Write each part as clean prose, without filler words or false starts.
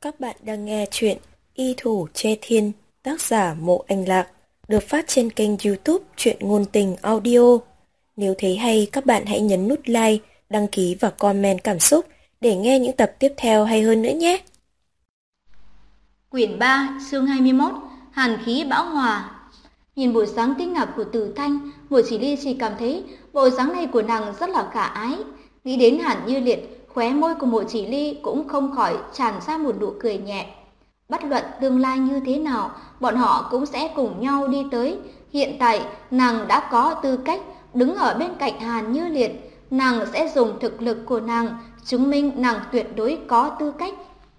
Các bạn đang nghe chuyện Y Thủ Che Thiên, tác giả Mộ Anh Lạc, được phát trên kênh YouTube Truyện Ngôn Tình Audio. Nếu thấy hay, các bạn hãy nhấn nút like, đăng ký và comment cảm xúc để nghe những tập tiếp theo hay hơn nữa nhé. Quyển 3, chương 21, Hàn khí bão hòa. Nhìn bộ dáng kinh ngạc của Tử Thanh, Mộ Chỉ Ly chỉ cảm thấy bộ dáng này của nàng rất là khả ái. Nghĩ đến Hàn Như Liệt, khóe môi của Mộ Chỉ Ly cũng không khỏi tràn ra một nụ cười nhẹ. Bất luận tương lai như thế nào, bọn họ cũng sẽ cùng nhau đi tới. Hiện tại, nàng đã có tư cách đứng ở bên cạnh Hàn Như Liệt. Nàng sẽ dùng thực lực của nàng chứng minh nàng tuyệt đối có tư cách.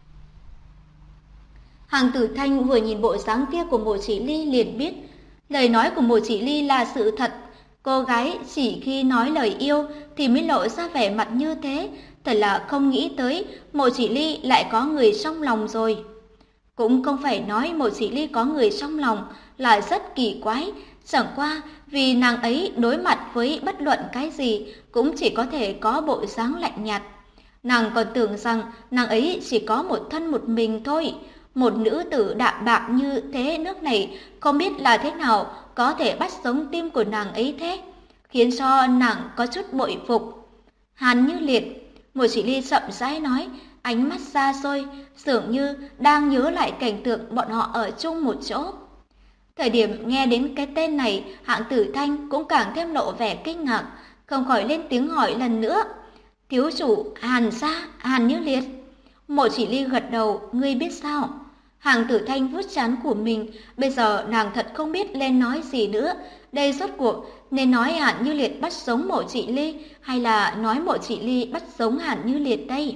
Hàng Tử Thanh vừa nhìn bộ dáng kia của Mộ Chỉ Ly liền biết, lời nói của Mộ Chỉ Ly là sự thật. Cô gái chỉ khi nói lời yêu thì mới lộ ra vẻ mặt như thế, thật là không nghĩ tới Mộ Chỉ Ly lại có người trong lòng rồi. Cũng không phải nói Mộ Chỉ Ly có người trong lòng là rất kỳ quái, chẳng qua vì nàng ấy đối mặt với bất luận cái gì cũng chỉ có thể có bộ dáng lạnh nhạt. Nàng còn tưởng rằng nàng ấy chỉ có một thân một mình thôi. Một nữ tử đạm bạc như thế nước này không biết là thế nào có thể bắt sống tim của nàng ấy thế, khiến cho nàng có chút bội phục. Hàn Như Liệt, Mộ Chỉ Ly chậm rãi nói, ánh mắt xa xôi, dường như đang nhớ lại cảnh tượng bọn họ ở chung một chỗ. Thời điểm nghe đến cái tên này, Hạng Tử Thanh cũng càng thêm lộ vẻ kinh ngạc, không khỏi lên tiếng hỏi lần nữa. Thiếu chủ Hàn gia, Hàn Như Liệt. Mộ Chỉ Ly gật đầu, ngươi biết sao? Hạng Tử Thanh vuốt trán của mình, bây giờ nàng thật không biết nên nói gì nữa. Đây rốt cuộc nên nói Hàn Như Liệt bắt sống Mộ Chỉ Ly hay là nói Mộ Chỉ Ly bắt sống Hàn Như Liệt đây?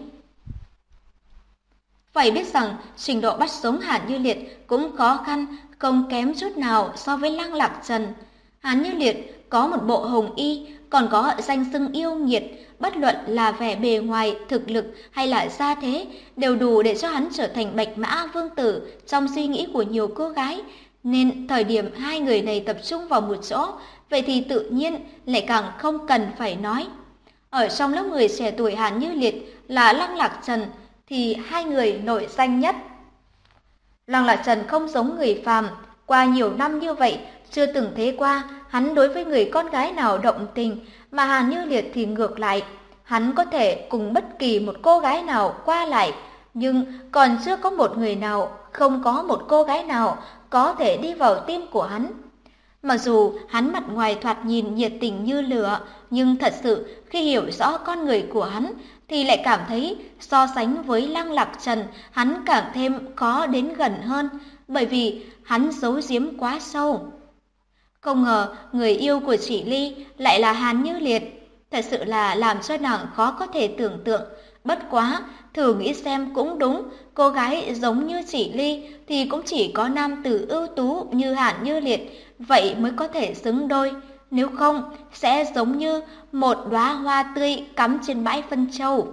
Phải biết rằng trình độ bắt sống Hàn Như Liệt cũng khó khăn, không kém chút nào so với Lăng Lạc Trần. Hàn Như Liệt có một bộ hồng y, còn có danh xưng yêu nghiệt, bất luận là vẻ bề ngoài, thực lực hay là gia thế, đều đủ để cho hắn trở thành Bạch Mã Vương Tử trong suy nghĩ của nhiều cô gái. Nên thời điểm hai người này tập trung vào một chỗ, vậy thì tự nhiên lại càng không cần phải nói. Ở trong lớp người trẻ tuổi Hàn Như Liệt là Lăng Lạc Trần, thì hai người nổi danh nhất. Lăng Lạc Trần không giống người phàm, qua nhiều năm như vậy chưa từng thấy qua hắn đối với người con gái nào động tình, mà Hàn Như Liệt thì ngược lại, hắn có thể cùng bất kỳ một cô gái nào qua lại, nhưng còn chưa có một người nào, không có một cô gái nào có thể đi vào tim của hắn. Mặc dù hắn mặt ngoài thoạt nhìn nhiệt tình như lửa, nhưng thật sự khi hiểu rõ con người của hắn thì lại cảm thấy so sánh với Lăng Lạc Trần, hắn càng thêm khó đến gần hơn, bởi vì hắn giấu giếm quá sâu. Không ngờ người yêu của Chỉ Ly lại là Hàn Như Liệt, thật sự là làm cho nàng khó có thể tưởng tượng. Bất quá, thử nghĩ xem cũng đúng, cô gái giống như Chỉ Ly thì cũng chỉ có nam tử ưu tú như Hàn Như Liệt, vậy mới có thể xứng đôi. Nếu không, sẽ giống như một đóa hoa tươi cắm trên bãi phân châu.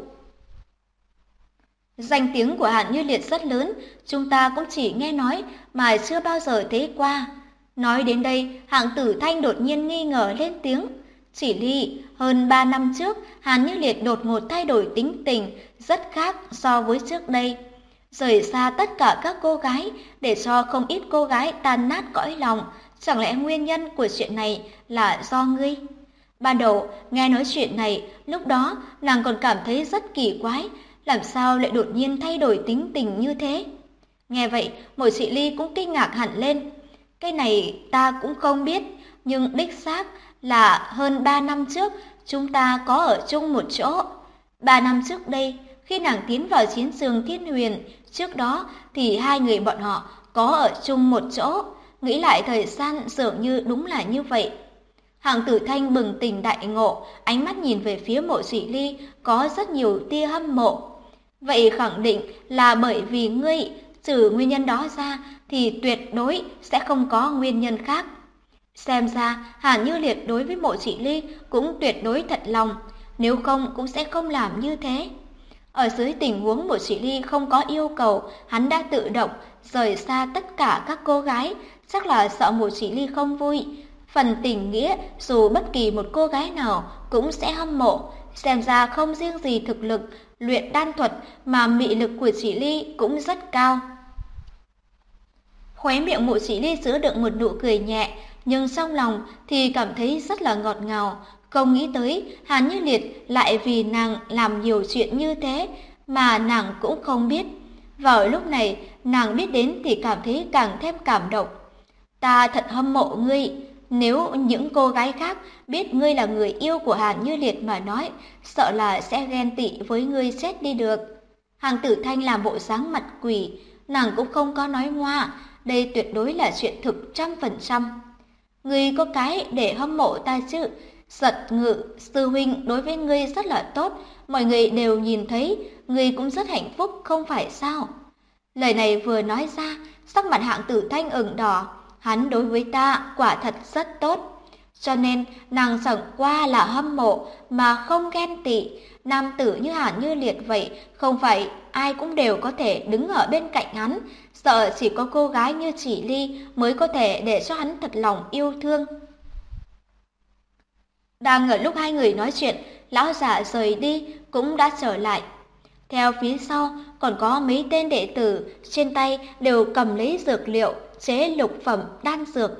Danh tiếng của Hàn Như Liệt rất lớn, chúng ta cũng chỉ nghe nói mà chưa bao giờ thấy qua. Nói đến đây, Hạng Tử Thanh đột nhiên nghi ngờ lên tiếng. Chỉ Ly, hơn 3 năm trước, Hàn Như Liệt đột ngột thay đổi tính tình, rất khác so với trước đây. Rời xa tất cả các cô gái, để cho không ít cô gái tan nát cõi lòng. Chẳng lẽ nguyên nhân của chuyện này là do ngươi? Ban đầu, nghe nói chuyện này, lúc đó nàng còn cảm thấy rất kỳ quái, làm sao lại đột nhiên thay đổi tính tình như thế? Nghe vậy, Mộ Chỉ Ly cũng kinh ngạc hẳn lên. Cái này ta cũng không biết, nhưng đích xác là hơn 3 năm trước chúng ta có ở chung một chỗ. 3 năm trước đây, khi nàng tiến vào chiến trường Thiên Huyền, trước đó thì hai người bọn họ có ở chung một chỗ. Nghĩ lại thời gian dường như đúng là như vậy. Hạng Tử Thanh bừng tỉnh đại ngộ, ánh mắt nhìn về phía Mộ Chỉ Ly có rất nhiều tia hâm mộ. Vậy khẳng định là bởi vì ngươi, trừ nguyên nhân đó ra thì tuyệt đối sẽ không có nguyên nhân khác. Xem ra Hàn Như Liệt đối với Mộ Chỉ Ly cũng tuyệt đối thật lòng, nếu không cũng sẽ không làm như thế. Ở dưới tình huống Mộ Chỉ Ly không có yêu cầu, hắn đã tự động rời xa tất cả các cô gái, chắc là sợ Mộ Chỉ Ly không vui. Phần tình nghĩa dù bất kỳ một cô gái nào cũng sẽ hâm mộ, xem ra không riêng gì thực lực luyện đan thuật mà mị lực của Chỉ Ly cũng rất cao. Khóe miệng Mộ Chỉ Ly chứa đựng một nụ cười nhẹ, nhưng trong lòng thì cảm thấy rất là ngọt ngào, không nghĩ tới Hàn Như Liệt lại vì nàng làm nhiều chuyện như thế mà nàng cũng không biết. Vào lúc này, nàng biết đến thì cảm thấy càng thêm cảm động. Ta thật hâm mộ ngươi, nếu những cô gái khác biết ngươi là người yêu của Hàn Như Liệt mà nói, sợ là sẽ ghen tị với ngươi chết đi được. Hàng Tử Thanh làm bộ dáng mặt quỷ, nàng cũng không có nói ngoa, đây tuyệt đối là chuyện thực 100%. Ngươi có cái để hâm mộ ta chứ? Giật Ngự sư huynh đối với ngươi rất là tốt, mọi người đều nhìn thấy, ngươi cũng rất hạnh phúc không phải sao? Lời này vừa nói ra, sắc mặt Hạng Tử Thanh ửng đỏ, hắn đối với ta quả thật rất tốt. Cho nên nàng chẳng qua là hâm mộ mà không ghen tị. Nam tử như Hàn Như Liệt vậy, không phải ai cũng đều có thể đứng ở bên cạnh hắn, sợ chỉ có cô gái như Chỉ Ly mới có thể để cho hắn thật lòng yêu thương. Đang ở lúc hai người nói chuyện, lão giả rời đi cũng đã trở lại. Theo phía sau còn có mấy tên đệ tử, trên tay đều cầm lấy dược liệu chế lục phẩm đan dược.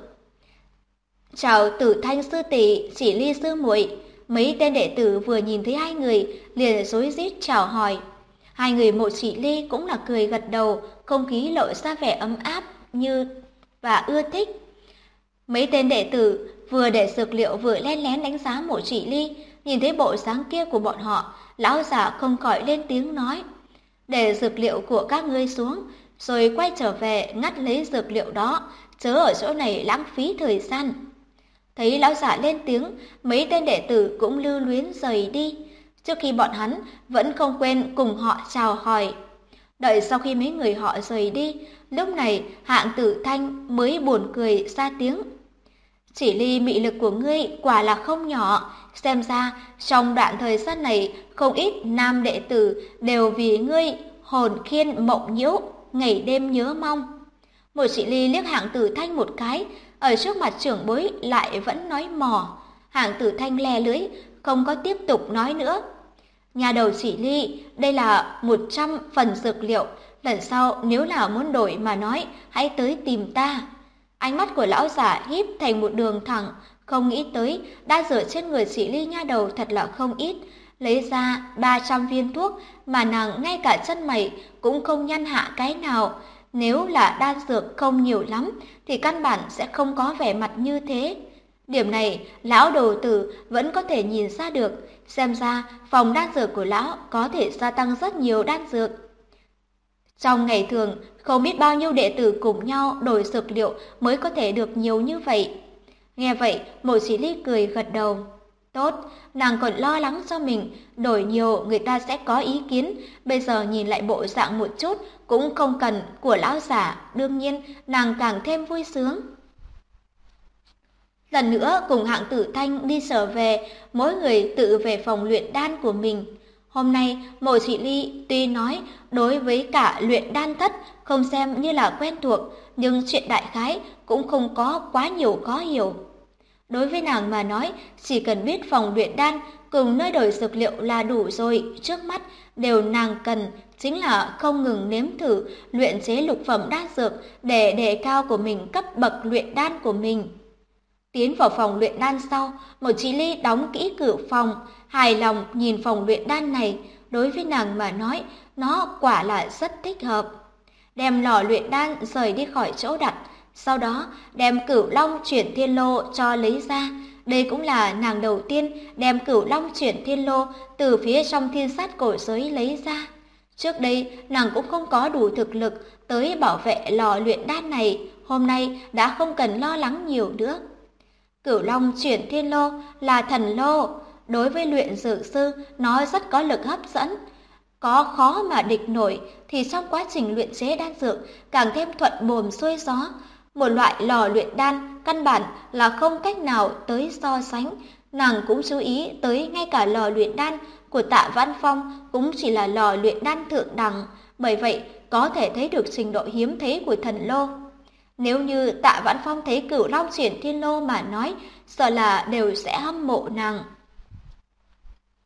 Chào Tử Thanh sư tỷ, Chỉ Ly sư muội. Mấy tên đệ tử vừa nhìn thấy hai người liền rối rít chào hỏi. Hai người Mộ Chỉ Ly cũng là cười gật đầu, không khí lộ ra vẻ ấm áp và ưa thích. Mấy tên đệ tử vừa để dược liệu vừa lén lén đánh giá Mộ Chỉ Ly, nhìn thấy bộ dáng kia của bọn họ, lão giả không khỏi lên tiếng nói: "Để dược liệu của các ngươi xuống, rồi quay trở về ngắt lấy dược liệu đó, chớ ở chỗ này lãng phí thời gian." Thấy lão giả lên tiếng, mấy tên đệ tử cũng lưu luyến rời đi. Trước khi bọn hắn vẫn không quên cùng họ chào hỏi. Đợi sau khi mấy người họ rời đi, lúc này Hạng Tử Thanh mới buồn cười ra tiếng: "Chỉ Ly, mị lực của ngươi quả là không nhỏ, xem ra trong đoạn thời gian này không ít nam đệ tử đều vì ngươi hồn khiên mộng nhiễu, ngày đêm nhớ mong." Một Chỉ Ly liếc Hạng Tử Thanh một cái, ở trước mặt trưởng bối lại vẫn nói mò. Hạng Tử Thanh le lưỡi, không có tiếp tục nói nữa. "Nhà đầu Chỉ Ly, đây là 100 phần dược liệu, lần sau nếu là muốn đổi mà nói, hãy tới tìm ta." Ánh mắt của lão giả híp thành một đường thẳng, không nghĩ tới đan dược trên người Chỉ Ly nha đầu thật là không ít, lấy ra 300 viên thuốc mà nàng ngay cả chân mày cũng không nhăn hạ cái nào. Nếu là đan dược không nhiều lắm thì căn bản sẽ không có vẻ mặt như thế. Điểm này lão đồ tử vẫn có thể nhìn ra được, xem ra phòng đan dược của lão có thể gia tăng rất nhiều đan dược. Trong ngày thường, không biết bao nhiêu đệ tử cùng nhau đổi dược liệu mới có thể được nhiều như vậy. Nghe vậy, Mộ Chỉ Ly cười gật đầu. Tốt, nàng còn lo lắng cho mình, đổi nhiều người ta sẽ có ý kiến, bây giờ nhìn lại bộ dạng một chút cũng không cần của lão giả, đương nhiên nàng càng thêm vui sướng. Lần nữa cùng Hạng Tử Thanh đi trở về, mỗi người tự về phòng luyện đan của mình. Hôm nay, Mộ Chỉ Ly tuy nói đối với cả luyện đan thất không xem như là quen thuộc, nhưng chuyện đại khái cũng không có quá nhiều khó hiểu. Đối với nàng mà nói, chỉ cần biết phòng luyện đan cùng nơi đổi dược liệu là đủ rồi, trước mắt điều nàng cần chính là không ngừng nếm thử luyện chế lục phẩm đan dược để đề cao của mình cấp bậc luyện đan của mình. Tiến vào phòng luyện đan sau, Mộ Chỉ Ly đóng kỹ cửa phòng, hài lòng nhìn phòng luyện đan này, đối với nàng mà nói, nó quả là rất thích hợp. Đem lò luyện đan rời đi khỏi chỗ đặt, sau đó đem Cửu Long Chuyển Thiên Lô cho lấy ra. Đây cũng là nàng đầu tiên đem Cửu Long Chuyển Thiên Lô từ phía trong thiên sát cổ giới lấy ra. Trước đây nàng cũng không có đủ thực lực tới bảo vệ lò luyện đan này, hôm nay đã không cần lo lắng nhiều nữa. Cửu Long Chuyển Thiên Lô là thần lô, đối với luyện dược sư nó rất có lực hấp dẫn. Có khó mà địch nổi thì trong quá trình luyện chế đan dược càng thêm thuận buồm xuôi gió. Một loại lò luyện đan căn bản là không cách nào tới so sánh. Nàng cũng chú ý tới ngay cả lò luyện đan của Tạ Vãn Phong cũng chỉ là lò luyện đan thượng đẳng, bởi vậy có thể thấy được trình độ hiếm thấy của thần lô. Nếu như Tạ Vãn Phong thấy Cửu Long Chuyển Thiên Lô mà nói, sợ là đều sẽ hâm mộ nàng.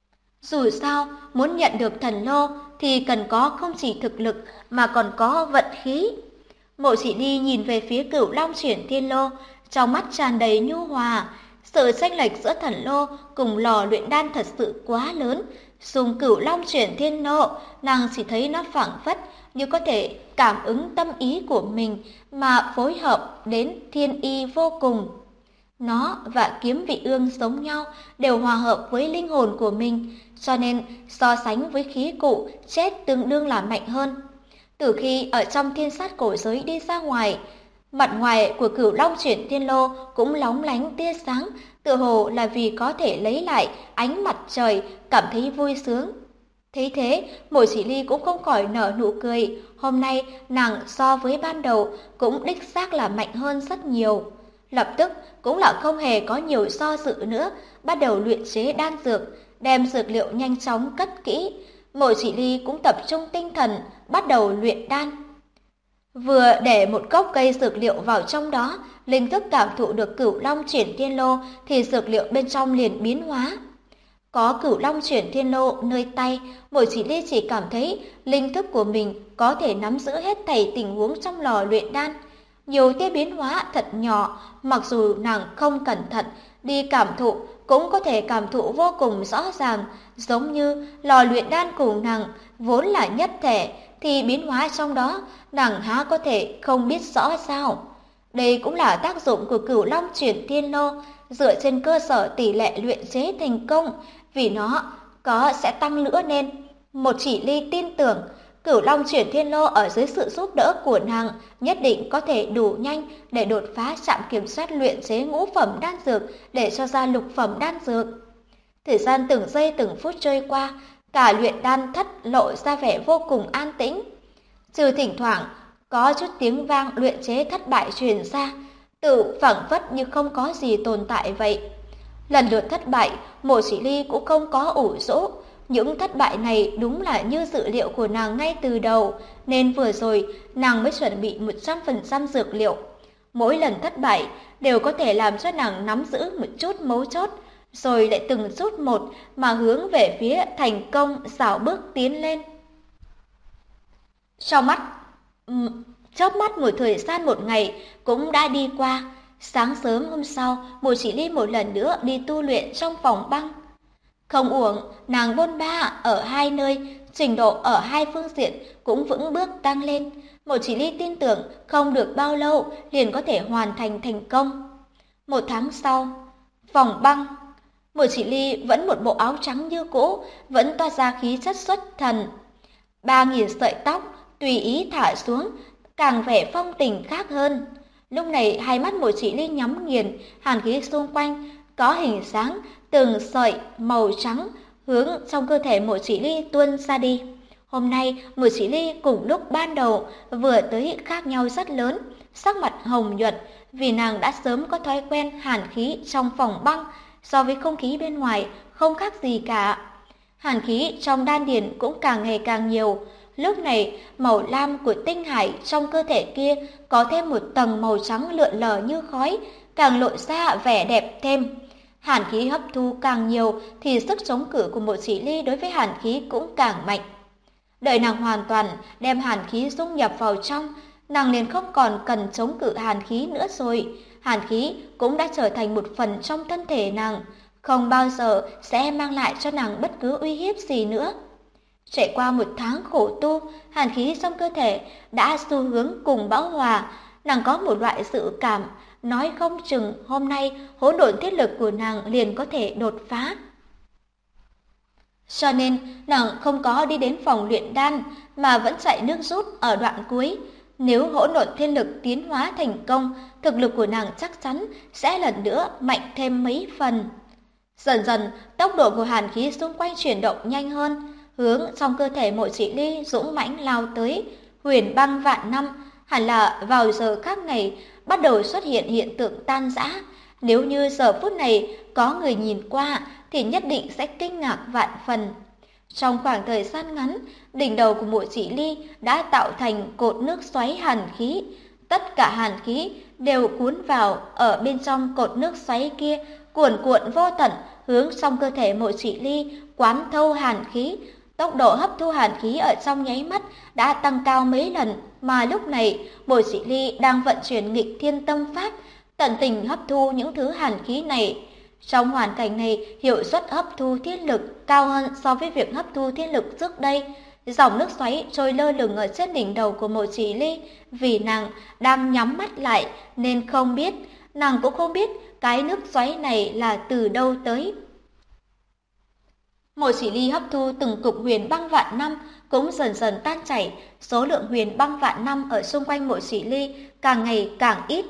Dù sao, muốn nhận được thần lô thì cần có không chỉ thực lực mà còn có vận khí. Mộ Chỉ Ly nhìn về phía Cửu Long Chuyển Thiên Lô, trong mắt tràn đầy nhu hòa. Sự chênh lệch giữa thần lô cùng lò luyện đan thật sự quá lớn. Dùng Cửu Long Chuyển Thiên Lô, nàng chỉ thấy nó phảng phất như có thể cảm ứng tâm ý của mình mà phối hợp đến thiên y vô cùng. Nó và kiếm vị ương giống nhau, đều hòa hợp với linh hồn của mình, cho nên so sánh với khí cụ, chết tương đương là mạnh hơn. Từ khi ở trong thiên sát cổ giới đi ra ngoài, mặt ngoài của Cửu Long Chuyển Thiên Lô cũng lóng lánh tia sáng, tựa hồ là vì có thể lấy lại ánh mặt trời, cảm thấy vui sướng. Thấy thế, Mộ Chỉ Ly cũng không khỏi nở nụ cười, hôm nay nàng so với ban đầu cũng đích xác là mạnh hơn rất nhiều. Lập tức cũng là không hề có nhiều do dự nữa, bắt đầu luyện chế đan dược, đem dược liệu nhanh chóng cất kỹ. Mộ Chỉ Ly cũng tập trung tinh thần, bắt đầu luyện đan. Vừa để một gốc cây dược liệu vào trong đó, linh thức cảm thụ được Cửu Long Chuyển Thiên Lô thì dược liệu bên trong liền biến hóa. Có Cửu Long Chuyển Thiên Lô nơi tay, Mộ Chỉ Ly chỉ cảm thấy linh thức của mình có thể nắm giữ hết thảy tình huống trong lò luyện đan. Nhiều tia biến hóa thật nhỏ, mặc dù nàng không cẩn thận đi cảm thụ, cũng có thể cảm thụ vô cùng rõ ràng, giống như lò luyện đan của nàng vốn là nhất thể, thì biến hóa trong đó nàng há có thể không biết rõ sao. Đây cũng là tác dụng của Cửu Long Chuyển Thiên Lô, dựa trên cơ sở tỷ lệ luyện chế thành công, vì nó có sẽ tăng nữa nên Một Chỉ Ly tin tưởng Cửu Long Chuyển Thiên Lô ở dưới sự giúp đỡ của nàng nhất định có thể đủ nhanh để đột phá trạm kiểm soát luyện chế ngũ phẩm đan dược để cho ra lục phẩm đan dược. Thời gian từng giây từng phút trôi qua, cả luyện đan thất lộ ra vẻ vô cùng an tĩnh. Trừ thỉnh thoảng có chút tiếng vang luyện chế thất bại truyền ra, tự phảng phất như không có gì tồn tại vậy. Lần lượt thất bại, Mộ Chỉ Ly cũng không có ủ rũ. Những thất bại này đúng là như dự liệu của nàng ngay từ đầu, nên vừa rồi nàng mới chuẩn bị 100% dược liệu. Mỗi lần thất bại đều có thể làm cho nàng nắm giữ một chút mấu chốt, rồi lại từng chút một mà hướng về phía thành công rảo bước tiến lên. Trong mắt, chớp mắt một thời gian một ngày cũng đã đi qua. Sáng sớm hôm sau, Mộ Chỉ Ly một lần nữa đi tu luyện trong phòng băng. Không uổng, nàng bôn ba ở hai nơi, trình độ ở hai phương diện cũng vững bước tăng lên. Mộ Chỉ Ly tin tưởng không được bao lâu liền có thể hoàn thành thành công. Một tháng sau, phòng băng, Mộ Chỉ Ly vẫn một bộ áo trắng như cũ, vẫn toát ra khí chất xuất thần. 3.000 sợi tóc tùy ý thả xuống, càng vẻ phong tình khác hơn. Lúc này hai mắt Mộ Chỉ Ly nhắm nghiền, hàn khí xung quanh có hình dáng từng sợi màu trắng hướng trong cơ thể Mộ Chỉ Ly tuôn ra đi. Hôm nay Mộ Chỉ Ly cùng lúc ban đầu vừa tới khác nhau rất lớn, sắc mặt hồng nhuận vì nàng đã sớm có thói quen hàn khí trong phòng băng, so với không khí bên ngoài không khác gì cả. Hàn khí trong đan điền cũng càng ngày càng nhiều. Lúc này, màu lam của tinh hải trong cơ thể kia có thêm một tầng màu trắng lượn lờ như khói, càng lộ ra vẻ đẹp thêm. Hàn khí hấp thu càng nhiều thì sức chống cự của Mộ Chỉ Ly đối với hàn khí cũng càng mạnh. Đợi nàng hoàn toàn đem hàn khí dung nhập vào trong, nàng liền không còn cần chống cự hàn khí nữa rồi. Hàn khí cũng đã trở thành một phần trong thân thể nàng, không bao giờ sẽ mang lại cho nàng bất cứ uy hiếp gì nữa. Trải qua một tháng khổ tu, hàn khí trong cơ thể đã xu hướng cùng bão hòa, nàng có một loại dự cảm, nói không chừng hôm nay hỗn độn thiết lực của nàng liền có thể đột phá. Cho nên nàng không có đi đến phòng luyện đan mà vẫn chạy nước rút ở đoạn cuối. Nếu hỗn độn thiên lực tiến hóa thành công, thực lực của nàng chắc chắn sẽ lần nữa mạnh thêm mấy phần. Dần dần, tốc độ của hàn khí xung quanh chuyển động nhanh hơn, hướng trong cơ thể Mộ Chỉ Ly dũng mãnh lao tới. Huyền băng vạn năm, hẳn là vào giờ khác ngày bắt đầu xuất hiện hiện tượng tan rã. Nếu như giờ phút này có người nhìn qua thì nhất định sẽ kinh ngạc vạn phần. Trong khoảng thời gian ngắn, đỉnh đầu của Mộ Chỉ Ly đã tạo thành cột nước xoáy hàn khí. Tất cả hàn khí đều cuốn vào ở bên trong cột nước xoáy kia, cuồn cuộn vô tận, hướng trong cơ thể Mộ Chỉ Ly quán thâu hàn khí. Tốc độ hấp thu hàn khí ở trong nháy mắt đã tăng cao mấy lần, mà lúc này Mộ Chỉ Ly đang vận chuyển nghịch thiên tâm pháp, tận tình hấp thu những thứ hàn khí này. Trong hoàn cảnh này, hiệu suất hấp thu thiên lực cao hơn so với việc hấp thu thiên lực trước đây. Dòng nước xoáy trôi lơ lửng ở trên đỉnh đầu của Mộ Chỉ Ly, vì nàng đang nhắm mắt lại nên không biết, nàng cũng không biết cái nước xoáy này là từ đâu tới. Mộ Chỉ Ly hấp thu từng cục huyền băng vạn năm cũng dần dần tan chảy, số lượng huyền băng vạn năm ở xung quanh Mộ Chỉ Ly càng ngày càng ít.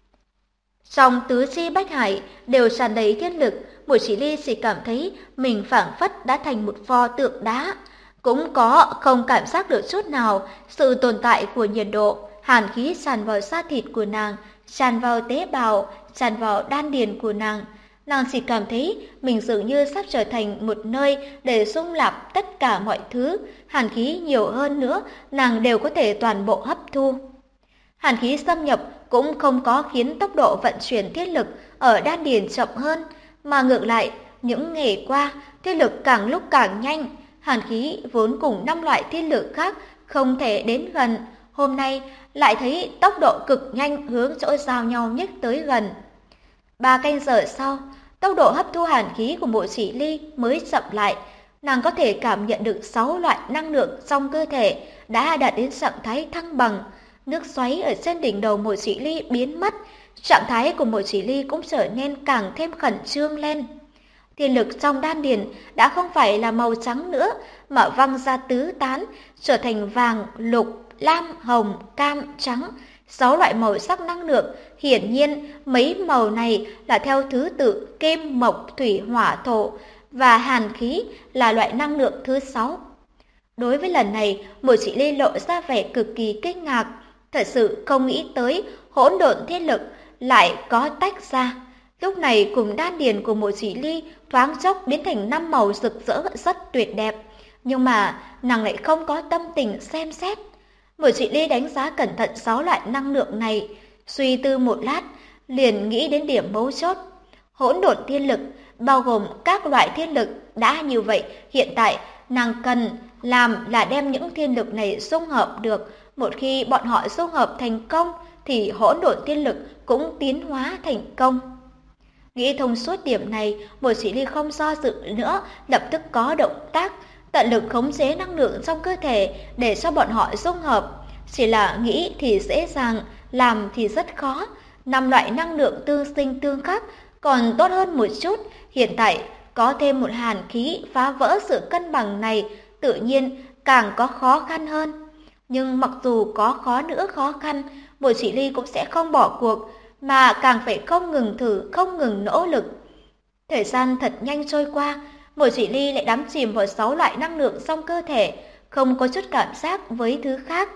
Trong tứ chi bách hải đều tràn đầy thiên lực, Mộ Chỉ Ly chỉ cảm thấy mình phảng phất đã thành một pho tượng đá, cũng không cảm giác được chút nào sự tồn tại của nhiệt độ. Hàn khí tràn vào da thịt của nàng, tràn vào tế bào, tràn vào đan điền của nàng. Nàng chỉ cảm thấy mình dường như sắp trở thành một nơi để dung nạp tất cả mọi thứ. Hàn khí nhiều hơn nữa, nàng đều có thể toàn bộ hấp thu. Hàn khí xâm nhập cũng không có khiến tốc độ vận chuyển thiết lực ở đan điền chậm hơn, mà ngược lại, những ngày qua, thiết lực càng lúc càng nhanh. Hàn khí vốn cùng 5 loại thiên lực khác không thể đến gần, hôm nay lại thấy tốc độ cực nhanh hướng chỗ giao nhau nhất tới gần. 3 canh giờ sau, tốc độ hấp thu hàn khí của Mộ Chỉ Ly mới chậm lại. Nàng có thể cảm nhận được 6 loại năng lượng trong cơ thể đã đạt đến trạng thái thăng bằng. Nước xoáy ở trên đỉnh đầu Mộ Chỉ Ly biến mất, trạng thái của Mộ Chỉ Ly cũng trở nên càng thêm khẩn trương lên. Thiên lực trong đan điền đã không phải là màu trắng nữa, mà văng ra tứ tán, trở thành vàng, lục, lam, hồng, cam, trắng, 6 loại màu sắc năng lượng. Hiển nhiên, mấy màu này là theo thứ tự kim, mộc, thủy, hỏa, thổ, và hàn khí là loại năng lượng thứ 6. Đối với lần này, Mộ Chỉ Ly lộ ra vẻ cực kỳ kinh ngạc, thật sự không nghĩ tới hỗn độn thiên lực lại có tách ra. Lúc này cùng đan điền của Mộ Chỉ Ly thoáng chốc biến thành 5 màu rực rỡ rất tuyệt đẹp, nhưng mà nàng lại không có tâm tình xem xét. Mộ Chỉ Ly đánh giá cẩn thận 6 loại năng lượng này, suy tư một lát, liền nghĩ đến điểm mấu chốt. Hỗn độn thiên lực bao gồm các loại thiên lực, đã như vậy, hiện tại nàng cần làm là đem những thiên lực này dung hợp được. Một khi bọn họ dung hợp thành công thì hỗn độn thiên lực cũng tiến hóa thành công. Nghĩ thông suốt điểm này, Mộ Chỉ Ly không do dự nữa, lập tức có động tác, tận lực khống chế năng lượng trong cơ thể để cho bọn họ dung hợp. Chỉ là nghĩ thì dễ dàng, làm thì rất khó. 5 loại năng lượng tương sinh tương khắc còn tốt hơn một chút. Hiện tại có thêm một hàn khí phá vỡ sự cân bằng này, tự nhiên càng có khó khăn hơn. Nhưng mặc dù có khó khăn, Mộ Chỉ Ly cũng sẽ không bỏ cuộc, mà càng phải không ngừng thử, không ngừng nỗ lực. Thời gian thật nhanh trôi qua, Mộ Chỉ Ly lại đắm chìm vào 6 loại năng lượng trong cơ thể, không có chút cảm giác với thứ khác.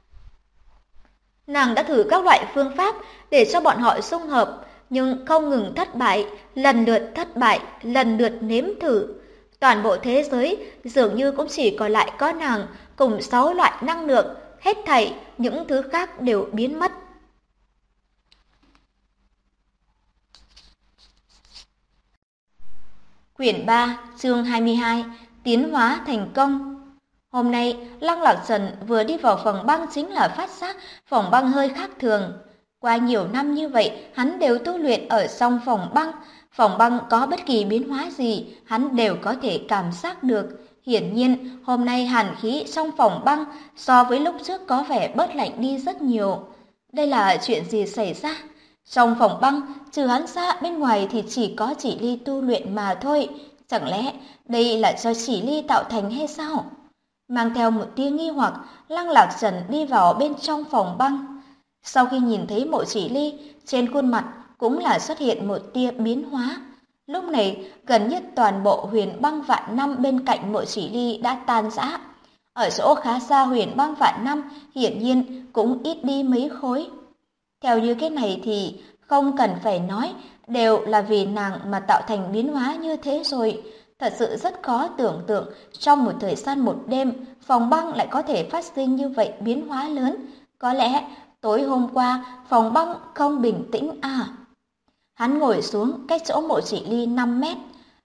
Nàng đã thử các loại phương pháp để cho bọn họ dung hợp, nhưng không ngừng thất bại, lần lượt thất bại, lần lượt nếm thử. Toàn bộ thế giới dường như cũng chỉ còn lại có nàng cùng 6 loại năng lượng, hết thảy những thứ khác đều biến mất. Quyển 3, chương 22, tiến hóa thành công. Hôm nay, Lăng Lạc Trần vừa đi vào phòng băng chính là phát giác phòng băng hơi khác thường. Qua nhiều năm như vậy, hắn đều tu luyện ở trong phòng băng. Phòng băng có bất kỳ biến hóa gì, hắn đều có thể cảm giác được. Hiển nhiên, hôm nay hàn khí trong phòng băng so với lúc trước có vẻ bớt lạnh đi rất nhiều. Đây là chuyện gì xảy ra? Trong phòng băng, trừ hắn ra bên ngoài thì chỉ có Chỉ Ly tu luyện mà thôi. Chẳng lẽ đây là do Chỉ Ly tạo thành hay sao? Mang theo một tia nghi hoặc, Lăng Lạc Trần đi vào bên trong phòng băng. Sau khi nhìn thấy Mộ Chỉ Ly, trên khuôn mặt cũng là xuất hiện một tia biến hóa. Lúc này, gần như toàn bộ huyền băng vạn năm bên cạnh Mộ Chỉ Ly đã tan rã. Ở chỗ khá xa huyền băng vạn năm, hiển nhiên cũng ít đi mấy khối. Theo như cái này thì không cần phải nói, đều là vì nàng mà tạo thành biến hóa như thế rồi. Thật sự rất khó tưởng tượng, trong một thời gian một đêm, phòng băng lại có thể phát sinh như vậy biến hóa lớn. Có lẽ tối hôm qua phòng băng không bình tĩnh à? Hắn ngồi xuống cách chỗ Mộ Chỉ Ly 5 mét.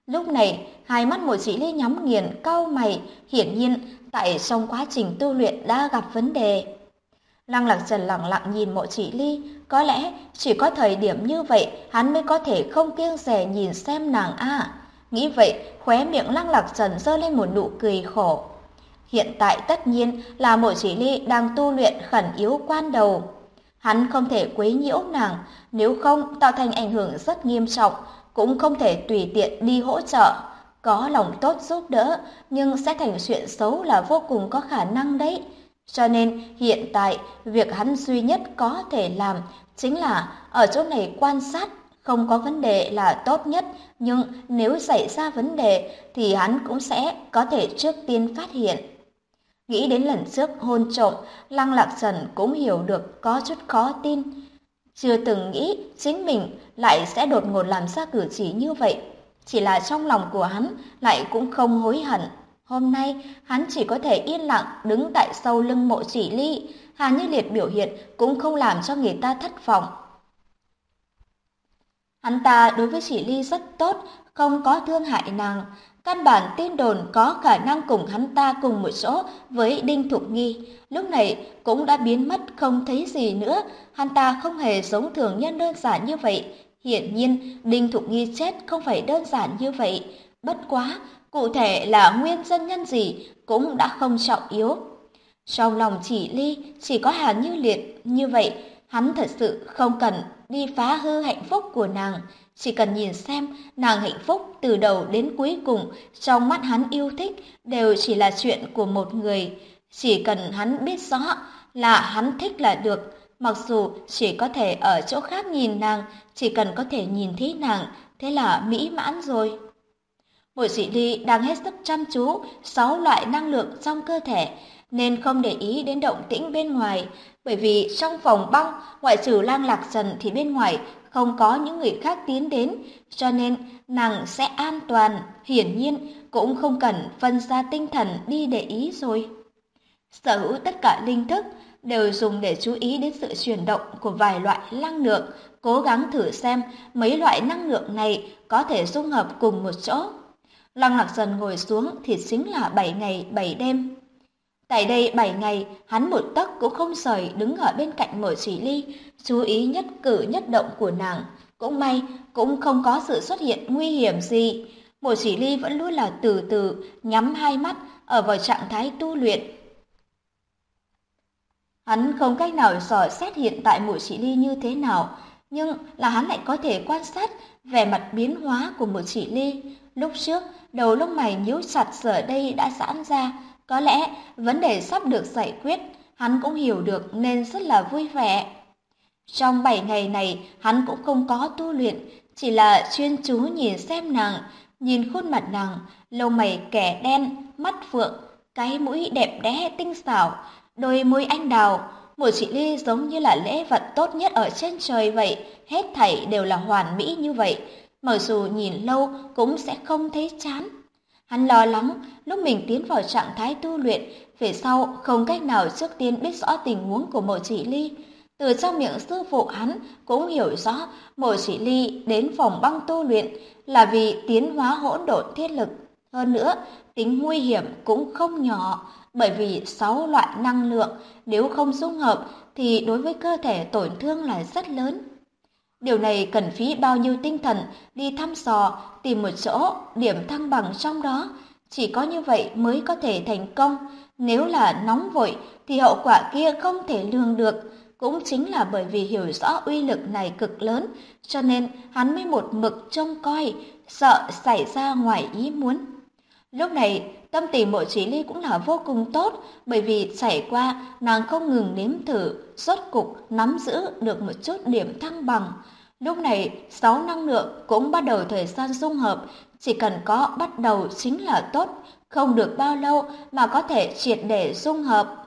Lúc này, hai mắt Mộ Chỉ Ly nhắm nghiền, cau mày, hiển nhiên tại trong quá trình tu luyện đã gặp vấn đề. Lăng Lạc Trần lặng lặng nhìn Mộ Chỉ Ly, có lẽ chỉ có thời điểm như vậy hắn mới có thể không kiêng dè nhìn xem nàng a. Nghĩ vậy, khóe miệng Lăng Lạc Trần giơ lên một nụ cười khổ. Hiện tại tất nhiên là Mộ Chỉ Ly đang tu luyện khẩn yếu quan đầu. Hắn không thể quấy nhiễu nàng, nếu không tạo thành ảnh hưởng rất nghiêm trọng, cũng không thể tùy tiện đi hỗ trợ. Có lòng tốt giúp đỡ, nhưng sẽ thành chuyện xấu là vô cùng có khả năng đấy. Cho nên hiện tại, việc hắn duy nhất có thể làm chính là ở chỗ này quan sát, không có vấn đề là tốt nhất, nhưng nếu xảy ra vấn đề thì hắn cũng sẽ có thể trước tiên phát hiện. Nghĩ đến lần trước hôn trộm, Lăng Lạc Trần cũng hiểu được có chút khó tin. Chưa từng nghĩ chính mình lại sẽ đột ngột làm ra cử chỉ như vậy. Chỉ là trong lòng của hắn lại cũng không hối hận. Hôm nay hắn chỉ có thể yên lặng đứng tại sau lưng Mộ Chỉ Ly. Hà Như Liệt biểu hiện cũng không làm cho người ta thất vọng. Hắn ta đối với Chỉ Ly rất tốt, không có thương hại nàng. Căn bản tin đồn có khả năng cùng hắn ta cùng một chỗ với Đinh Thục Nghi, lúc này cũng đã biến mất không thấy gì nữa. Hắn ta không hề giống thường nhân đơn giản như vậy. Hiển nhiên, Đinh Thục Nghi chết không phải đơn giản như vậy. Bất quá, cụ thể là nguyên nhân nhân gì cũng đã không trọng yếu. Trong lòng Chỉ Ly chỉ có Hà Như Liệt, như vậy hắn thật sự không cần đi phá hư hạnh phúc của nàng, chỉ cần nhìn xem nàng hạnh phúc từ đầu đến cuối cùng, trong mắt hắn yêu thích đều chỉ là chuyện của một người, chỉ cần hắn biết rõ là hắn thích là được, mặc dù chỉ có thể ở chỗ khác nhìn nàng, chỉ cần có thể nhìn thấy nàng, thế là mỹ mãn rồi. Mộ Chỉ Ly đang hết sức chăm chú 6 loại năng lượng trong cơ thể, nên không để ý đến động tĩnh bên ngoài, bởi vì trong phòng băng, ngoại trừ Lang Lạc Trần thì bên ngoài không có những người khác tiến đến, cho nên nàng sẽ an toàn, hiển nhiên cũng không cần phân ra tinh thần đi để ý rồi. Sở hữu tất cả linh thức đều dùng để chú ý đến sự chuyển động của vài loại năng lượng, cố gắng thử xem mấy loại năng lượng này có thể dung hợp cùng một chỗ. Lăng Lạc Trần ngồi xuống thì chính là 7 ngày 7 đêm. Tại đây 7 ngày, hắn một tấc cũng không rời đứng ở bên cạnh Mộ Chỉ Ly, chú ý nhất cử nhất động của nàng. Cũng may, cũng không có sự xuất hiện nguy hiểm gì. Mộ Chỉ Ly vẫn luôn là từ từ nhắm hai mắt ở vào trạng thái tu luyện. Hắn không cách nào dò xét hiện tại Mộ Chỉ Ly như thế nào, nhưng là hắn lại có thể quan sát vẻ mặt biến hóa của Mộ Chỉ Ly. Lúc trước, đầu lông mày nhíu chặt giờ đây đã giãn ra, có lẽ vấn đề sắp được giải quyết, hắn cũng hiểu được nên rất là vui vẻ. Trong 7 ngày này, hắn cũng không có tu luyện, chỉ là chuyên chú nhìn xem nàng, nhìn khuôn mặt nàng, lông mày kẻ đen, mắt phượng, cái mũi đẹp đẽ tinh xảo, đôi môi anh đào. Mộ Chỉ Ly giống như là lễ vật tốt nhất ở trên trời vậy, hết thảy đều là hoàn mỹ như vậy, mặc dù nhìn lâu cũng sẽ không thấy chán. Hắn lo lắng lúc mình tiến vào trạng thái tu luyện, về sau không cách nào trước tiên biết rõ tình huống của Mộ Chỉ Ly. Từ trong miệng sư phụ hắn cũng hiểu rõ Mộ Chỉ Ly đến phòng băng tu luyện là vì tiến hóa hỗn độn thiên lực. Hơn nữa, tính nguy hiểm cũng không nhỏ, bởi vì 6 loại năng lượng nếu không dung hợp thì đối với cơ thể tổn thương là rất lớn. Điều này cần phí bao nhiêu tinh thần đi thăm dò, tìm một chỗ điểm thăng bằng trong đó. Chỉ có như vậy mới có thể thành công. Nếu là nóng vội thì hậu quả kia không thể lường được. Cũng chính là bởi vì hiểu rõ uy lực này cực lớn, cho nên hắn mới một mực trông coi, sợ xảy ra ngoài ý muốn. Lúc này, tâm tình Mộ Chỉ Ly cũng là vô cùng tốt, bởi vì trải qua nàng không ngừng nếm thử, rốt cục nắm giữ được một chút điểm thăng bằng. Lúc này, 6 năng lượng cũng bắt đầu thời gian dung hợp, chỉ cần có bắt đầu chính là tốt, không được bao lâu mà có thể triệt để dung hợp.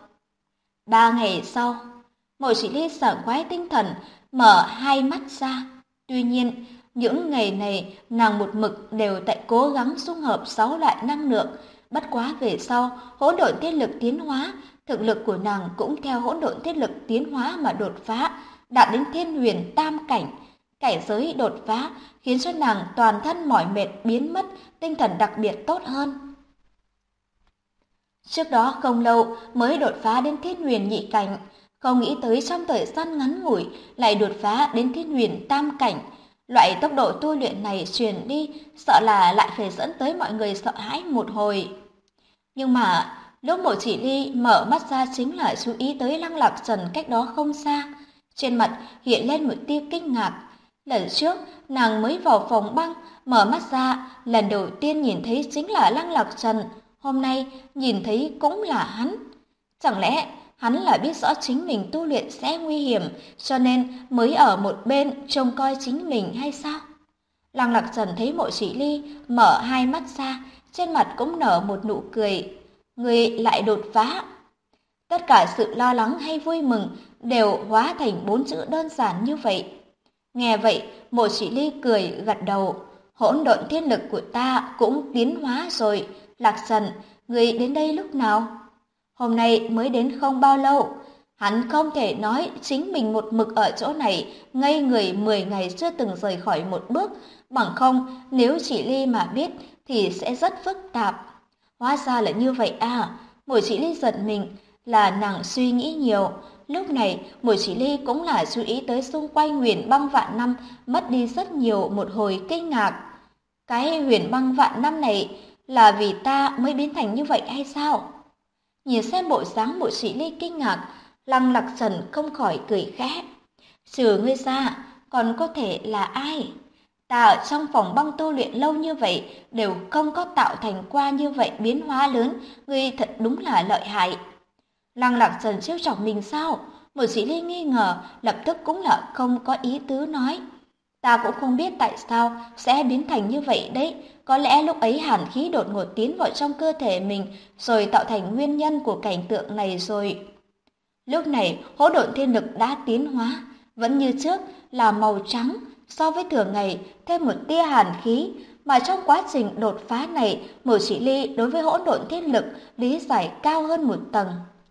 3 ngày sau, Mộ Chỉ Ly sảng khoái tinh thần, mở hai mắt ra. Tuy nhiên, những ngày này nàng một mực đều tại cố gắng dung hợp 6 loại năng lượng. Bất quá về sau, hỗn độn thiên lực tiến hóa, thực lực của nàng cũng theo hỗn độn thiên lực tiến hóa mà đột phá, đạt đến thiên huyền tam cảnh. cảnh giới đột phá khiến cho nàng toàn thân mỏi mệt biến mất, tinh thần đặc biệt tốt hơn. Trước đó không lâu mới đột phá đến Thiên Huyền nhị cảnh, không nghĩ tới trong thời gian ngắn ngủi lại đột phá đến Thiên Huyền tam cảnh. Loại tốc độ tu luyện này truyền đi, sợ là lại phải dẫn tới mọi người sợ hãi một hồi. Nhưng mà lúc Mộ Chỉ Ly mở mắt ra chính là chú ý tới Lăng Lạc Trần cách đó không xa. Trên mặt hiện lên một tia kinh ngạc. Lần trước nàng mới vào phòng băng, mở mắt ra lần đầu tiên nhìn thấy chính là Lăng Lạc Trần. Hôm nay nhìn thấy cũng là hắn. Chẳng lẽ hắn là biết rõ chính mình tu luyện sẽ nguy hiểm, cho nên mới ở một bên trông coi chính mình hay sao? Lăng Lạc Trần thấy Mộ Chỉ Ly mở hai mắt ra, trên mặt cũng nở một nụ cười. Người lại đột phá. Tất cả sự lo lắng hay vui mừng đều hóa thành 4 chữ đơn giản như vậy. Nghe vậy, Mộ Chỉ Ly cười gật đầu. Hỗn độn thiên lực của ta cũng tiến hóa rồi. Lạc Trần, người đến đây lúc nào? Hôm nay mới đến không bao lâu. Hắn không thể nói chính mình một mực ở chỗ này, ngây người 10 ngày chưa từng rời khỏi một bước. Bằng không, nếu Chỉ Ly mà biết thì sẽ rất phức tạp. Hóa ra là như vậy à? Mộ Chỉ Ly giận mình, là nàng suy nghĩ nhiều. Lúc này, Mộ Chỉ Ly cũng là chú ý tới xung quanh Huyền Băng Vạn Năm, mất đi rất nhiều một hồi kinh ngạc. Cái Huyền Băng Vạn Năm này là vì ta mới biến thành như vậy hay sao? Nhìn xem bộ dáng Mộ Chỉ Ly kinh ngạc, Lăng Lạc Trần không khỏi cười khẽ. Trừ ngươi ra, còn có thể là ai? Ta ở trong phòng băng tu luyện lâu như vậy đều không có tạo thành qua như vậy biến hóa lớn, ngươi thật đúng là lợi hại. Lăng Lạc Trần trêu chọc mình sao? Mộ Chỉ Ly nghi ngờ, lập tức cũng là không có ý tứ nói. Ta cũng không biết tại sao sẽ biến thành như vậy đấy. Có lẽ lúc ấy hàn khí đột ngột tiến vào trong cơ thể mình rồi tạo thành nguyên nhân của cảnh tượng này rồi. Lúc này hỗn độn thiên lực đã tiến hóa, vẫn như trước là màu trắng, so với thường ngày thêm một tia hàn khí, mà trong quá trình đột phá này, Mộ Chỉ Ly đối với hỗn độn thiên lực lý giải cao hơn một tầng.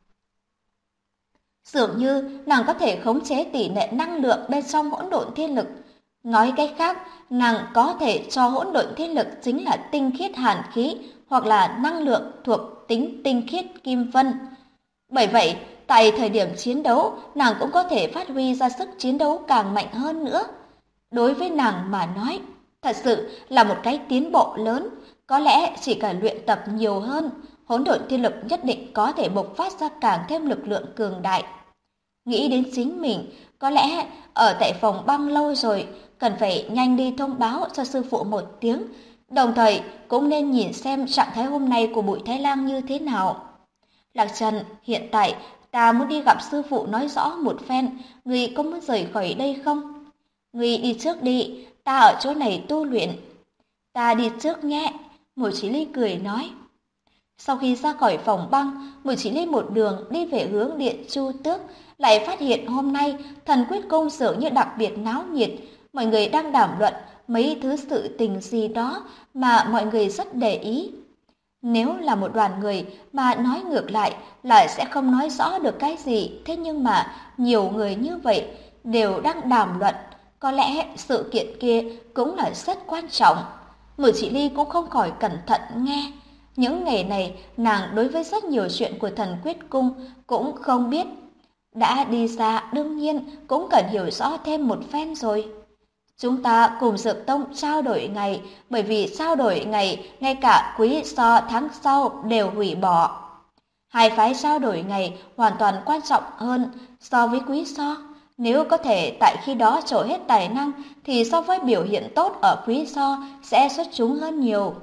Dường như nàng có thể khống chế tỷ lệ năng lượng bên trong hỗn độn thiên lực. Nói cách khác, nàng có thể cho hỗn độn thiên lực chính là tinh khiết hàn khí hoặc là năng lượng thuộc tính tinh khiết kim vân. Bởi vậy, tại thời điểm chiến đấu, nàng cũng có thể phát huy ra sức chiến đấu càng mạnh hơn nữa. Đối với nàng mà nói, thật sự là một cái tiến bộ lớn. Có lẽ chỉ cần luyện tập nhiều hơn, hỗn độn thiên lực nhất định có thể bộc phát ra càng thêm lực lượng cường đại. Nghĩ đến chính mình, có lẽ ở tại phòng băng lâu rồi, cần phải nhanh đi thông báo cho sư phụ một tiếng, đồng thời cũng nên nhìn xem trạng thái hôm nay của Bụi Thái Lang như thế nào. Lạc Trần, hiện tại ta muốn đi gặp sư phụ nói rõ một phen, người có muốn rời khỏi đây không? Người đi trước đi, ta ở chỗ này tu luyện. Ta đi trước nhé, Mộ Chỉ Ly cười nói. Sau khi ra khỏi phòng băng, Mộ Chỉ Ly một đường đi về hướng Điện Chu Tước, lại phát hiện hôm nay Thần Quyết Cung dường như đặc biệt náo nhiệt, mọi người đang đàm luận mấy thứ sự tình gì đó mà mọi người rất để ý. Nếu là một đoàn người mà nói ngược lại lại sẽ không nói rõ được cái gì, thế nhưng mà nhiều người như vậy đều đang đàm luận, có lẽ sự kiện kia cũng là rất quan trọng. Mộ Chỉ Ly cũng không khỏi cẩn thận nghe. Những ngày này nàng đối với rất nhiều chuyện của Thần Quyết Cung cũng không biết. Đã đi xa đương nhiên cũng cần hiểu rõ thêm một phen rồi. Chúng ta cùng Dược Tông trao đổi ngày, bởi vì trao đổi ngày ngay cả quý so tháng sau đều hủy bỏ. Hai phái trao đổi ngày hoàn toàn quan trọng hơn so với quý so. Nếu có thể tại khi đó trổ hết tài năng thì so với biểu hiện tốt ở quý so sẽ xuất chúng hơn nhiều.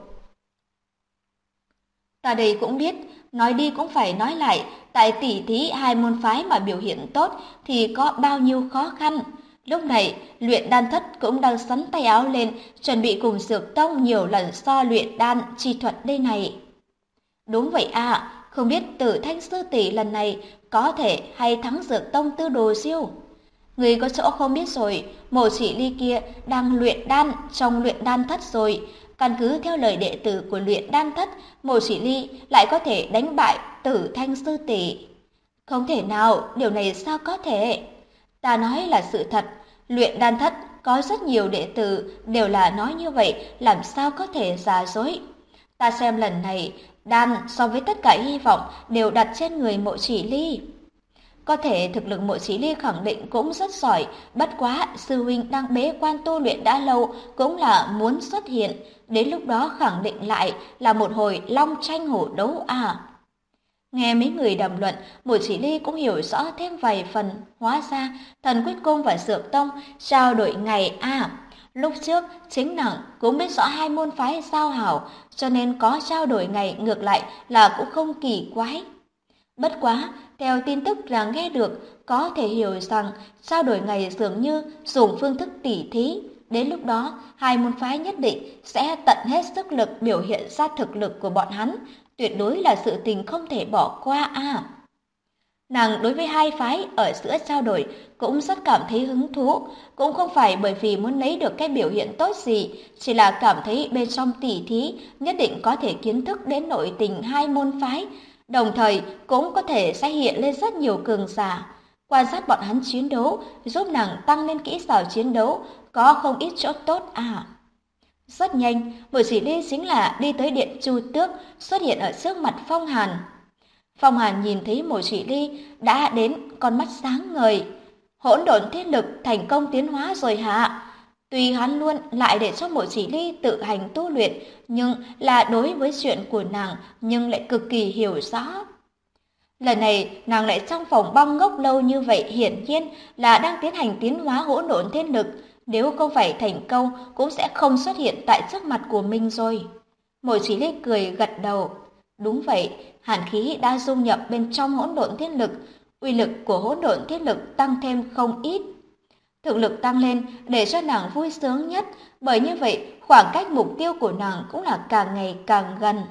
Ta đây cũng biết, nói đi cũng phải nói lại, tại tỉ thí hai môn phái mà biểu hiện tốt thì có bao nhiêu khó khăn. Lúc này, luyện đan thất cũng đang sắn tay áo lên, chuẩn bị cùng Dược Tông nhiều lần so luyện đan chi thuật đây này. Đúng vậy à, không biết Tử Thanh sư tỷ lần này có thể hay thắng Dược Tông Tư Đồ Siêu. Người có chỗ không biết rồi, Mộ Chỉ Ly kia đang luyện đan trong luyện đan thất rồi. Căn cứ theo lời đệ tử của luyện đan thất, Mộ Chỉ Ly lại có thể đánh bại Tử Thanh sư tỷ. Không thể nào, điều này sao có thể? Ta nói là sự thật, luyện đan thất có rất nhiều đệ tử đều là nói như vậy, làm sao có thể giả dối. Ta xem lần này, đan so với tất cả hy vọng đều đặt trên người Mộ Chỉ Ly. Có thể thực lực Mộ Chỉ Ly khẳng định cũng rất giỏi, bất quá sư huynh đang bế quan tu luyện đã lâu cũng là muốn xuất hiện, đến lúc đó khẳng định lại là một hồi long tranh hổ đấu à. Nghe mấy người đàm luận, Mộ Chỉ Ly cũng hiểu rõ thêm vài phần, hóa ra Thần Quyết Cung và Dược Tông trao đổi ngày à. Lúc trước, chính nàng cũng biết rõ hai môn phái giao hảo, cho nên có trao đổi ngày ngược lại là cũng không kỳ quái. Bất quá, theo tin tức là nghe được, có thể hiểu rằng trao đổi ngày dường như dùng phương thức tỉ thí. Đến lúc đó, hai môn phái nhất định sẽ tận hết sức lực biểu hiện ra thực lực của bọn hắn, tuyệt đối là sự tình không thể bỏ qua à. Nàng đối với hai phái ở giữa trao đổi cũng rất cảm thấy hứng thú, cũng không phải bởi vì muốn lấy được cái biểu hiện tốt gì, chỉ là cảm thấy bên trong tỉ thí nhất định có thể kiến thức đến nội tình hai môn phái, đồng thời cũng có thể sẽ hiện lên rất nhiều cường giả. Quan sát bọn hắn chiến đấu, giúp nàng tăng lên kỹ xảo chiến đấu, có không ít chỗ tốt à. Rất nhanh, Mộ Chỉ Ly chính là đi tới điện Chu Tước, xuất hiện ở trước mặt Phong Hàn. Phong Hàn nhìn thấy Mộ Chỉ Ly đã đến, con mắt sáng ngời. Hỗn độn thiết lực thành công tiến hóa rồi hả? Tuy hắn luôn lại để cho Mộ Chỉ Ly tự hành tu luyện, nhưng là đối với chuyện của nàng nhưng lại cực kỳ hiểu rõ. Lần này nàng lại trong phòng băng ngốc lâu như vậy, hiển nhiên là đang tiến hành tiến hóa hỗn độn thiên lực, nếu không phải thành công cũng sẽ không xuất hiện tại trước mặt của mình rồi. Mộ Chỉ Ly cười gật đầu. Đúng vậy, hàn khí đã dung nhập bên trong hỗn độn thiên lực, uy lực của hỗn độn thiên lực tăng thêm không ít. Thực lực tăng lên để cho nàng vui sướng nhất, bởi như vậy khoảng cách mục tiêu của nàng cũng là càng ngày càng gần.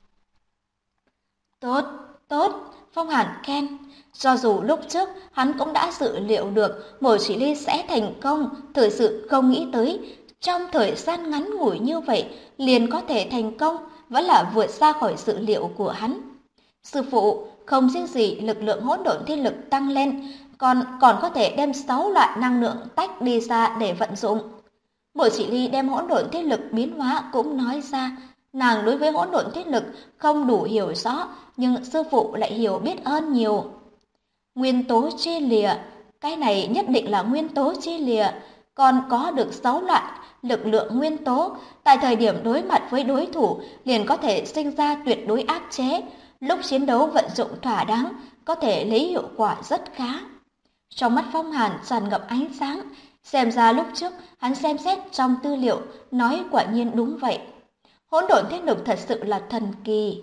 Tốt, tốt, Phong Hàn khen. Cho dù lúc trước hắn cũng đã dự liệu được Mộ Chỉ Ly sẽ thành công, thực sự không nghĩ tới trong thời gian ngắn ngủi như vậy liền có thể thành công, vẫn là vượt ra khỏi dự liệu của hắn. Sư phụ, không riêng gì lực lượng hỗn độn thiên lực tăng lên, còn có thể đem 6 loại năng lượng tách đi ra để vận dụng. Mộ Chỉ Ly đem hỗn độn thiên lực biến hóa cũng nói ra, nàng đối với hỗn độn thiết lực không đủ hiểu rõ, nhưng sư phụ lại hiểu biết ơn nhiều. Nguyên tố chia lìa, cái này nhất định là nguyên tố chia lìa, còn có được 6 loại lực lượng nguyên tố, tại thời điểm đối mặt với đối thủ liền có thể sinh ra tuyệt đối áp chế, lúc chiến đấu vận dụng thỏa đáng, có thể lấy hiệu quả rất khá. Trong mắt Phong Hàn tràn ngập ánh sáng, xem ra lúc trước hắn xem xét trong tư liệu, nói quả nhiên đúng vậy. Hỗn độn thiết lực thật sự là thần kỳ.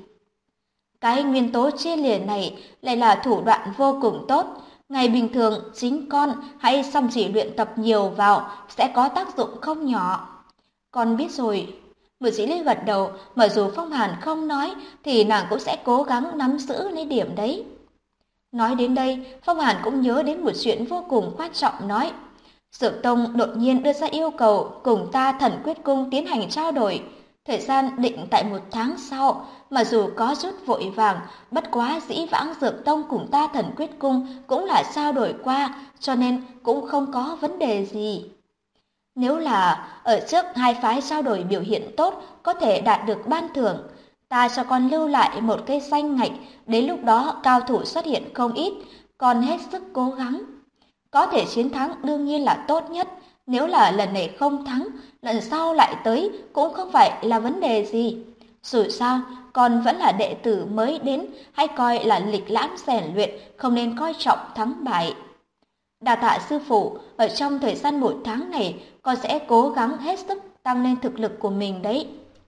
Cái nguyên tố chia lìa này lại là thủ đoạn vô cùng tốt. Ngày bình thường, chính con hãy chăm chỉ luyện tập nhiều vào sẽ có tác dụng không nhỏ. Con biết rồi. Mộ Chỉ Ly gật đầu, mặc dù Phong Hàn không nói thì nàng cũng sẽ cố gắng nắm giữ lấy điểm đấy. Nói đến đây, Phong Hàn cũng nhớ đến một chuyện vô cùng quan trọng nói. Dược Tông đột nhiên đưa ra yêu cầu cùng ta Thần Quyết Cung tiến hành trao đổi. Thời gian định tại 1 tháng sau, mà dù có chút vội vàng, bất quá dĩ vãng Dược Tông cùng ta Thần Quyết Cung cũng là trao đổi qua, cho nên cũng không có vấn đề gì. Nếu là ở trước hai phái trao đổi biểu hiện tốt, có thể đạt được ban thưởng, ta cho con lưu lại một cây danh ngạch, đến lúc đó cao thủ xuất hiện không ít, con hết sức cố gắng. Có thể chiến thắng đương nhiên là tốt nhất, nếu là lần này không thắng, lần sau lại tới cũng không phải là vấn đề gì. Dù sao, con vẫn là đệ tử mới đến, hãy coi là lịch lãm rèn luyện, không nên coi trọng thắng bại. Đa tạ sư phụ, ở trong thời gian 1 tháng này, con sẽ cố gắng hết sức tăng lên thực lực của mình đấy.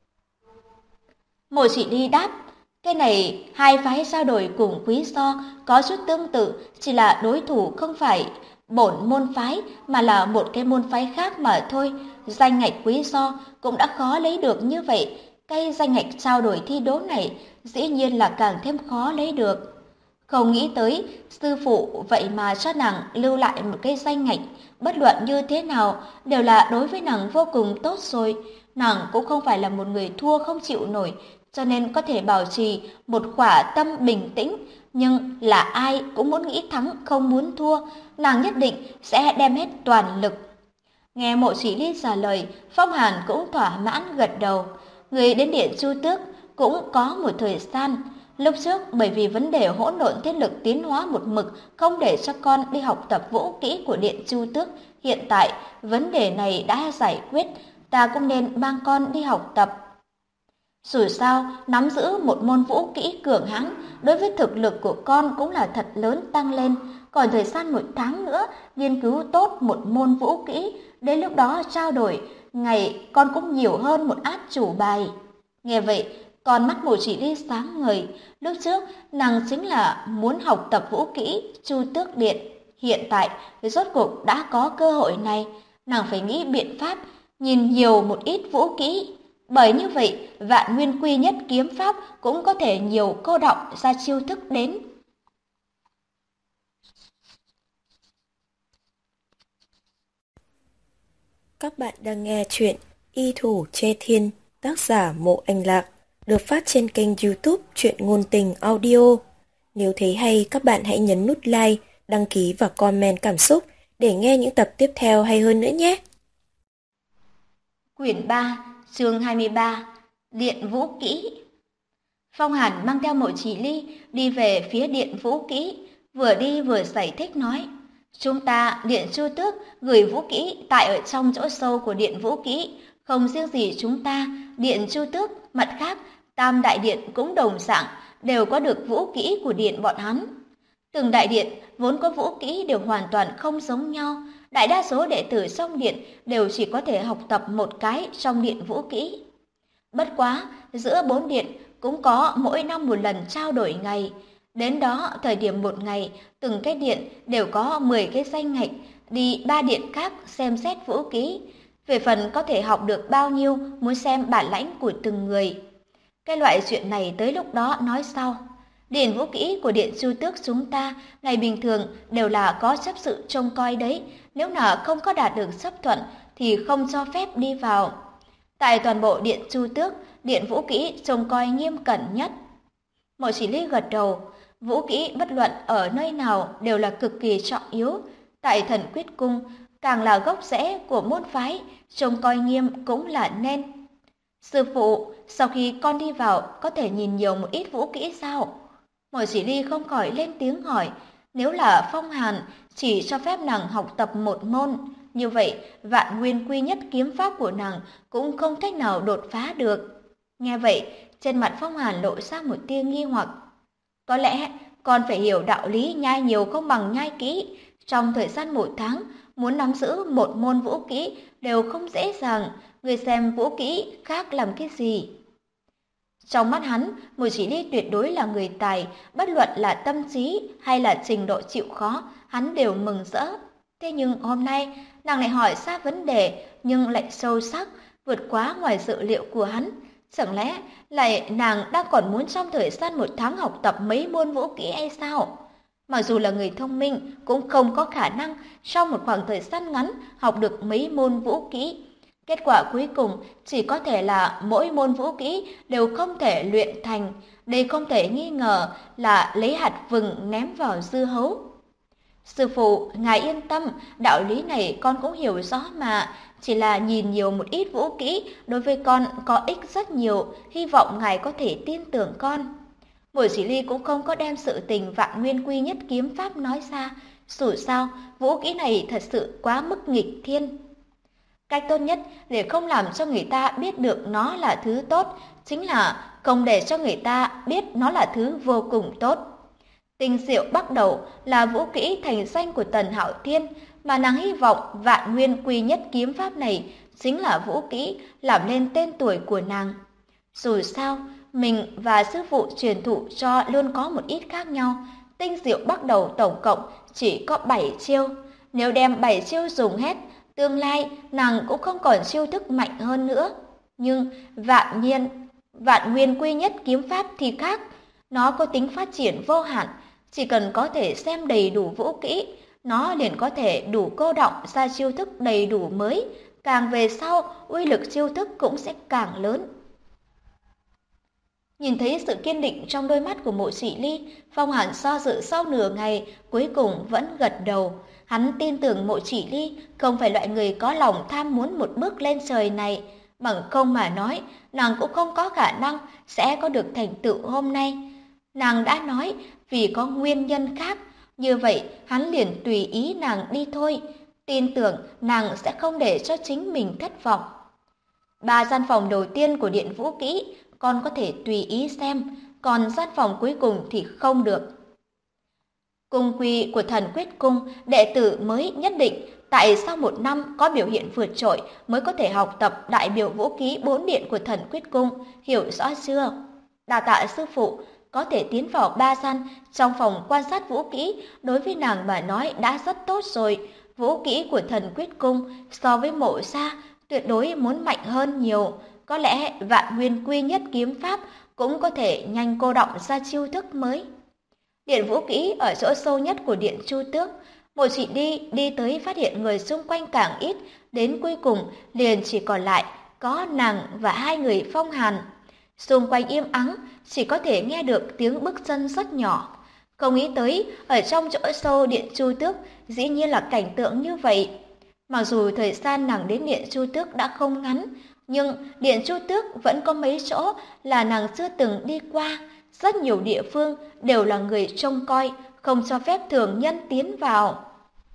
Mộ Chỉ Ly đáp, cái này hai phái trao đổi cùng Quý So có chút tương tự, chỉ là đối thủ không phải bổn môn phái mà là một cái môn phái khác mà thôi. Danh ngạch Quý So cũng đã khó lấy được như vậy, cái danh ngạch trao đổi thi đấu này dĩ nhiên là càng thêm khó lấy được. Không nghĩ tới, sư phụ vậy mà cho nàng lưu lại một cái danh ngạch, bất luận như thế nào đều là đối với nàng vô cùng tốt rồi. Nàng cũng không phải là một người thua không chịu nổi, cho nên có thể bảo trì một khỏa tâm bình tĩnh, nhưng là ai cũng muốn nghĩ thắng không muốn thua, nàng nhất định sẽ đem hết toàn lực. Nghe Mộ Chỉ Ly trả lời, Phong Hàn cũng thỏa mãn gật đầu. Người đến Điện Chu Tước cũng có một thời gian. Lúc trước bởi vì vấn đề hỗn độn thiên lực tiến hóa một mực không để cho con đi học tập vũ kỹ của Điện Chu Tước. Hiện tại vấn đề này đã giải quyết, ta cũng nên mang con đi học tập. Dù sao, nắm giữ một môn vũ kỹ cường hãn đối với thực lực của con cũng là thật lớn tăng lên. Còn thời gian 1 tháng nữa nghiên cứu tốt một môn vũ kỹ, đến lúc đó trao đổi, ngày con cũng nhiều hơn một át chủ bài. Nghe vậy, con mắt Mộ Chỉ Ly sáng ngời. Lúc trước, nàng chính là muốn học tập vũ kỹ Chu Tước Điện. Hiện tại, rốt cuộc đã có cơ hội này, nàng phải nghĩ biện pháp, nhìn nhiều một ít vũ kỹ. Bởi như vậy, Vạn Nguyên Quy Nhất kiếm pháp cũng có thể nhiều cô đọng ra chiêu thức đến. Các bạn đang nghe chuyện Y Thủ Chê Thiên, tác giả Mộ Anh Lạc, được phát trên kênh YouTube Truyện Ngôn Tình Audio. Nếu thấy hay, các bạn hãy nhấn nút like, đăng ký và comment cảm xúc để nghe những tập tiếp theo hay hơn nữa nhé. Quyển 3, chương 23, Điện Vũ Kỹ. Phong Hàn mang theo Mộ Chỉ Ly đi về phía Điện Vũ Kỹ, vừa đi vừa giải thích nói: chúng ta Điện Chu Tước gửi vũ kỹ tại ở trong chỗ sâu của Điện Vũ Kỹ, không riêng gì chúng ta Điện Chu Tước, mặt khác Tam Đại Điện cũng đồng dạng đều có được vũ kỹ của điện bọn hắn. Từng đại điện vốn có vũ kỹ đều hoàn toàn không giống nhau, đại đa số đệ tử trong điện đều chỉ có thể học tập một cái trong điện vũ kỹ. Bất quá, giữa 4 điện cũng có mỗi năm một lần trao đổi ngày. Đến đó, thời điểm một ngày, từng cái điện đều có 10 cái danh ngạch, đi 3 điện khác xem xét vũ kỹ. Về phần có thể học được bao nhiêu, muốn xem bản lãnh của từng người. Cái loại chuyện này tới lúc đó nói sau. Điện vũ kỹ của Điện Chu Tước chúng ta ngày bình thường đều là có chấp sự trông coi đấy. Nếu nào không có đạt được chấp thuận thì không cho phép đi vào. Tại toàn bộ Điện Chu Tước, Điện vũ kỹ trông coi nghiêm cẩn nhất. Mộ Chỉ Ly gật đầu. Vũ kỹ bất luận ở nơi nào đều là cực kỳ trọng yếu. Tại Thần Quyết Cung, càng là gốc rễ của môn phái, trông coi nghiêm cũng là nên. Sư phụ, sau khi con đi vào có thể nhìn nhiều một ít vũ kỹ sao? Mộ Chỉ Ly không khỏi lên tiếng hỏi. Nếu là Phong Hàn chỉ cho phép nàng học tập một môn, như vậy Vạn Nguyên Quy Nhất kiếm pháp của nàng cũng không cách nào đột phá được. Nghe vậy, trên mặt Phong Hàn lộ ra một tia nghi hoặc. Có lẽ con phải hiểu đạo lý nhai nhiều không bằng nhai kỹ. Trong thời gian 1 tháng, muốn nắm giữ một môn vũ kỹ đều không dễ dàng. Người xem vũ kỹ khác làm cái gì? Trong mắt hắn, Mộ Chỉ Ly tuyệt đối là người tài, bất luận là tâm trí hay là trình độ chịu khó, hắn đều mừng rỡ. Thế nhưng hôm nay, nàng lại hỏi ra vấn đề, nhưng lại sâu sắc, vượt quá ngoài dự liệu của hắn. Chẳng lẽ lại nàng đang còn muốn trong thời gian 1 tháng học tập mấy môn vũ kỹ hay sao? Mặc dù là người thông minh, cũng không có khả năng trong một khoảng thời gian ngắn học được mấy môn vũ kỹ. Kết quả cuối cùng chỉ có thể là mỗi môn vũ kỹ đều không thể luyện thành. Đây không thể nghi ngờ là lấy hạt vừng ném vào dưa hấu. Sư phụ, ngài yên tâm, đạo lý này con cũng hiểu rõ mà. Chỉ là nhìn nhiều một ít vũ kỹ đối với con có ích rất nhiều, hy vọng ngài có thể tin tưởng con. Mộ Chỉ Ly cũng không có đem sự tình Vạn Nguyên Quy Nhất kiếm pháp nói ra. Dù sao, vũ kỹ này thật sự quá mức nghịch thiên. Cách tốt nhất để không làm cho người ta biết được nó là thứ tốt, chính là không để cho người ta biết nó là thứ vô cùng tốt. Tinh diệu bắt đầu là vũ kỹ thành danh của Tần Hạo Thiên, mà nàng hy vọng Vạn Nguyên Quy Nhất kiếm pháp này chính là vũ kỹ làm lên tên tuổi của nàng. Dù sao, mình và sư phụ truyền thụ cho luôn có một ít khác nhau. Tinh diệu bắt đầu tổng cộng chỉ có 7 chiêu. Nếu đem 7 chiêu dùng hết, tương lai nàng cũng không còn chiêu thức mạnh hơn nữa. Nhưng Vạn Nguyên Quy Nhất kiếm pháp thì khác. Nó có tính phát triển vô hạn. Chỉ cần có thể xem đầy đủ vũ kỹ, nó liền có thể đủ cô đọng ra chiêu thức đầy đủ mới. Càng về sau, uy lực chiêu thức cũng sẽ càng lớn. Nhìn thấy sự kiên định trong đôi mắt của Mộ Chỉ Ly, Phong Hàn do dự sau nửa ngày, cuối cùng vẫn gật đầu. Hắn tin tưởng Mộ Chỉ Ly không phải loại người có lòng tham muốn một bước lên trời này, bằng không mà nói, nàng cũng không có khả năng sẽ có được thành tựu hôm nay. Nàng đã nói vì có nguyên nhân khác, như vậy hắn liền tùy ý nàng đi thôi, tin tưởng nàng sẽ không để cho chính mình thất vọng. 3 gian phòng đầu tiên của Điện Vũ Kỹ con có thể tùy ý xem, còn gian phòng cuối cùng thì không được. Cung quy của Thần Quyết Cung, đệ tử mới nhất định tại sau 1 năm có biểu hiện vượt trội mới có thể học tập đại biểu vũ khí 4 điện của Thần Quyết Cung, hiểu rõ chưa? Đa tạ sư phụ, có thể tiến vào 3 gian trong phòng quan sát vũ kỹ, đối với nàng mà nói đã rất tốt rồi. Vũ kỹ của Thần Quyết Cung so với Mộ gia tuyệt đối muốn mạnh hơn nhiều. Có lẽ Vạn Nguyên Quy Nhất kiếm pháp cũng có thể nhanh cô đọng ra chiêu thức mới. Điện vũ kỹ ở chỗ sâu nhất của Điện Chu Tước, Mộ Chỉ Ly đi tới phát hiện người xung quanh càng ít, đến cuối cùng liền chỉ còn lại có nàng và 2 người Phong Hàn. Xung quanh im ắng, chỉ có thể nghe được tiếng bước chân rất nhỏ. Không nghĩ tới ở trong chỗ sâu Điện Chu Tước dĩ nhiên là cảnh tượng như vậy. Mặc dù thời gian nàng đến Điện Chu Tước đã không ngắn, nhưng Điện Chu Tước vẫn có mấy chỗ là nàng chưa từng đi qua. Rất nhiều địa phương đều là người trông coi, không cho phép thường nhân tiến vào.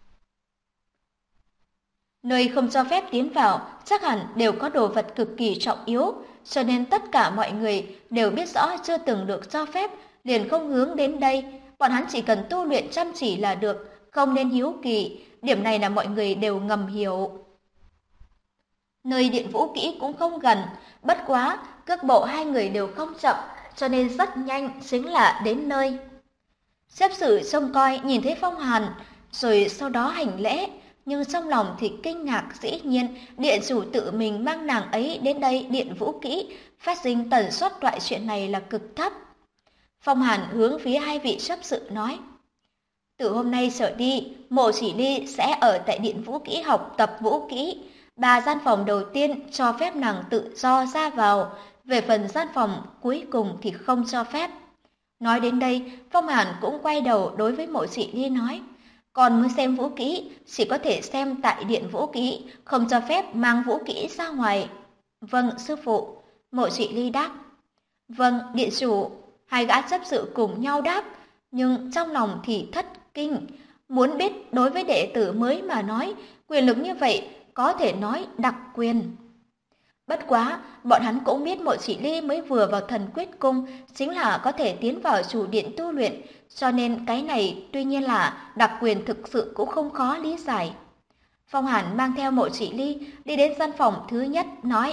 Nơi không cho phép tiến vào chắc hẳn đều có đồ vật cực kỳ trọng yếu, cho nên tất cả mọi người đều biết rõ chưa từng được cho phép, liền không hướng đến đây. Bọn hắn chỉ cần tu luyện chăm chỉ là được, không nên hiếu kỳ, điểm này là mọi người đều ngầm hiểu. Nơi Điện Vũ Kỹ cũng không gần, bất quá cước bộ 2 người đều không chậm, cho nên rất nhanh chính là đến nơi. Xếp sử trông coi nhìn thấy Phong Hàn, rồi sau đó hành lễ, nhưng trong lòng thì kinh ngạc, dĩ nhiên điện chủ tự mình mang nàng ấy đến đây Điện Vũ Kỹ, phát sinh tần suất loại chuyện này là cực thấp. Phong Hàn hướng phía 2 vị chấp sự nói: từ hôm nay trở đi, Mộ Chỉ Ly sẽ ở tại Điện Vũ Kỹ học tập vũ kỹ. 3 gian phòng đầu tiên cho phép nàng tự do ra vào, về phần gian phòng cuối cùng thì không cho phép. Nói đến đây, Phong Hàn cũng quay đầu đối với Mộ Chỉ Ly nói: còn muốn xem vũ kỹ, chỉ có thể xem tại Điện Vũ Kỹ, không cho phép mang vũ kỹ ra ngoài. Vâng, sư phụ. Mộ Chỉ Ly đáp. Vâng, điện chủ. 2 gã chấp sự cùng nhau đáp, nhưng trong lòng thì thất kinh. Muốn biết đối với đệ tử mới mà nói, quyền lực như vậy có thể nói đặc quyền. Bất quá, bọn hắn cũng biết Mộ Chỉ Ly mới vừa vào Thần Quyết Cung chính là có thể tiến vào chủ điện tu luyện, cho nên cái này tuy nhiên là đặc quyền thực sự cũng không khó lý giải. Phong Hàn mang theo Mộ Chỉ Ly đi đến gian phòng thứ nhất, nói: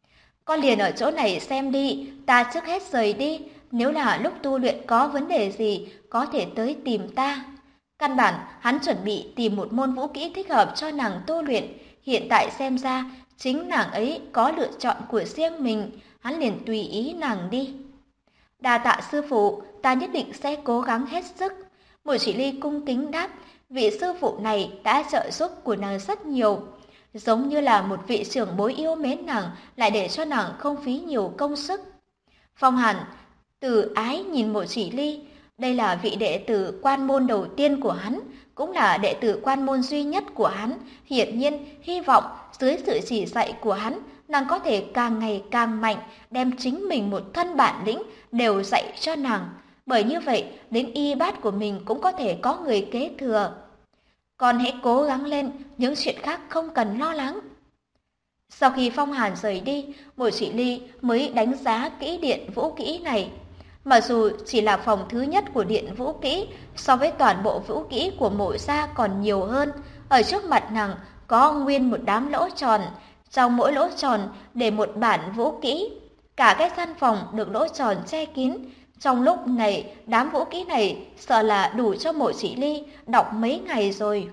con liền ở chỗ này xem đi, ta trước hết rời đi, nếu là lúc tu luyện có vấn đề gì có thể tới tìm ta. Căn bản hắn chuẩn bị tìm một môn vũ kỹ thích hợp cho nàng tu luyện, hiện tại xem ra chính nàng ấy có lựa chọn của riêng mình, hắn liền tùy ý nàng đi. Đa tạ sư phụ, ta nhất định sẽ cố gắng hết sức. Mộ Chỉ Ly cung kính đáp, vị sư phụ này đã trợ giúp của nàng rất nhiều, giống như là một vị trưởng bối yêu mến nàng, lại để cho nàng không phí nhiều công sức. Phong Hàn từ ái nhìn Mộ Chỉ Ly, đây là vị đệ tử quan môn đầu tiên của hắn, cũng là đệ tử quan môn duy nhất của hắn, hiển nhiên hy vọng dưới sự chỉ dạy của hắn, nàng có thể càng ngày càng mạnh, đem chính mình một thân bản lĩnh đều dạy cho nàng, bởi như vậy đến y bát của mình cũng có thể có người kế thừa. Con hãy cố gắng lên, những chuyện khác không cần lo lắng. Sau khi Phong Hàn rời đi, Mộ Chỉ Ly mới đánh giá kỹ Điện Vũ Kỹ này. Mặc dù chỉ là phòng thứ nhất của Điện Vũ Kỹ, so với toàn bộ vũ kỹ của Mộ gia còn nhiều hơn, ở trước mặt nàng có nguyên một đám lỗ tròn, trong mỗi lỗ tròn để một bản vũ kỹ. Cả cái gian phòng được lỗ tròn che kín. Trong lúc này, đám vũ kỹ này sợ là đủ cho Mộ Chỉ Ly đọc mấy ngày rồi.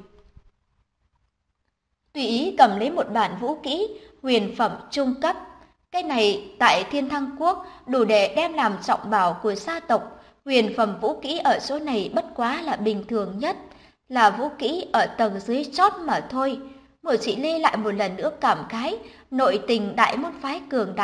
Tùy ý cầm lấy một bản vũ kỹ, huyền phẩm trung cấp. Cái này tại Thiên Thăng Quốc đủ để đem làm trọng bảo của gia tộc. Huyền phẩm vũ kỹ ở chỗ này bất quá là bình thường nhất, là vũ kỹ ở tầng dưới chót mà thôi. Mộ Chỉ Ly lại một lần nữa cảm khái, nội tình đại môn phái cường đại,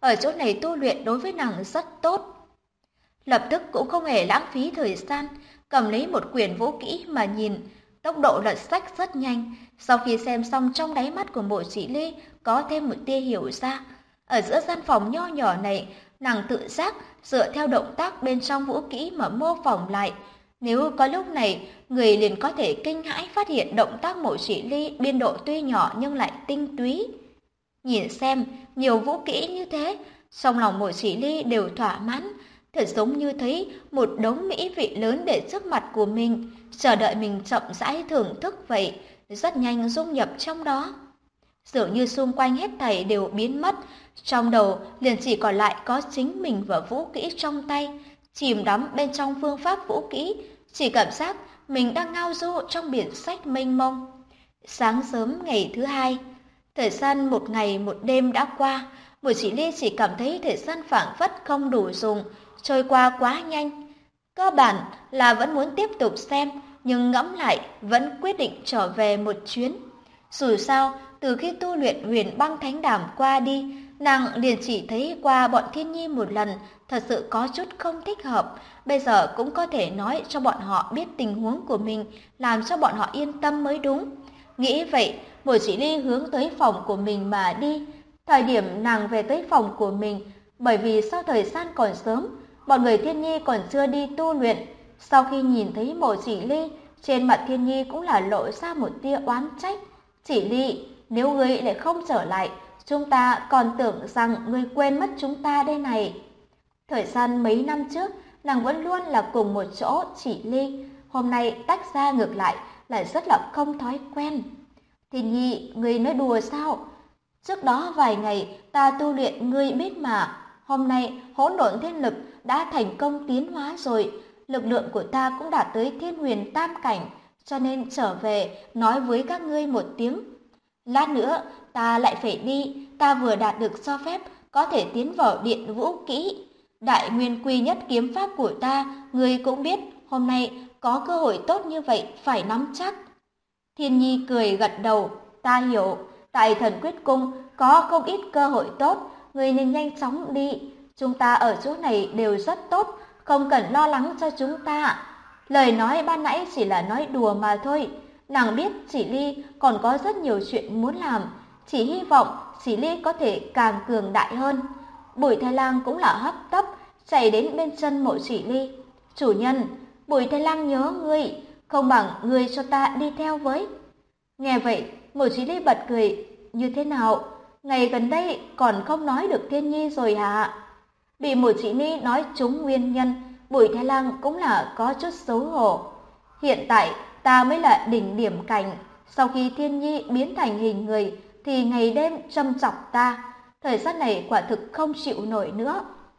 ở chỗ này tu luyện đối với nàng rất tốt. Lập tức cũng không hề lãng phí thời gian, cầm lấy một quyển vũ kỹ mà nhìn, tốc độ lật sách rất nhanh. Sau khi xem xong, trong đáy mắt của Mộ Chỉ Ly có thêm một tia hiểu ra. Ở giữa gian phòng nho nhỏ này, nàng tự giác dựa theo động tác bên trong vũ kỹ mà mô phỏng lại. Nếu có lúc này, người liền có thể kinh hãi phát hiện động tác Mộ Chỉ Ly biên độ tuy nhỏ nhưng lại tinh túy. Nhìn xem, nhiều vũ kỹ như thế, trong lòng Mộ Chỉ Ly đều thỏa mãn, thật giống như thấy một đống mỹ vị lớn để trước mặt của mình, chờ đợi mình chậm rãi thưởng thức vậy, rất nhanh dung nhập trong đó. Dường như xung quanh hết thảy đều biến mất, trong đầu liền chỉ còn lại có chính mình và vũ kỹ trong tay, chìm đắm bên trong phương pháp vũ kỹ, chỉ cảm giác mình đang ngao du trong biển sách mênh mông. Sáng sớm ngày thứ hai, thời gian một ngày một đêm đã qua, Bùi Chỉ Ly chỉ cảm thấy thời gian phảng phất không đủ dùng, trôi qua quá nhanh. Cơ bản là vẫn muốn tiếp tục xem, nhưng ngẫm lại vẫn quyết định trở về một chuyến. Dù sao, từ khi tu luyện Huyền Băng Thánh Đàm qua đi, nàng liền chỉ thấy qua bọn Thiên Nhi một lần, thật sự có chút không thích hợp. Bây giờ cũng có thể nói cho bọn họ biết tình huống của mình, làm cho bọn họ yên tâm mới đúng. Nghĩ vậy, Bùi Chỉ Ly hướng tới phòng của mình mà đi. Thời điểm nàng về tới phòng của mình, bởi vì sau thời gian còn sớm, bọn người Thiên Nhi còn chưa đi tu luyện. Sau khi nhìn thấy Mộ Chỉ Ly, trên mặt Thiên Nhi cũng là lộ ra một tia oán trách. Chỉ Ly, nếu ngươi lại không trở lại, chúng ta còn tưởng rằng ngươi quên mất chúng ta đây này. Thời gian mấy năm trước, nàng vẫn luôn là cùng một chỗ Chỉ Ly, hôm nay tách ra ngược lại là rất là không thói quen. Thiên Nhi, ngươi nói đùa sao? Trước đó vài ngày ta tu luyện ngươi biết mà, hôm nay hỗn độn thiên lực đã thành công tiến hóa rồi, lực lượng của ta cũng đạt tới Thiên Huyền Tam cảnh, cho nên trở về nói với các ngươi một tiếng. Lát nữa ta lại phải đi, ta vừa đạt được cho phép có thể tiến vào điện vũ kỹ. Đại nguyên quy nhất kiếm pháp của ta, ngươi cũng biết, hôm nay có cơ hội tốt như vậy phải nắm chắc. Thiên Nhi cười gật đầu, ta hiểu, tại Thần Quyết Cung có không ít cơ hội tốt, ngươi nên nhanh chóng đi. Chúng ta ở chỗ này đều rất tốt, không cần lo lắng cho chúng ta. Lời nói ban nãy chỉ là nói đùa mà thôi. Nàng biết Chỉ Ly còn có rất nhiều chuyện muốn làm, chỉ hy vọng Chỉ Ly có thể càng cường đại hơn. Bùi Thái Lang cũng là hấp tấp chạy đến bên chân Mộ Chỉ Ly. Chủ nhân, Bùi Thái Lang nhớ ngươi, không bằng ngươi cho ta đi theo với. Nghe vậy, Mộ Chỉ Ly bật cười, như thế nào? Ngày gần đây còn không nói được Thiên Nhi rồi hả? Bị Mộ Chỉ Ly nói trúng nguyên nhân, Bùi Thái Lang cũng là có chút xấu hổ. Hiện tại ta mới là đỉnh điểm cảnh, sau khi Thiên Nhi biến thành hình người thì ngày đêm châm chọc ta, thời gian này quả thực không chịu nổi nữa.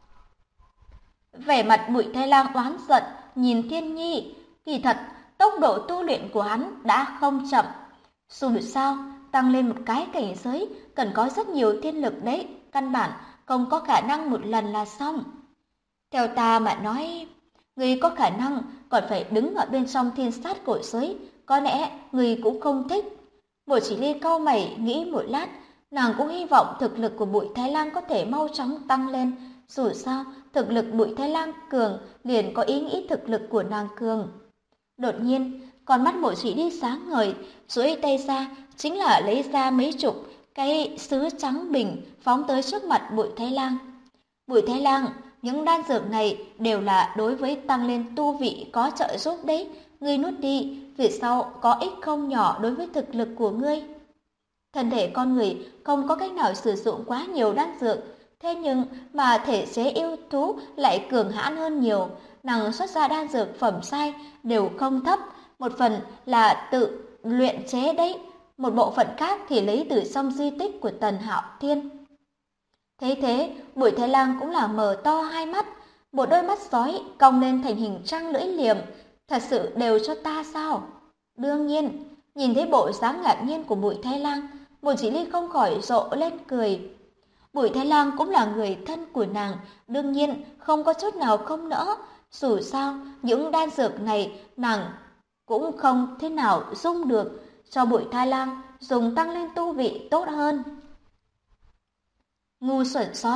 Vẻ mặt Bùi Thái Lang oán giận nhìn Thiên Nhi, kỳ thật tốc độ tu luyện của hắn đã không chậm. Dù sao, tăng lên một cái cảnh giới cần có rất nhiều thiên lực đấy, căn bản không có khả năng một lần là xong. Theo ta mà nói, người có khả năng còn phải đứng ở bên trong thiên sát cổ giới, có lẽ người cũng không thích. Bùi Chỉ Ly cau mày nghĩ một lát, nàng cũng hy vọng thực lực của Bùi Thái Lang có thể mau chóng tăng lên. Dù sao, thực lực Bùi Thái Lang cường liền có ý nghĩ thực lực của nàng cường. Đột nhiên, con mắt Mộ Chỉ Ly sáng ngời, duỗi tay ra chính là lấy ra mấy chục cái sứ trắng bình phóng tới trước mặt Bùi Thái Lang. Bùi Thái Lang, những đan dược này đều là đối với tăng lên tu vị có trợ giúp đấy, ngươi nuốt đi, về sau có ích không nhỏ đối với thực lực của ngươi. Thân thể con người không có cách nào sử dụng quá nhiều đan dược, thế nhưng mà thể chế yêu thú lại cường hãn hơn nhiều, năng xuất ra đan dược phẩm sai đều không thấp, một phần là tự luyện chế đấy, một bộ phận khác thì lấy từ trong di tích của Tần Hạo Thiên. Thế thế, Bùi Thái Lang cũng là mở to hai mắt, một đôi mắt sói cong lên thành hình trăng lưỡi liềm, thật sự đều cho ta sao? Đương nhiên, nhìn thấy bộ dáng ngạc nhiên của Bùi Thái Lang, Bùi Chỉ Ly không khỏi rộ lên cười. Bùi Thái Lang cũng là người thân của nàng, đương nhiên không có chút nào không nỡ, dù sao những đan dược này nàng cũng không thế nào dung được, cho Bùi Thái Lang dùng tăng lên tu vị tốt hơn. Ngu xuẩn sói,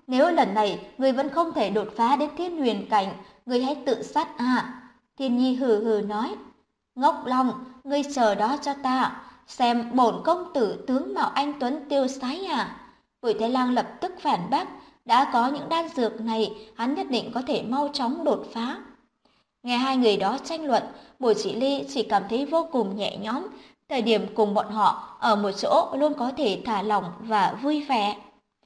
nếu lần này người vẫn không thể đột phá đến Thiên Huyền cảnh, người hãy tự sát à. Thiên Nhi hừ hừ nói, Ngốc Long, ngươi chờ đó cho ta, xem bổn công tử tướng mạo anh tuấn tiêu sái à. Bùi Thái Lang lập tức phản bác, đã có những đan dược này, hắn nhất định có thể mau chóng đột phá. Nghe hai người đó tranh luận, Bùi Chỉ Ly chỉ cảm thấy vô cùng nhẹ nhõm, thời điểm cùng bọn họ ở một chỗ luôn có thể thả lỏng và vui vẻ.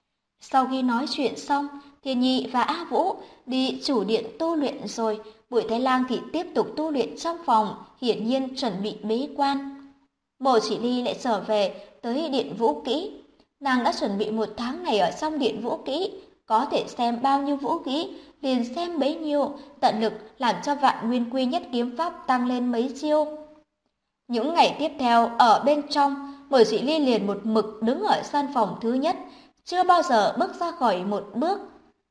Sau khi nói chuyện xong, Thiên Nhi và A Vũ đi chủ điện tu luyện rồi, Bùi Thái Lang thì tiếp tục tu luyện trong phòng, hiển nhiên chuẩn bị bế quan. Bùi Chỉ Ly lại trở về tới điện vũ kỹ. Nàng đã chuẩn bị 1 tháng này ở trong điện vũ kỹ, có thể xem bao nhiêu vũ kỹ, liền xem bấy nhiêu, tận lực làm cho Vạn Nguyên Quy Nhất Kiếm Pháp tăng lên mấy chiêu. Những ngày tiếp theo ở bên trong, Bùi Chỉ Ly liền một mực đứng ở gian phòng thứ nhất, chưa bao giờ bước ra khỏi một bước.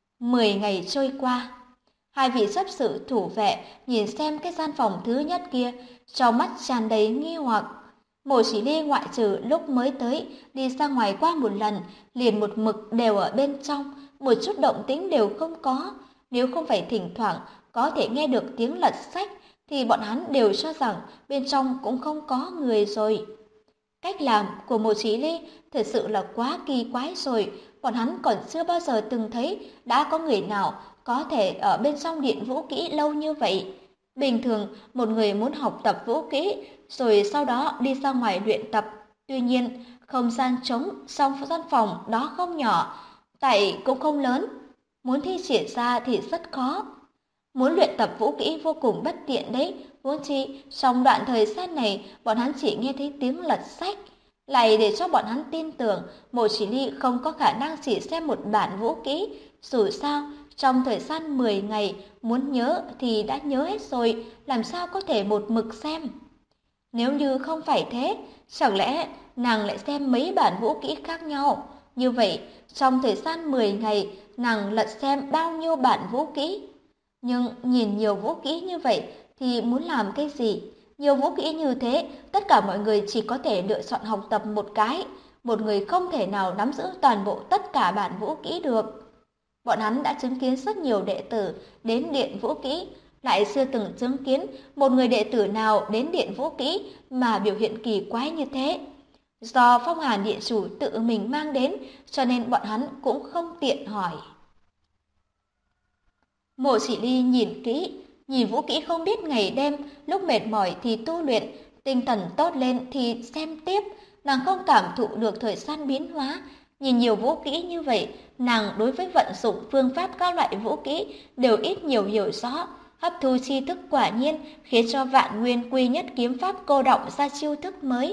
10 ngày trôi qua, hai vị chấp sự thủ vệ nhìn xem cái gian phòng thứ nhất kia, trong mắt tràn đầy nghi hoặc. Bùi Chỉ Ly ngoại trừ lúc mới tới đi ra ngoài qua một lần, liền một mực đều ở bên trong, một chút động tĩnh đều không có. Nếu không phải thỉnh thoảng có thể nghe được tiếng lật sách, thì bọn hắn đều cho rằng bên trong cũng không có người rồi. Cách làm của Bùi Chỉ Ly thật sự là quá kỳ quái rồi, bọn hắn còn chưa bao giờ từng thấy đã có người nào có thể ở bên trong điện vũ kỹ lâu như vậy. Bình thường, một người muốn học tập vũ kỹ, rồi sau đó đi ra ngoài luyện tập. Tuy nhiên, không gian trống trong gian phòng đó không nhỏ, tại cũng không lớn. Muốn thi triển ra thì rất khó. Muốn luyện tập vũ kỹ vô cùng bất tiện đấy, huống chi trong đoạn thời gian này bọn hắn chỉ nghe thấy tiếng lật sách, lại để cho bọn hắn tin tưởng Bùi Chỉ Ly không có khả năng chỉ xem một bản vũ kỹ. Dù sao, trong thời gian 10 ngày, muốn nhớ thì đã nhớ hết rồi, làm sao có thể một mực xem. Nếu như không phải thế, chẳng lẽ nàng lại xem mấy bản vũ kỹ khác nhau? Như vậy, trong thời gian 10 ngày, nàng lật xem bao nhiêu bản vũ kỹ? Nhưng nhìn nhiều vũ kỹ như vậy thì muốn làm cái gì? Nhiều vũ kỹ như thế, tất cả mọi người chỉ có thể lựa chọn học tập một cái. Một người không thể nào nắm giữ toàn bộ tất cả bản vũ kỹ được. Bọn hắn đã chứng kiến rất nhiều đệ tử đến điện vũ kỹ, lại chưa từng chứng kiến một người đệ tử nào đến điện vũ kỹ mà biểu hiện kỳ quái như thế. Do Phong Hàn điện chủ tự mình mang đến, cho nên bọn hắn cũng không tiện hỏi. Mộ Chỉ Ly nhìn kỹ, nhìn vũ kỹ không biết ngày đêm, lúc mệt mỏi thì tu luyện, tinh thần tốt lên thì xem tiếp, nàng không cảm thụ được thời gian biến hóa. Nhìn nhiều vũ kỹ như vậy, nàng đối với vận dụng phương pháp các loại vũ kỹ đều ít nhiều hiểu rõ, hấp thu tri thức quả nhiên khiến cho Vạn Nguyên Quy Nhất Kiếm Pháp cô đọng ra chiêu thức mới.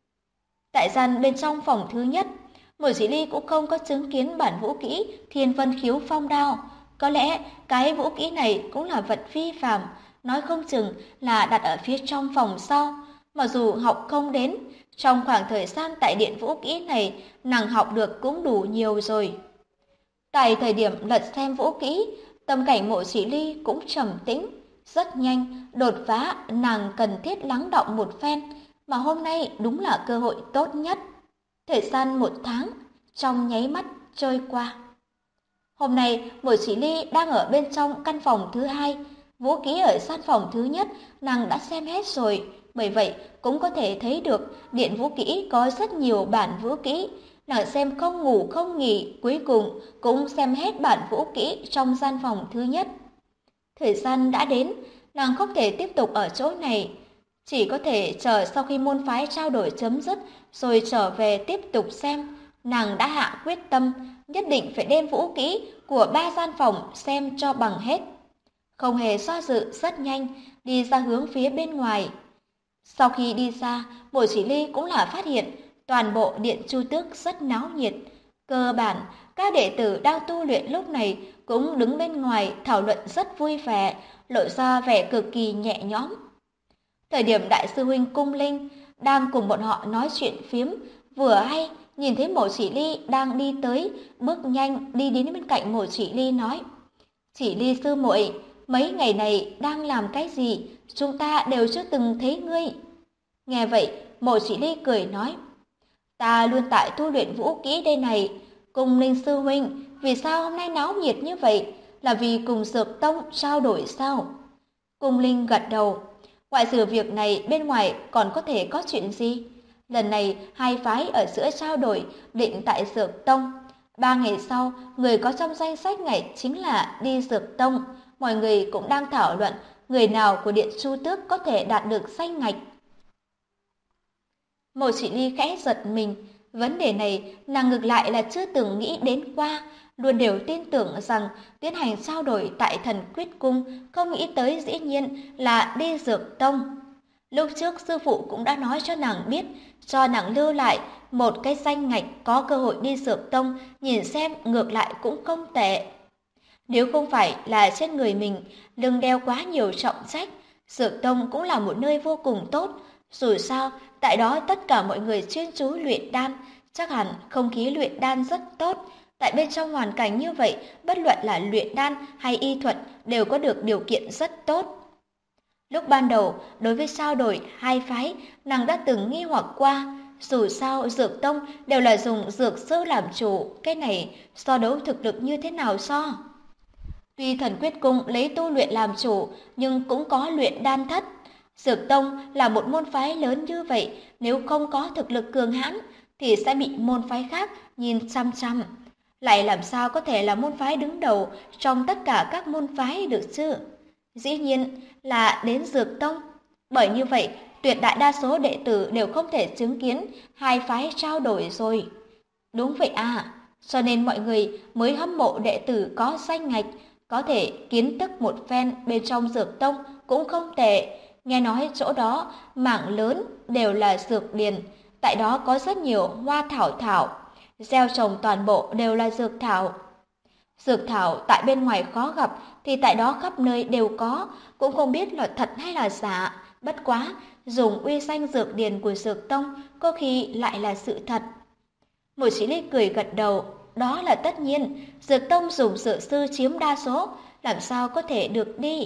Tại gian bên trong phòng thứ nhất, Mộ Chỉ Ly cũng không có chứng kiến bản vũ kỹ Thiên Vân Khiếu Phong Đao. Có lẽ cái vũ kỹ này cũng là vật phi phàm, nói không chừng là đặt ở phía trong phòng sau. Mặc dù học không đến, trong khoảng thời gian tại điện vũ kỹ này, nàng học được cũng đủ nhiều rồi. Tại thời điểm lật xem vũ kỹ, tâm cảnh Mộ Chỉ Ly cũng trầm tĩnh. Rất nhanh, đột phá nàng cần thiết lắng đọng một phen, mà hôm nay đúng là cơ hội tốt nhất. Thời gian 1 tháng, trong nháy mắt trôi qua. Hôm nay, Bùi Chỉ Ly đang ở bên trong căn phòng thứ hai. Vũ kỹ ở gian phòng thứ nhất, nàng đã xem hết rồi. Bởi vậy, cũng có thể thấy được điện vũ kỹ có rất nhiều bản vũ kỹ. Nàng xem không ngủ không nghỉ, cuối cùng cũng xem hết bản vũ kỹ trong gian phòng thứ nhất. Thời gian đã đến, nàng không thể tiếp tục ở chỗ này. Chỉ có thể chờ sau khi môn phái trao đổi chấm dứt, rồi trở về tiếp tục xem. Nàng đã hạ quyết tâm, nhất định phải đem vũ kỹ của 3 gian phòng xem cho bằng hết. Không hề do dự, rất nhanh, đi ra hướng phía bên ngoài. Sau khi đi ra, Bùi Chỉ Ly cũng là phát hiện toàn bộ điện Chu Tước rất náo nhiệt. Cơ bản, các đệ tử đang tu luyện lúc này cũng đứng bên ngoài thảo luận rất vui vẻ, lộ ra vẻ cực kỳ nhẹ nhõm. Thời điểm Đại sư huynh Cung Linh đang cùng bọn họ nói chuyện phiếm, vừa hay nhìn thấy Mộ Chỉ Ly đang đi tới, bước nhanh đi đến bên cạnh Mộ Chỉ Ly nói: "Chỉ Ly sư muội, mấy ngày này đang làm cái gì? Chúng ta đều chưa từng thấy ngươi." Nghe vậy, Mộ Chỉ Ly cười nói: "Ta luôn tại tu luyện vũ kỹ đây này, Cung Linh sư huynh, vì sao hôm nay náo nhiệt như vậy? Là vì cùng Dược Tông trao đổi sao? Cung Linh gật đầu. Ngoại trừ việc này bên ngoài còn có thể có chuyện gì? Lần này hai phái ở giữa trao đổi định tại Dược Tông. 3 ngày sau, người có trong danh sách này chính là đi Dược Tông. Mọi người cũng đang thảo luận người nào của Điện Chu Tước có thể đạt được danh ngạch. Mộ Chỉ Ly khẽ giật mình. Vấn đề này nàng ngược lại là chưa từng nghĩ đến qua, luôn đều tin tưởng rằng tiến hành trao đổi tại Thần Quyết Cung, không nghĩ tới dĩ nhiên là đi Dược Tông. Lúc trước sư phụ cũng đã nói cho nàng biết, cho nàng lưu lại một cái danh ngạch có cơ hội đi Dược Tông, nhìn xem ngược lại cũng không tệ. Nếu không phải là trên người mình lưng đeo quá nhiều trọng trách, Dược Tông cũng là một nơi vô cùng tốt. Dù sao, tại đó tất cả mọi người chuyên chú luyện đan, chắc hẳn không khí luyện đan rất tốt. Tại bên trong hoàn cảnh như vậy, bất luận là luyện đan hay y thuật đều có được điều kiện rất tốt. Lúc ban đầu, đối với trao đổi hai phái, nàng đã từng nghi hoặc qua. Dù sao, Dược Tông đều là dùng dược sư làm chủ, cái này so đấu thực lực như thế nào so? Tuy Thần Quyết Cung lấy tu luyện làm chủ, nhưng cũng có luyện đan thất. Dược Tông là một môn phái lớn như vậy, nếu không có thực lực cường hãn, thì sẽ bị môn phái khác nhìn chăm chăm. Lại làm sao có thể là môn phái đứng đầu trong tất cả các môn phái được chứ? Dĩ nhiên là đến Dược Tông. Bởi như vậy, tuyệt đại đa số đệ tử đều không thể chứng kiến hai phái trao đổi rồi. Đúng vậy à, cho nên mọi người mới hâm mộ đệ tử có danh ngạch, có thể kiến thức một phen bên trong Dược Tông cũng không tệ. Nghe nói chỗ đó mảng lớn đều là dược điền, tại đó có rất nhiều hoa thảo, gieo trồng toàn bộ đều là dược thảo. Dược thảo tại bên ngoài khó gặp thì tại đó khắp nơi đều có, cũng không biết là thật hay là giả. Bất quá, dùng uy danh dược điền của Dược Tông có khi lại là sự thật. Mộ Chỉ Ly cười gật đầu, đó là tất nhiên, Dược Tông dùng dược sư chiếm đa số, làm sao có thể được đi.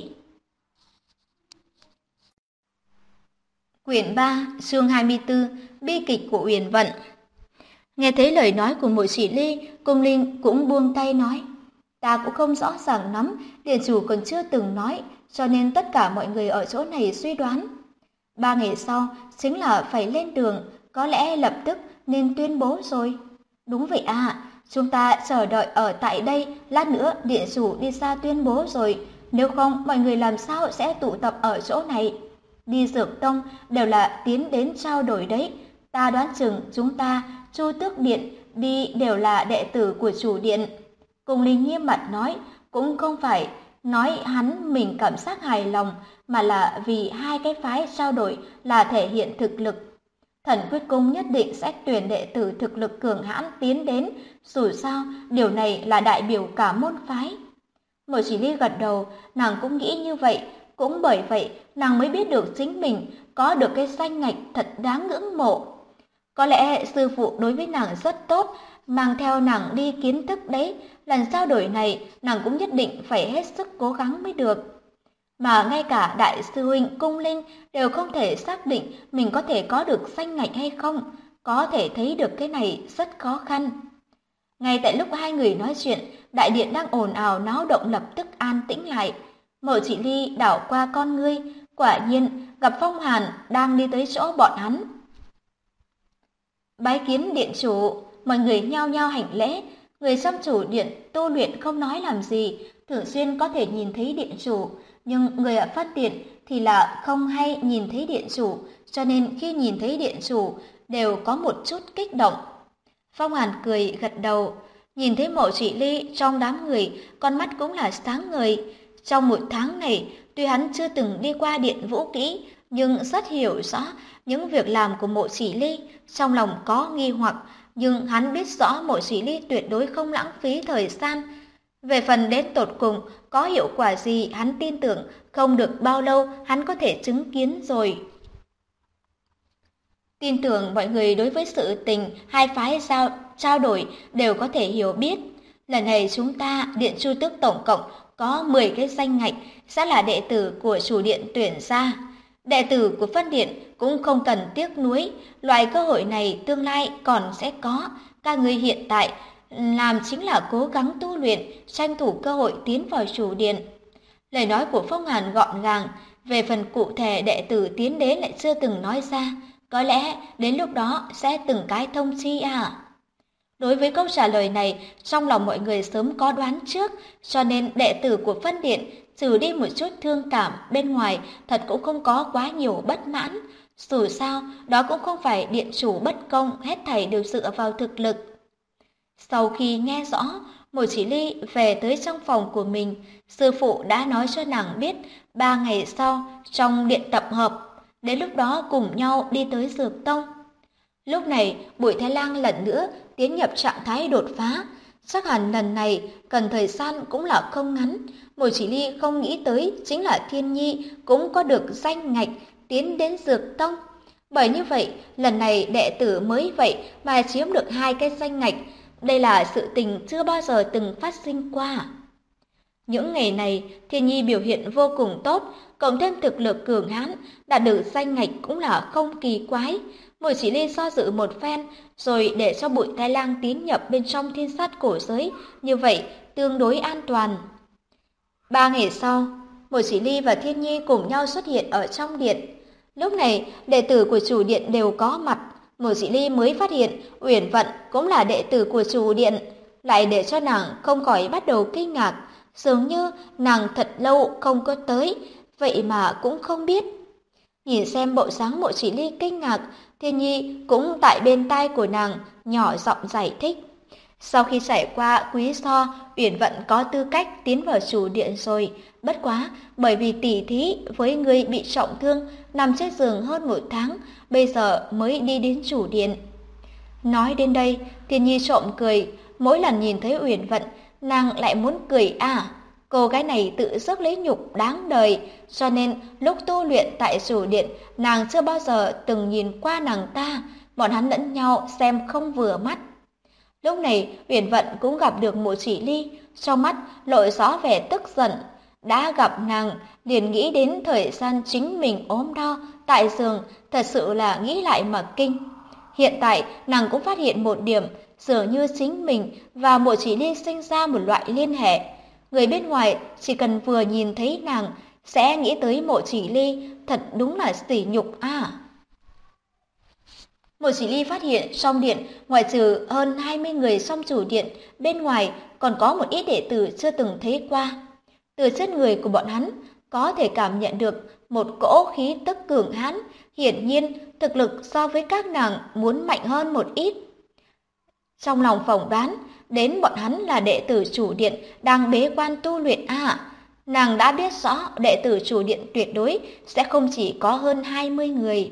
Quyển 3, chương 24, bi kịch của Uyển Vận. Nghe thấy lời nói của Mộ Chỉ Ly, Cung Linh cũng buông tay nói, ta cũng không rõ ràng lắm, điện chủ còn chưa từng nói, cho nên tất cả mọi người ở chỗ này suy đoán. 3 ngày sau chính là phải lên đường, có lẽ lập tức nên tuyên bố rồi. Đúng vậy à, chúng ta chờ đợi ở tại đây, lát nữa điện chủ đi ra tuyên bố rồi, nếu không mọi người làm sao sẽ tụ tập ở chỗ này. Đi Dược Tông đều là tiến đến trao đổi đấy, ta đoán chừng chúng ta, Chu Tước Điện, đi đều là đệ tử của chủ điện. Cung Linh nghiêm mặt nói, cũng không phải nói hắn mình cảm giác hài lòng, mà là vì hai cái phái trao đổi là thể hiện thực lực. Thần Quyết Cung nhất định sẽ tuyển đệ tử thực lực cường hãn tiến đến, dù sao điều này là đại biểu cả môn phái. Mộ Chỉ Ly gật đầu, nàng cũng nghĩ như vậy, cũng bởi vậy nàng mới biết được chính mình có được cái danh ngạch thật đáng ngưỡng mộ. Có lẽ sư phụ đối với nàng rất tốt, mang theo nàng đi kiến thức đấy, lần trao đổi này nàng cũng nhất định phải hết sức cố gắng mới được. Mà ngay cả đại sư huynh Cung Linh đều không thể xác định mình có thể có được danh ngạch hay không, có thể thấy được cái này rất khó khăn. Ngay tại lúc hai người nói chuyện, đại điện đang ồn ào náo động lập tức an tĩnh lại. Mộ Chỉ Ly đảo qua con ngươi, quả nhiên gặp Phong Hàn đang đi tới chỗ bọn hắn. Bái kiến điện chủ, mọi người nhao nhao hành lễ. Người trong chủ điện tu luyện không nói làm gì, thường xuyên có thể nhìn thấy điện chủ, nhưng người ở phát điện thì là không hay nhìn thấy điện chủ, cho nên khi nhìn thấy điện chủ đều có một chút kích động. Phong Hàn cười gật đầu, nhìn thấy Mộ Chỉ Ly trong đám người, con mắt cũng là sáng ngời. Trong một tháng này, tuy hắn chưa từng đi qua điện vũ kỹ, nhưng rất hiểu rõ những việc làm của Mộ Chỉ Ly, trong lòng có nghi hoặc, nhưng hắn biết rõ Mộ Chỉ Ly tuyệt đối không lãng phí thời gian. Về phần đến tột cùng có hiệu quả gì, hắn tin tưởng không được bao lâu hắn có thể chứng kiến rồi. Tin tưởng mọi người đối với sự tình hai phái trao đổi đều có thể hiểu biết. Lần này chúng ta, Điện Chu Tước tổng cộng có 10 cái danh ngạch sẽ là đệ tử của chủ điện tuyển ra. Đệ tử của phân điện cũng không cần tiếc nuối, loại cơ hội này tương lai còn sẽ có. Các người hiện tại làm chính là cố gắng tu luyện, tranh thủ cơ hội tiến vào chủ điện. Lời nói của Phong Hàn gọn gàng, về phần cụ thể đệ tử tiến đến lại chưa từng nói ra, có lẽ đến lúc đó sẽ từng cái thông chi à. Đối với câu trả lời này, trong lòng mọi người sớm có đoán trước, cho nên đệ tử của phân điện trừ đi một chút thương cảm, bên ngoài thật cũng không có quá nhiều bất mãn. Dù sao, đó cũng không phải điện chủ bất công, hết thảy đều dựa vào thực lực. Sau khi nghe rõ, Mộ Chỉ Ly về tới trong phòng của mình, sư phụ đã nói cho nàng biết 3 ngày sau trong điện tập hợp, đến lúc đó cùng nhau đi tới Dược Tông. Lúc này, Bùi Thái Lang lần nữa tiến nhập trạng thái đột phá, chắc hẳn lần này cần thời gian cũng là không ngắn. Mộ Chỉ Ly không nghĩ tới chính là Thiên Nhi cũng có được danh ngạch tiến đến Dược Tông. Bởi như vậy, lần này đệ tử mới vậy mà chiếm được 2 cái danh ngạch, đây là sự tình chưa bao giờ từng phát sinh qua. Những ngày này, Thiên Nhi biểu hiện vô cùng tốt, cộng thêm thực lực cường hãn, đạt được danh ngạch cũng là không kỳ quái. Mộ Chỉ Ly do dự một phen, rồi để cho Bụi Tai Lang tiến nhập bên trong thiên sát cổ giới, như vậy tương đối an toàn. 3 ngày sau, Mộ Chỉ Ly và Thiên Nhi cùng nhau xuất hiện ở trong điện. Lúc này, đệ tử của chủ điện đều có mặt. Mộ Chỉ Ly mới phát hiện Uyển Vận cũng là đệ tử của chủ điện, lại để cho nàng không khỏi bắt đầu kinh ngạc, dường như nàng thật lâu không có tới, vậy mà cũng không biết. Nhìn xem bộ dáng Mộ Chỉ Ly kinh ngạc, Thiên Nhi cũng tại bên tai của nàng nhỏ giọng giải thích. Sau khi trải qua quý so, Uyển Vận có tư cách tiến vào chủ điện rồi. Bất quá, bởi vì tỉ thí với người bị trọng thương, nằm trên giường hơn 1 tháng, bây giờ mới đi đến chủ điện. Nói đến đây, Thiên Nhi trộm cười. Mỗi lần nhìn thấy Uyển Vận, nàng lại muốn cười à. Cô gái này tự rước lấy nhục đáng đời, cho nên lúc tu luyện tại chủ điện, nàng chưa bao giờ từng nhìn qua nàng ta. Bọn hắn lẫn nhau xem không vừa mắt. Lúc này, Uyển Vận cũng gặp được Mộ Chỉ Ly, trong mắt lộ rõ vẻ tức giận. Đã gặp nàng, liền nghĩ đến thời gian chính mình ốm đau tại giường, thật sự là nghĩ lại mà kinh. Hiện tại, nàng cũng phát hiện một điểm, dường như chính mình và Mộ Chỉ Ly sinh ra một loại liên hệ. Người bên ngoài chỉ cần vừa nhìn thấy nàng sẽ nghĩ tới Mộ Chỉ Ly, thật đúng là sỉ nhục à. Mộ Chỉ Ly phát hiện trong điện, ngoại trừ hơn 20 người trong chủ điện, bên ngoài còn có một ít đệ tử chưa từng thấy qua. Từ trên người của bọn hắn có thể cảm nhận được một cỗ khí tức cường hãn, hiển nhiên thực lực so với các nàng muốn mạnh hơn một ít. Trong lòng phỏng đoán, đến bọn hắn là đệ tử chủ điện đang bế quan tu luyện à. Nàng đã biết rõ đệ tử chủ điện tuyệt đối sẽ không chỉ có hơn 20 người.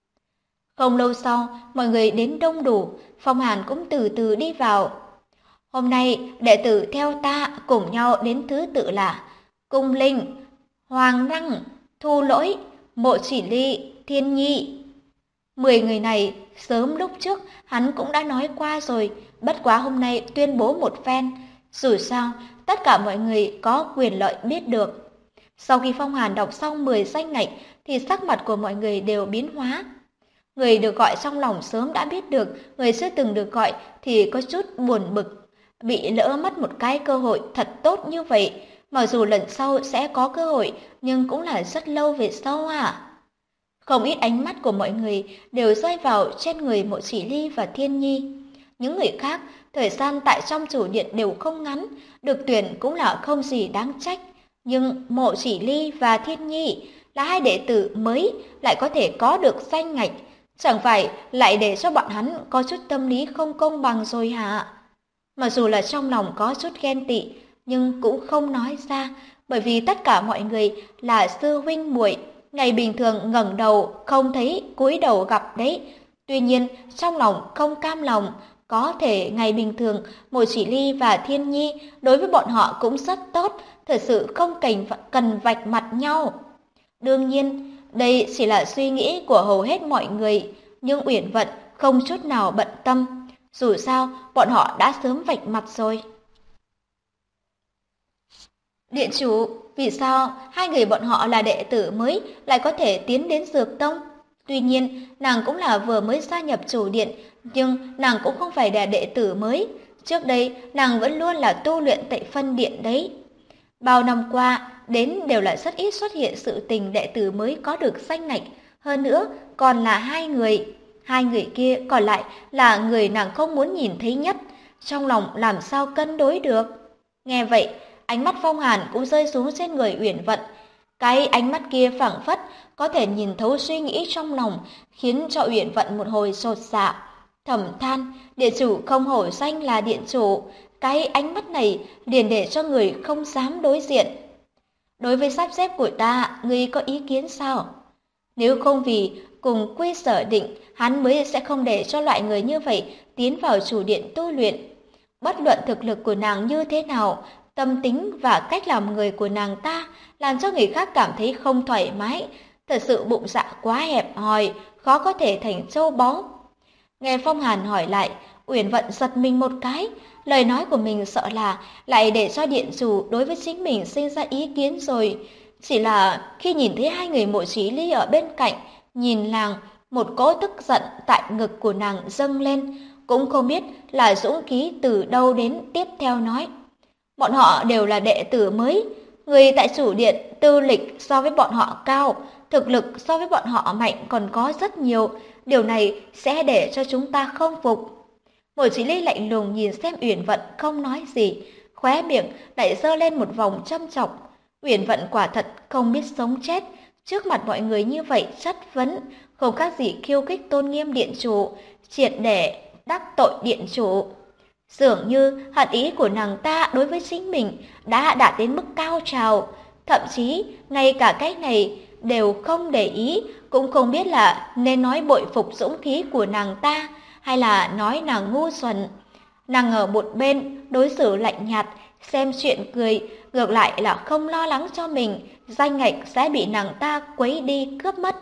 Không lâu sau, mọi người đến đông đủ, Phong Hàn cũng từ từ đi vào. Hôm nay, đệ tử theo ta cùng nhau đến thứ tự là Cung Linh, Hoàng Năng, Thu Lỗi, Mộ Chỉ Ly, Thiên Nhi. 10 người này, sớm lúc trước hắn cũng đã nói qua rồi, bất quá hôm nay tuyên bố một phen. Dù sao, tất cả mọi người có quyền lợi biết được. Sau khi Phong Hàn đọc xong 10 danh ngạch, thì sắc mặt của mọi người đều biến hóa. Người được gọi trong lòng sớm đã biết được, người chưa từng được gọi thì có chút buồn bực. Bị lỡ mất một cái cơ hội thật tốt như vậy, mặc dù lần sau sẽ có cơ hội, nhưng cũng là rất lâu về sau à. Không ít ánh mắt của mọi người đều rơi vào trên người Mộ Chỉ Ly và Thiên Nhi. Những người khác, thời gian tại trong chủ điện đều không ngắn, được tuyển cũng là không gì đáng trách. Nhưng Mộ Chỉ Ly và Thiên Nhi là 2 đệ tử mới lại có thể có được danh ngạch, chẳng phải lại để cho bọn hắn có chút tâm lý không công bằng rồi hả? Mặc dù là trong lòng có chút ghen tị, nhưng cũng không nói ra, bởi vì tất cả mọi người là sư huynh muội, ngày bình thường ngẩng đầu không thấy cúi đầu gặp đấy. Tuy nhiên, trong lòng không cam lòng, có thể ngày bình thường Mộ Chỉ Ly và Thiên Nhi đối với bọn họ cũng rất tốt, thật sự không cần vạch mặt nhau. Đương nhiên, đây chỉ là suy nghĩ của hầu hết mọi người, nhưng Uyển Vận không chút nào bận tâm. Dù sao, bọn họ đã sớm vạch mặt rồi. Điện chủ, vì sao 2 người bọn họ là đệ tử mới lại có thể tiến đến Dược Tông? Tuy nhiên, nàng cũng là vừa mới gia nhập chủ điện, nhưng nàng cũng không phải là đệ tử mới. trước đây nàng vẫn luôn là tu luyện tại phân điện đấy. Bao năm qua, đến đều là rất ít xuất hiện sự tình đệ tử mới có được danh ngạch, hơn nữa còn là hai người kia còn lại là người nàng không muốn nhìn thấy nhất, trong lòng làm sao cân đối được. Nghe vậy, ánh mắt Phong Hàn cũng rơi xuống trên người Uyển Vận. Cái ánh mắt kia phảng phất có thể nhìn thấu suy nghĩ trong lòng, khiến cho Uyển Vận một hồi chột dạ. Thầm than, điện chủ không hổ danh là điện chủ, cái ánh mắt này liền để cho người không dám đối diện. Đối với sắp xếp của ta, ngươi có ý kiến sao? Nếu không vì cùng quy sở định, hắn mới sẽ không để cho loại người như vậy tiến vào chủ điện tu luyện. Bất luận thực lực của nàng như thế nào, tâm tính và cách làm người của nàng ta làm cho người khác cảm thấy không thoải mái, thật sự bụng dạ quá hẹp hòi, khó có thể thành châu báu. Nghe Phong Hàn hỏi lại, Uyển Vận giật mình một cái, lời nói của mình sợ là lại để cho điện chủ đối với chính mình sinh ra ý kiến rồi. Chỉ là khi nhìn thấy hai người Mộ Chí Ly ở bên cạnh, nhìn nàng, một cỗ tức giận tại ngực của nàng dâng lên, cũng không biết là dũng khí từ đâu đến. Tiếp theo nói, bọn họ đều là đệ tử mới, người tại chủ điện tư lịch so với bọn họ cao, thực lực so với bọn họ mạnh còn có rất nhiều, điều này sẽ để cho chúng ta không phục. Mộ Chí Ly lạnh lùng nhìn xem Uyển Vận không nói gì, khóe miệng lại giơ lên một vòng châm chọc. Uyển Vận quả thật không biết sống chết, trước mặt mọi người như vậy chất vấn, không khác gì khiêu khích tôn nghiêm điện chủ, triệt để đắc tội điện chủ. Dường như hận ý của nàng ta đối với chính mình đã đạt đến mức cao trào, thậm chí ngay cả cái này đều không để ý, cũng không biết là nên nói bội phục dũng khí của nàng ta hay là nói nàng ngu xuẩn. Nàng ở một bên đối xử lạnh nhạt, xem chuyện cười, ngược lại là không lo lắng cho mình danh ngạch sẽ bị nàng ta quấy đi cướp mất.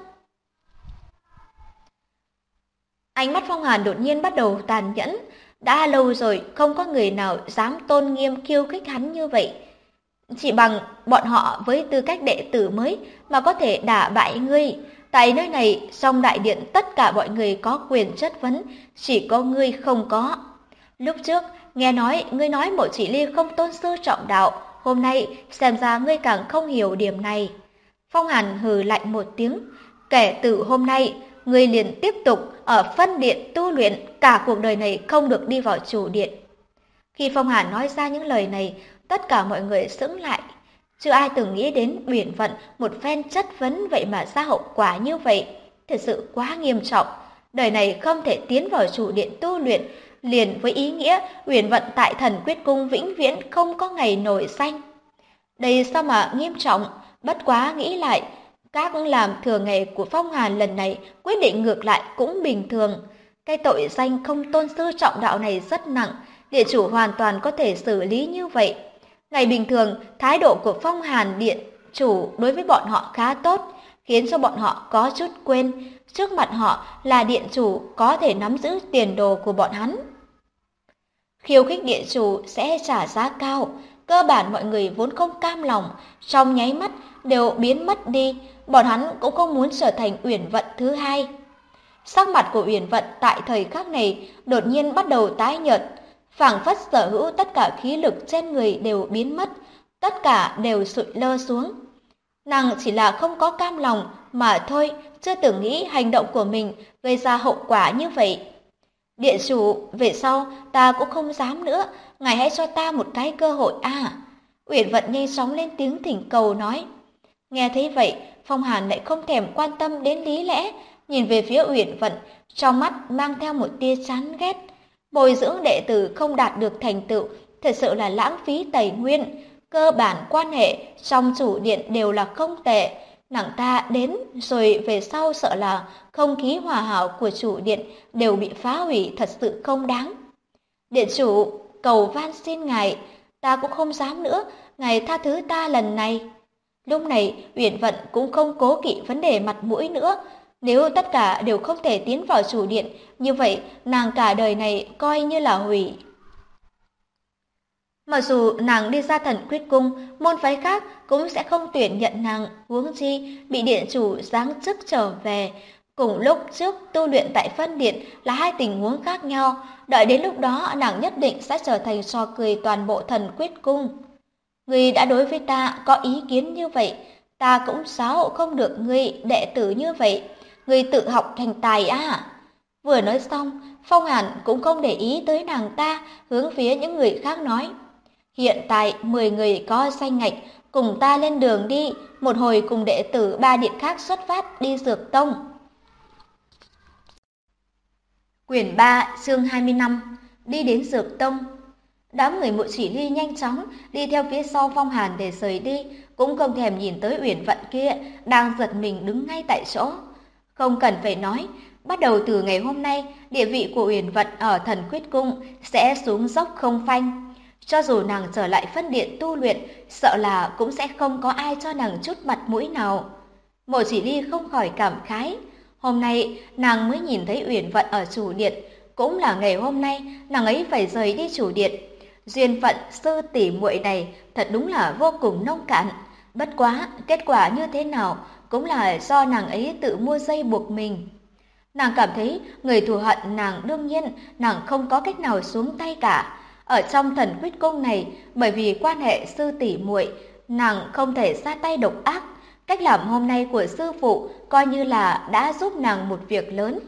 Ánh mắt Phong Hàn đột nhiên bắt đầu tàn nhẫn, đã lâu rồi không có người nào dám tôn nghiêm khiêu khích hắn như vậy. Chỉ bằng bọn họ với tư cách đệ tử mới mà có thể đả bại ngươi. Tại nơi này, trong đại điện tất cả mọi người có quyền chất vấn, chỉ có ngươi không có. Lúc trước, nghe nói ngươi nói Mộ Chỉ Ly không tôn sư trọng đạo, hôm nay xem ra ngươi càng không hiểu điểm này. Phong Hàn hừ lạnh một tiếng, kể từ hôm nay, ngươi liền tiếp tục ở phân điện tu luyện, cả cuộc đời này không được đi vào chủ điện. Khi Phong Hàn nói ra những lời này, tất cả mọi người sững lại. Chưa ai từng nghĩ đến Uyển Vận một phen chất vấn vậy mà ra hậu quả như vậy. Thật sự quá nghiêm trọng. Đời này không thể tiến vào chủ điện tu luyện, liền với ý nghĩa Uyển Vận tại Thần Quyết Cung vĩnh viễn không có ngày nổi danh. Đây sao mà nghiêm trọng, bất quá nghĩ lại, các làm thừa nghề của Phong Hàn lần này quyết định ngược lại cũng bình thường. Cái tội danh không tôn sư trọng đạo này rất nặng, địa chủ hoàn toàn có thể xử lý như vậy. Ngày bình thường, thái độ của Phong Hàn điện chủ đối với bọn họ khá tốt, khiến cho bọn họ có chút quên, trước mặt họ là điện chủ có thể nắm giữ tiền đồ của bọn hắn. Khiêu khích điện chủ sẽ trả giá cao, cơ bản mọi người vốn không cam lòng, trong nháy mắt đều biến mất đi, bọn hắn cũng không muốn trở thành Uyển Vận thứ hai. Sắc mặt của Uyển Vận tại thời khắc này đột nhiên bắt đầu tái nhợt, phảng phất sở hữu tất cả khí lực trên người đều biến mất, tất cả đều sụi lơ xuống. Nàng chỉ là không có cam lòng mà thôi, chưa từng nghĩ hành động của mình gây ra hậu quả như vậy. Điện chủ, về sau ta cũng không dám nữa, ngài hãy cho ta một cái cơ hội à. Uyển Vận nhanh chóng lên tiếng thỉnh cầu nói. Nghe thấy vậy, Phong Hàn lại không thèm quan tâm đến lý lẽ, nhìn về phía Uyển Vận, trong mắt mang theo một tia chán ghét. Bồi dưỡng đệ tử không đạt được thành tựu, thật sự là lãng phí tài nguyên. Cơ bản quan hệ trong chủ điện đều là không tệ. Nàng ta đến rồi về sau sợ là không khí hòa hảo của chủ điện đều bị phá hủy, thật sự không đáng. Điện chủ, cầu van xin ngài, ta cũng không dám nữa, ngài tha thứ ta lần này. Lúc này, Uyển Vận cũng không cố kỵ vấn đề mặt mũi nữa. Nếu tất cả đều không thể tiến vào chủ điện, như vậy nàng cả đời này coi như là hủy. Mặc dù nàng đi ra Thần Quyết Cung, môn phái khác cũng sẽ không tuyển nhận nàng, huống chi bị điện chủ giáng chức trở về, Cùng lúc trước tu luyện tại phân điện là hai tình huống khác nhau, đợi đến lúc đó nàng nhất định sẽ trở thành trò cười toàn bộ Thần Quyết Cung. Ngươi đã đối với ta có ý kiến như vậy, ta cũng giáo không được ngươi đệ tử như vậy, ngươi tự học thành tài à. Vừa nói xong, Phong Hàn cũng không để ý tới nàng ta, hướng phía những người khác nói. Hiện tại 10 người có danh ngạch, cùng ta lên đường đi, một hồi cùng đệ tử 3 điện khác xuất phát đi Dược Tông. Quyển 3, chương 25, đi đến Dược Tông. Đám người Mộ Chỉ Ly nhanh chóng đi theo phía sau Phong Hàn để rời đi, cũng không thèm nhìn tới Uyển Vận kia đang giật mình đứng ngay tại chỗ. Không cần phải nói, bắt đầu từ ngày hôm nay, địa vị của Uyển Vận ở Thần Quyết Cung sẽ xuống dốc không phanh. Cho dù nàng trở lại phân điện tu luyện, sợ là cũng sẽ không có ai cho nàng chút mặt mũi nào. Mộ Chỉ Ly không khỏi cảm khái. Hôm nay nàng mới nhìn thấy Uyển Vận ở chủ điện, cũng là ngày hôm nay nàng ấy phải rời đi chủ điện. Duyên phận sư tỷ muội này thật đúng là vô cùng nông cạn. Bất quá, kết quả như thế nào cũng là do nàng ấy tự mua dây buộc mình. Nàng cảm thấy người thù hận nàng đương nhiên nàng không có cách nào xuống tay cả. Ở trong Thần Quyết Cung này, bởi vì quan hệ sư tỷ muội, nàng không thể ra tay độc ác. Cách làm hôm nay của sư phụ coi như là đã giúp nàng một việc lớn.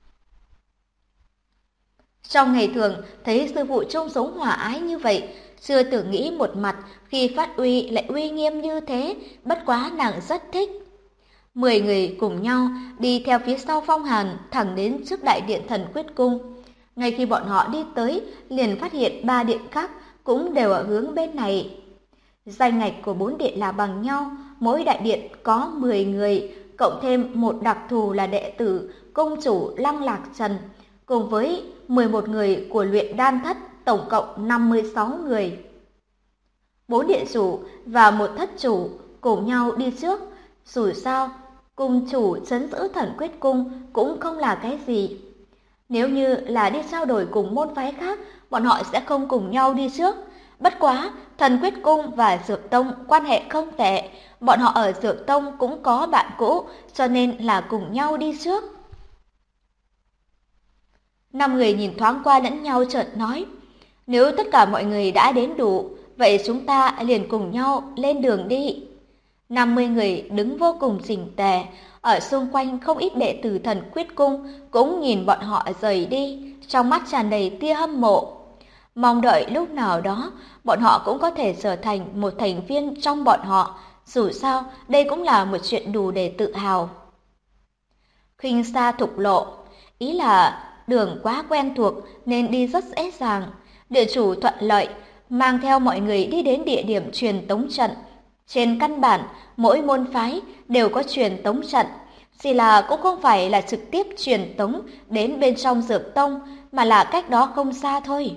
Trong ngày thường, thấy sư phụ chung sống hòa ái như vậy, chưa từng nghĩ một mặt khi phát uy lại uy nghiêm như thế, bất quá nàng rất thích. 10 người cùng nhau đi theo phía sau Phong Hàn thẳng đến trước đại điện Thần Quyết Cung. Ngay khi bọn họ đi tới, liền phát hiện 3 điện khác cũng đều ở hướng bên này. Danh ngạch của 4 điện là bằng nhau, mỗi đại điện có 10 người, cộng thêm một đặc thù là đệ tử cung chủ Lăng Lạc Trần, cùng với 11 người của luyện đan thất, tổng cộng 56 người. 4 điện chủ và một thất chủ cùng nhau đi trước, dù sao, cung chủ trấn giữ Thần Quyết Cung cũng không là cái gì. Nếu như là đi trao đổi cùng môn phái khác, bọn họ sẽ không cùng nhau đi trước. Bất quá, Thần Quyết Cung và Dược Tông quan hệ không tệ, bọn họ ở Dược Tông cũng có bạn cũ, cho nên là cùng nhau đi trước. 5 người nhìn thoáng qua lẫn nhau chợt nói, nếu tất cả mọi người đã đến đủ, vậy chúng ta liền cùng nhau lên đường đi. 50 người đứng vô cùng chỉnh tề, ở xung quanh không ít đệ tử Thần Quyết Cung cũng nhìn bọn họ rời đi, trong mắt tràn đầy tia hâm mộ. Mong đợi lúc nào đó, bọn họ cũng có thể trở thành một thành viên trong bọn họ, dù sao đây cũng là một chuyện đủ để tự hào. Khuynh xa thục lộ, ý là đường quá quen thuộc nên đi rất dễ dàng. Địa chủ thuận lợi, mang theo mọi người đi đến địa điểm truyền tống trận. Trên căn bản, mỗi môn phái đều có truyền tống trận, chỉ là cũng không phải là trực tiếp truyền tống đến bên trong Dược Tông, mà là cách đó không xa thôi.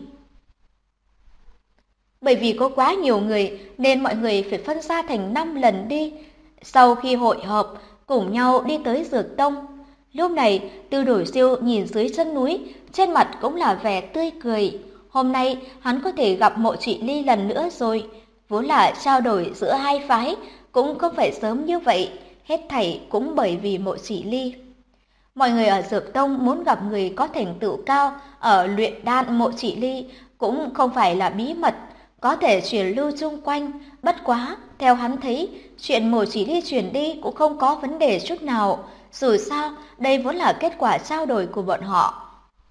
Bởi vì có quá nhiều người nên mọi người phải phân ra thành 5 lần đi. Sau khi hội họp, cùng nhau đi tới Dược Tông. Lúc này, Tư Đổi Siêu nhìn dưới chân núi, trên mặt cũng là vẻ tươi cười. Hôm nay, hắn có thể gặp Mộ Chỉ Ly lần nữa rồi. Vốn là trao đổi giữa hai phái, cũng không phải sớm như vậy, hết thảy cũng bởi vì Mộ Chỉ Ly. Mọi người ở Dược Tông muốn gặp người có thành tựu cao ở luyện đan Mộ Chỉ Ly cũng không phải là bí mật, có thể truyền lưu chung quanh. Bất quá, theo hắn thấy, chuyện Mộ Chỉ Ly truyền đi cũng không có vấn đề chút nào, dù sao đây vốn là kết quả trao đổi của bọn họ.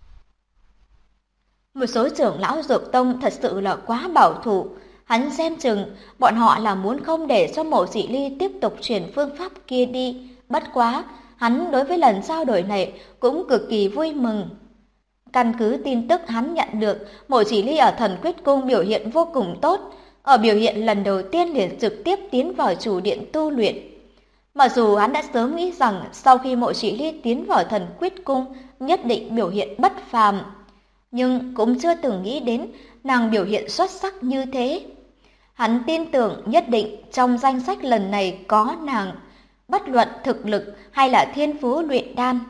Một số trưởng lão Dược Tông thật sự là quá bảo thủ. Hắn xem chừng bọn họ là muốn không để cho Mộ Chỉ Ly tiếp tục truyền phương pháp kia đi. Bất quá, hắn đối với lần trao đổi này cũng cực kỳ vui mừng. Căn cứ tin tức hắn nhận được, Mộ Chỉ Ly ở Thần Quyết Cung biểu hiện vô cùng tốt. Ở biểu hiện lần đầu tiên liền trực tiếp tiến vào chủ điện tu luyện. Mặc dù hắn đã sớm nghĩ rằng sau khi Mộ Chỉ Ly tiến vào Thần Quyết Cung nhất định biểu hiện bất phàm, nhưng cũng chưa từng nghĩ đến nàng biểu hiện xuất sắc như thế. Hắn tin tưởng nhất định trong danh sách lần này có nàng, bất luận thực lực hay là thiên phú luyện đan.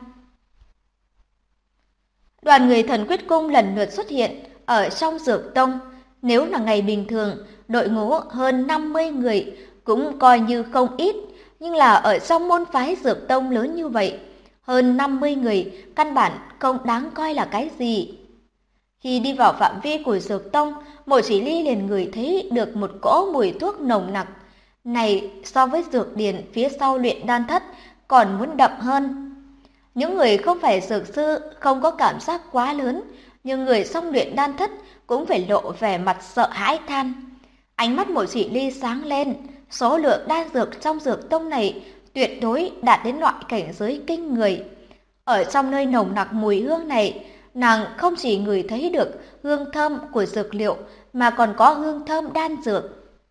Đoàn người Thần Quyết Cung lần lượt xuất hiện ở trong Dược Tông. Nếu là ngày bình thường, đội ngũ hơn 50 người cũng coi như không ít, nhưng là ở trong môn phái Dược Tông lớn như vậy, hơn 50 người, căn bản không đáng coi là cái gì. Khi đi vào phạm vi của Dược Tông, Mộ Chỉ Ly liền ngửi thấy được một cỗ mùi thuốc nồng nặc. Này so với dược điển phía sau luyện đan thất còn muốn đậm hơn. Những người không phải dược sư không có cảm giác quá lớn, nhưng người xong luyện đan thất cũng phải lộ vẻ mặt sợ hãi than. Ánh mắt Mộ Chỉ Ly sáng lên, số lượng đan dược trong Dược Tông này tuyệt đối đạt đến loại cảnh giới kinh người. Ở trong nơi nồng nặc mùi hương này, nàng không chỉ ngửi thấy được hương thơm của dược liệu mà còn có hương thơm đan dược.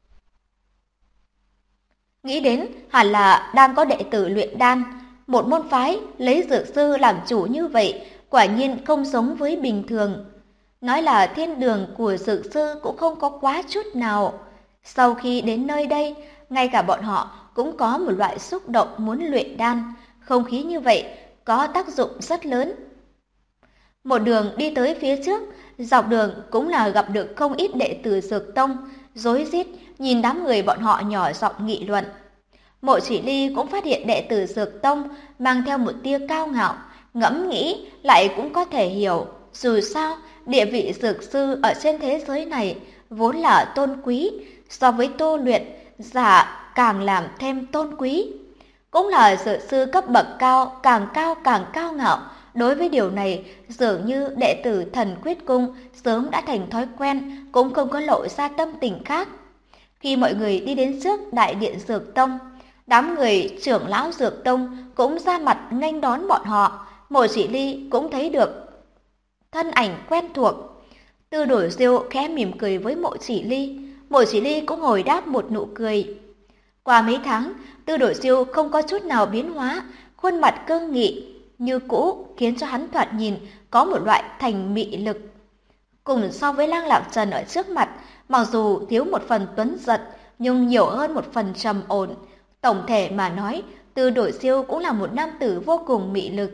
Nghĩ đến hẳn là đang có đệ tử luyện đan, một môn phái lấy dược sư làm chủ như vậy, quả nhiên không giống với bình thường. Nói là thiên đường của dược sư cũng không có quá chút nào. Sau khi đến nơi đây, ngay cả bọn họ cũng có một loại xúc động muốn luyện đan, không khí như vậy có tác dụng rất lớn. Một đường đi tới phía trước, dọc đường cũng là gặp được không ít đệ tử Dược Tông, rối rít nhìn đám người bọn họ nhỏ giọng nghị luận. Mộ Chỉ Ly cũng phát hiện đệ tử Dược Tông mang theo một tia cao ngạo, ngẫm nghĩ lại cũng có thể hiểu, dù sao địa vị dược sư ở trên thế giới này vốn là tôn quý, so với tu luyện giả càng làm thêm tôn quý. Cũng là dược sư cấp bậc cao càng cao ngạo. Đối với điều này, dường như đệ tử Thần Quyết Cung sớm đã thành thói quen, cũng không có lộ ra tâm tình khác. Khi mọi người đi đến trước đại điện Dược Tông, đám người trưởng lão Dược Tông cũng ra mặt nghênh đón bọn họ. Mộ Chỉ Ly cũng thấy được thân ảnh quen thuộc. Tư Đổi Diêu khẽ mỉm cười với Mộ Chỉ Ly, Mộ Chỉ Ly cũng hồi đáp một nụ cười. Qua mấy tháng, Tư Đổi Diêu không có chút nào biến hóa, khuôn mặt cương nghị như cũ khiến cho hắn thoạt nhìn có một loại thành mị lực. Cùng so với Lăng Lạc Trần ở trước mặt, mặc dù thiếu một phần tuấn giật, nhưng nhiều hơn một phần trầm ổn. Tổng thể mà nói, Tư Đổi Diêu cũng là một nam tử vô cùng mị lực.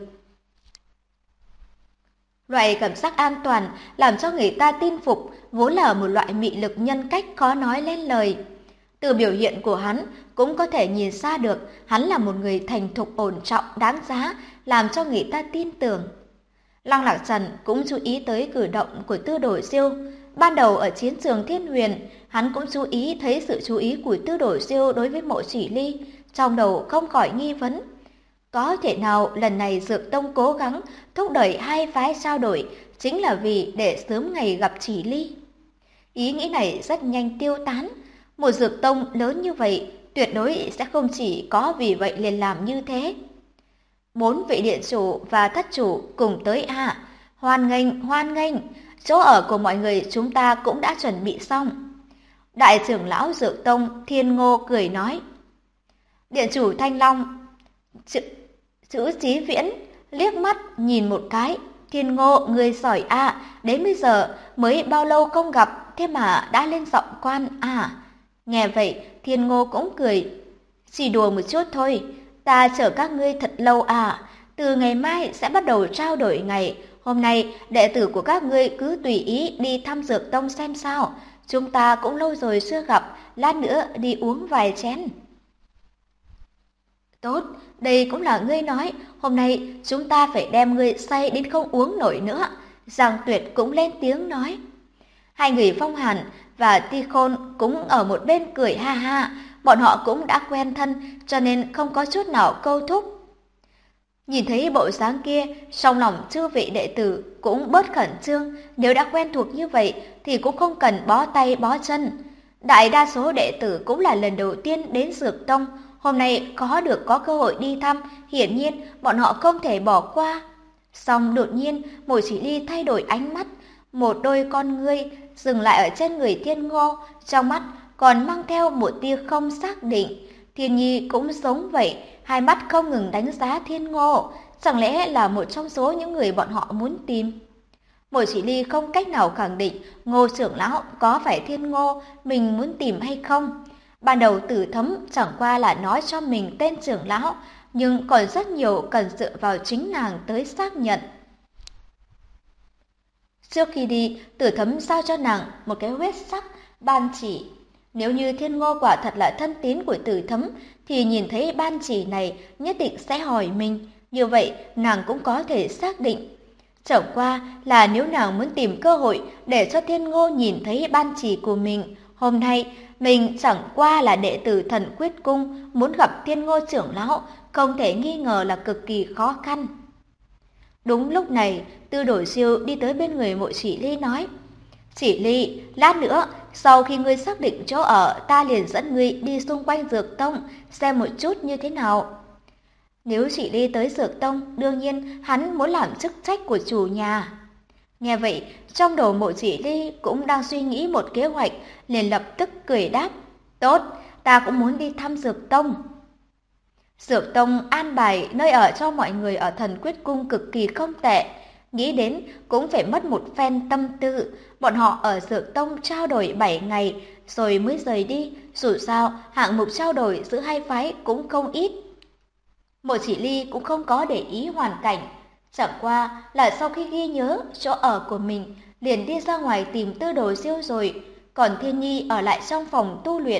Loại cảm giác an toàn làm cho người ta tin phục vốn là một loại mị lực nhân cách khó nói lên lời. Từ biểu hiện của hắn cũng có thể nhìn ra được hắn là một người thành thục ổn trọng đáng giá, làm cho người ta tin tưởng. Lăng Lạc Trần cũng chú ý tới cử động của Tư Đổi Diêu. Ban đầu ở chiến trường Thiên Huyền, hắn cũng chú ý thấy sự chú ý của Tư Đổi Diêu đối với Mộ Chỉ Ly, trong đầu không khỏi nghi vấn. Có thể nào lần này Dược Tông cố gắng thúc đẩy hai phái trao đổi chính là vì để sớm ngày gặp Chỉ Ly? Ý nghĩ này rất nhanh tiêu tán. Một Dược Tông lớn như vậy tuyệt đối sẽ không chỉ có vì vậy liền làm như thế. 4 vị điện chủ và thất chủ cùng tới à? Hoan nghênh, hoan nghênh, chỗ ở của mọi người chúng ta cũng đã chuẩn bị xong. Đại trưởng lão Dược Tông Thiên Ngô cười nói. Điện chủ Thanh Long chữ Chí Viễn liếc mắt nhìn một cái. Thiên Ngô, người giỏi à, đến bây giờ mới bao lâu không gặp, thế mà đã lên giọng quan à? Nghe vậy, Thiên Ngô cũng cười. Chỉ đùa một chút thôi, ta chờ các ngươi thật lâu à, từ ngày mai sẽ bắt đầu trao đổi ngày. Hôm nay, đệ tử của các ngươi cứ tùy ý đi thăm Dược Tông xem sao. Chúng ta cũng lâu rồi chưa gặp, lát nữa đi uống vài chén. Tốt, đây cũng là ngươi nói, hôm nay chúng ta phải đem ngươi say đến không uống nổi nữa. Giang Tuyệt cũng lên tiếng nói. Hai người Phong Hàn và Ti Khôn cũng ở một bên cười ha ha, bọn họ cũng đã quen thân cho nên không có chút nào câu thúc. Nhìn thấy bộ dáng kia, trong lòng chư vị đệ tử cũng bớt khẩn trương, nếu đã quen thuộc như vậy thì cũng không cần bó tay bó chân. Đại đa số đệ tử cũng là lần đầu tiên đến Dược Tông, hôm nay có cơ hội đi thăm, hiển nhiên bọn họ không thể bỏ qua. Song đột nhiên, Mộ Chỉ Ly thay đổi ánh mắt, một đôi con ngươi dừng lại ở trên người Thiên Ngô, trong mắt còn mang theo một tia không xác định. Thiên Nhi cũng giống vậy, hai mắt không ngừng đánh giá Thiên Ngô, chẳng lẽ là một trong số những người bọn họ muốn tìm? Mộ Chỉ Ly không cách nào khẳng định Ngô trưởng lão có phải Thiên Ngô mình muốn tìm hay không. Ban đầu Tử Thấm chẳng qua là nói cho mình tên trưởng lão, nhưng còn rất nhiều cần dựa vào chính nàng tới xác nhận. Trước khi đi, Tử Thấm giao cho nàng một cái huyết sắc ban chỉ. Nếu như Thiên Ngô quả thật là thân tín của Tử Thấm, thì nhìn thấy ban chỉ này nhất định sẽ hỏi mình, như vậy nàng cũng có thể xác định. Chẳng qua là nếu nàng muốn tìm cơ hội để cho Thiên Ngô nhìn thấy ban chỉ của mình, hôm nay mình chẳng qua là đệ tử Thần Quyết Cung, muốn gặp Thiên Ngô trưởng lão, không thể nghi ngờ là cực kỳ khó khăn. Đúng lúc này, Tư Đổi Siêu đi tới bên người Mộ Chỉ Ly nói: "Chỉ Ly, lát nữa, sau khi ngươi xác định chỗ ở, ta liền dẫn ngươi đi xung quanh Dược Tông, xem một chút như thế nào." Nếu Chỉ Ly tới Dược Tông, đương nhiên hắn muốn làm chức trách của chủ nhà. Nghe vậy, trong đầu Mộ Chỉ Ly cũng đang suy nghĩ một kế hoạch, liền lập tức cười đáp: "Tốt, ta cũng muốn đi thăm Dược Tông." Dược Tông an bài nơi ở cho mọi người ở Thần Quyết Cung cực kỳ không tệ, nghĩ đến cũng phải mất một phen tâm tư. Bọn họ ở Dược Tông trao đổi 7 ngày rồi mới rời đi, dù sao hạng mục trao đổi giữa hai phái cũng không ít. Mộ Chỉ Ly cũng không có để ý hoàn cảnh, chẳng qua là sau khi ghi nhớ chỗ ở của mình, liền đi ra ngoài tìm Tư Đồ Siêu rồi, còn Thiên Nhi ở lại trong phòng tu luyện.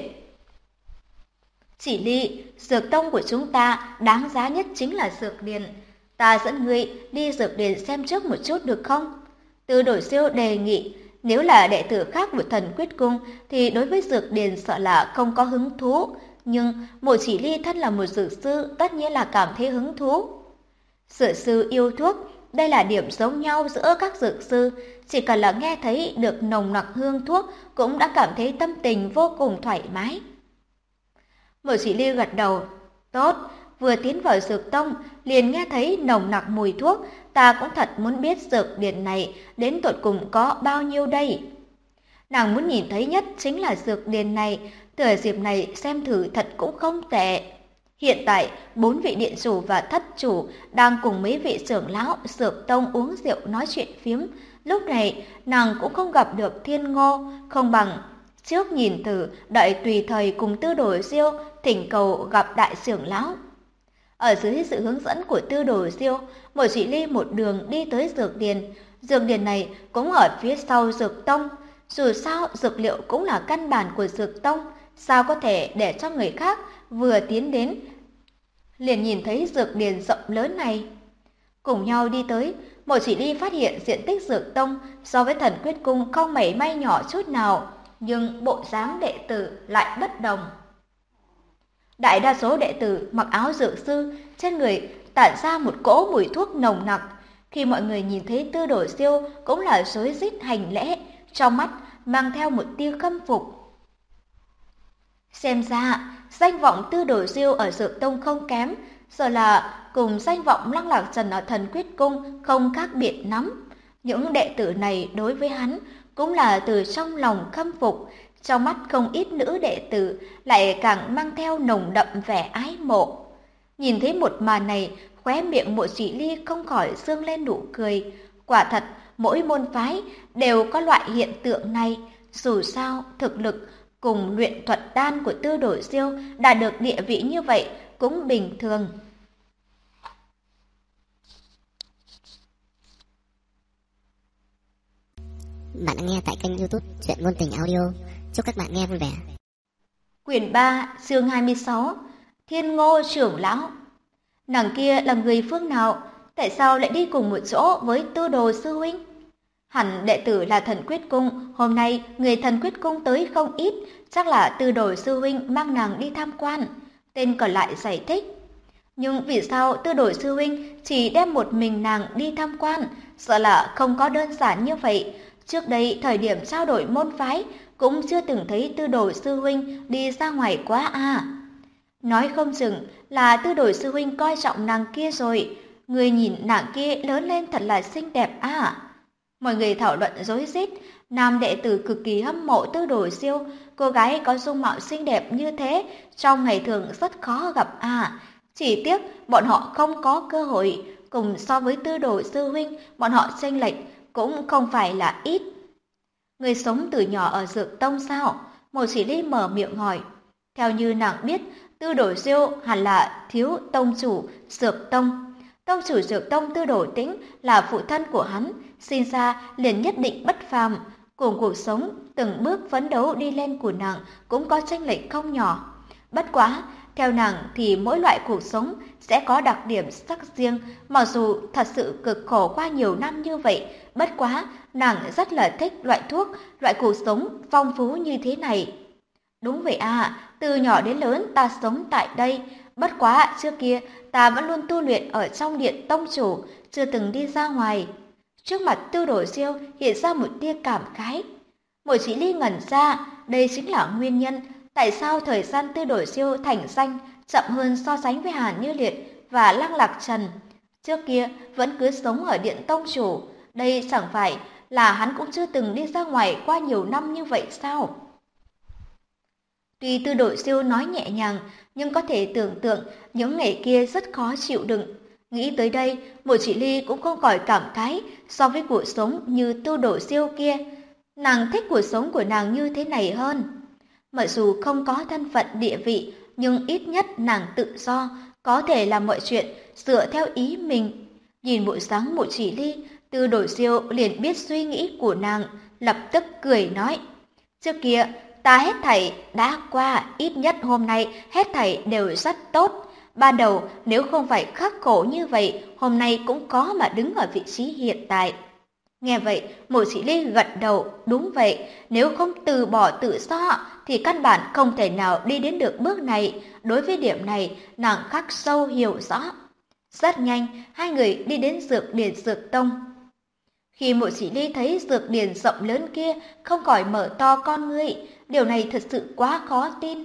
"Chỉ Ly, Dược Tông của chúng ta đáng giá nhất chính là Dược Điền. Ta dẫn ngươi đi Dược Điền xem trước một chút được không?" Tư Đồ Siêu đề nghị. Nếu là đệ tử khác của Thần Quyết Cung thì đối với Dược Điền sợ là không có hứng thú, nhưng Mộ Chỉ Ly thân là một dược sư tất nhiên là cảm thấy hứng thú. Dược sư yêu thuốc, đây là điểm giống nhau giữa các dược sư, chỉ cần là nghe thấy được nồng nặc hương thuốc cũng đã cảm thấy tâm tình vô cùng thoải mái. Mộ Chỉ Ly gật đầu, "Tốt, vừa tiến vào Dược Tông liền nghe thấy nồng nặc mùi thuốc, ta cũng thật muốn biết dược điển này đến tột cùng có bao nhiêu đây." Nàng muốn nhìn thấy nhất chính là dược điển này, thừa dịp này xem thử thật cũng không tệ. Hiện tại, 4 vị điện chủ và thất chủ đang cùng mấy vị trưởng lão Dược Tông uống rượu nói chuyện phiếm. Lúc này, nàng cũng không gặp được Thiên Ngô, không bằng trước nhìn thử, đợi tùy thời cùng Tư Đồ Siêu thỉnh cầu gặp đại trưởng lão. Ở dưới sự hướng dẫn của Tư Đồ Siêu, Mộ Chỉ Ly một đường đi tới dược điền. Dược điền này cũng ở phía sau Dược Tông. Dù sao, dược liệu cũng là căn bản của Dược Tông, sao có thể để cho người khác vừa tiến đến liền nhìn thấy dược điền rộng lớn này. Cùng nhau đi tới, Mộ Chỉ Ly phát hiện diện tích Dược Tông so với Thần Quyết Cung không mảy may nhỏ chút nào, nhưng bộ dáng đệ tử lại bất đồng. Đại đa số đệ tử mặc áo dược sư, trên người tản ra một cỗ mùi thuốc nồng nặc. Khi mọi người nhìn thấy Tư Đồ Siêu cũng là rối rít hành lễ, trong mắt mang theo một tia khâm phục. Xem ra, danh vọng Tư Đồ Siêu ở Dược Tông không kém, giờ là cùng danh vọng Lăng Lạc Trần ở Thần Quyết Cung không khác biệt lắm. Những đệ tử này đối với hắn cũng là từ trong lòng khâm phục, trong mắt không ít nữ đệ tử lại càng mang theo nồng đậm vẻ ái mộ. Nhìn thấy một màn này, khóe miệng Mộ Chỉ Ly không khỏi dương lên nụ cười. Quả thật, mỗi môn phái đều có loại hiện tượng này, dù sao thực lực cùng luyện thuật đan của Tư Đồ Siêu đạt được địa vị như vậy cũng bình thường. Bạn đang nghe tại kênh YouTube Truyện Ngôn Tình Audio. Chúc các bạn nghe vui vẻ. Quyển 3, chương 26, Thiên Ngô trưởng lão. Nàng kia là người phương nào? Tại sao lại đi cùng một chỗ với Tư Đồ sư huynh? Hẳn đệ tử là Thần Quyết Cung, hôm nay người Thần Quyết Cung tới không ít, chắc là Tư Đồ sư huynh mang nàng đi tham quan. Tên còn lại giải thích. Nhưng vì sao Tư Đồ sư huynh chỉ đem một mình nàng đi tham quan? Sợ là không có đơn giản như vậy. Trước đây thời điểm trao đổi môn phái cũng chưa từng thấy Tư Đồ sư huynh đi ra ngoài quá à. Nói không chừng là Tư Đồ sư huynh coi trọng nàng kia rồi. Người nhìn nàng kia lớn lên thật là xinh đẹp à. Mọi người thảo luận rối rít, nam đệ tử cực kỳ hâm mộ Tư Đồ Siêu, cô gái có dung mạo xinh đẹp như thế, trong ngày thường rất khó gặp à. Chỉ tiếc bọn họ không có cơ hội, cùng so với Tư Đồ sư huynh, bọn họ chênh lệch cũng không phải là ít. Người sống từ nhỏ ở Dược Tông sao? Mộ Chỉ Ly mở miệng hỏi. Theo như nàng biết, Tư Đồ Siêu hẳn là thiếu tông chủ Dược Tông. Tông chủ Dược Tông Tư Đồ Tĩnh là phụ thân của hắn, sinh ra liền nhất định bất phàm. Cùng cuộc sống từng bước phấn đấu đi lên của nàng cũng có chênh lệch không nhỏ. Bất quá, Theo nàng thì mỗi loại cuộc sống sẽ có đặc điểm sắc riêng, mặc dù thật sự cực khổ qua nhiều năm như vậy, bất quá nàng rất là thích loại cuộc sống phong phú như thế này. Đúng vậy à, từ nhỏ đến lớn ta sống tại đây, bất quá trước kia ta vẫn luôn tu luyện ở trong điện tông chủ, chưa từng đi ra ngoài. Trước mặt Tư Đồ Siêu hiện ra một tia cảm khái. Mộ Chỉ Ly ngẩn ra, đây chính là nguyên nhân tại sao thời gian Tư Đồ Siêu thành danh chậm hơn so sánh với Hàn Như Liệt và Lăng Lạc Trần. Trước kia vẫn cứ sống ở điện tông chủ, đây chẳng phải là hắn cũng chưa từng đi ra ngoài qua nhiều năm như vậy sao? Tuy Tư Đồ Siêu nói nhẹ nhàng, nhưng có thể tưởng tượng những ngày kia rất khó chịu đựng. Nghĩ tới đây, Mộ Chỉ Ly cũng không khỏi cảm khái so với cuộc sống như Tư Đồ Siêu kia. Nàng thích cuộc sống của nàng như thế này hơn. Mặc dù không có thân phận địa vị, nhưng ít nhất nàng tự do, có thể làm mọi chuyện dựa theo ý mình. Nhìn bộ dáng Mộ Chỉ Ly, Tư Đồ Siêu liền biết suy nghĩ của nàng, lập tức cười nói: trước kia ta hết thảy đã qua, ít nhất hôm nay hết thảy đều rất tốt. Ban đầu nếu không phải khắc khổ như vậy, hôm nay cũng có mà đứng ở vị trí hiện tại. Nghe vậy, Mộ Chỉ Ly gật đầu, đúng vậy, nếu không từ bỏ tự do thì căn bản không thể nào đi đến được bước này. Đối với điểm này, nàng khắc sâu hiểu rõ. Rất nhanh, hai người đi đến Dược Điển Dược Tông. Khi Mộ Chỉ Ly thấy dược điển rộng lớn kia, không khỏi mở to con ngươi, điều này thật sự quá khó tin.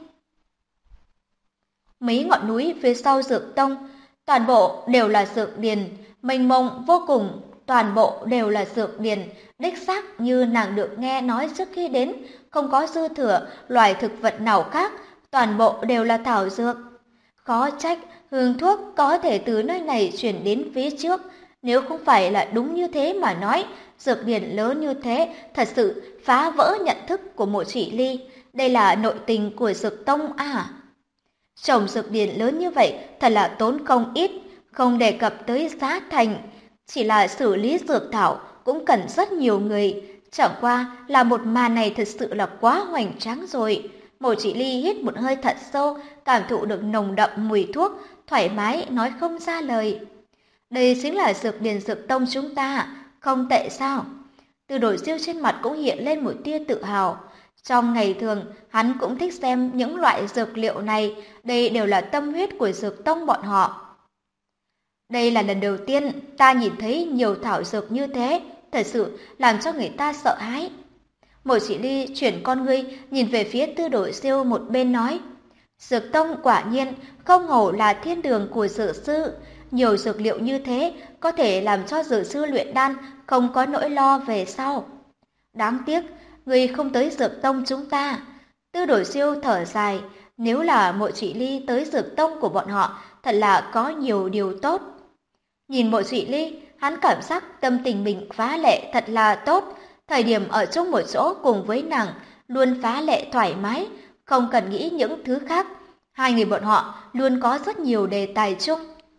Mấy ngọn núi phía sau Dược Tông, toàn bộ đều là dược điển, mênh mông vô cùng, toàn bộ đều là dược điển, đích xác như nàng được nghe nói trước khi đến, không có dư thừa loài thực vật nào khác, toàn bộ đều là thảo dược. Khó trách hương thuốc có thể từ nơi này chuyển đến phía trước. Nếu không phải là đúng như thế mà nói, dược điển lớn như thế thật sự phá vỡ nhận thức của Mộ Chỉ Ly. Đây là nội tình của Dược Tông à? Trồng dược điển lớn như vậy thật là tốn công ít, không đề cập tới giá thành. Chỉ là xử lý dược thảo cũng cần rất nhiều người. Chẳng qua là một màn này thật sự là quá hoành tráng rồi. Mộ Chỉ Ly hít một hơi thật sâu, cảm thụ được nồng đậm mùi thuốc, thoải mái nói không ra lời. Đây chính là dược điển Dược Tông chúng ta, không tệ sao? Từ Đổi Siêu trên mặt cũng hiện lên một tia tự hào. Trong ngày thường, hắn cũng thích xem những loại dược liệu này, đây đều là tâm huyết của Dược Tông bọn họ. Đây là lần đầu tiên ta nhìn thấy nhiều thảo dược như thế, thật sự làm cho người ta sợ hãi. Mộ Chỉ Ly chuyển con ngươi nhìn về phía Tư Đổi Siêu một bên nói: Dược Tông quả nhiên không hổ là thiên đường của dược sư, nhiều dược liệu như thế có thể làm cho dược sư luyện đan không có nỗi lo về sau. Đáng tiếc, người không tới Dược Tông chúng ta. Tư Đổi Siêu thở dài, nếu là Mộ Chỉ Ly tới Dược Tông của bọn họ, thật là có nhiều điều tốt. Nhìn Mộ Chỉ Ly, hắn cảm giác tâm tình mình phá lệ thật là tốt, thời điểm ở chung một chỗ cùng với nàng luôn phá lệ thoải mái, không cần nghĩ những thứ khác. Hai người bọn họ luôn có rất nhiều đề tài chung.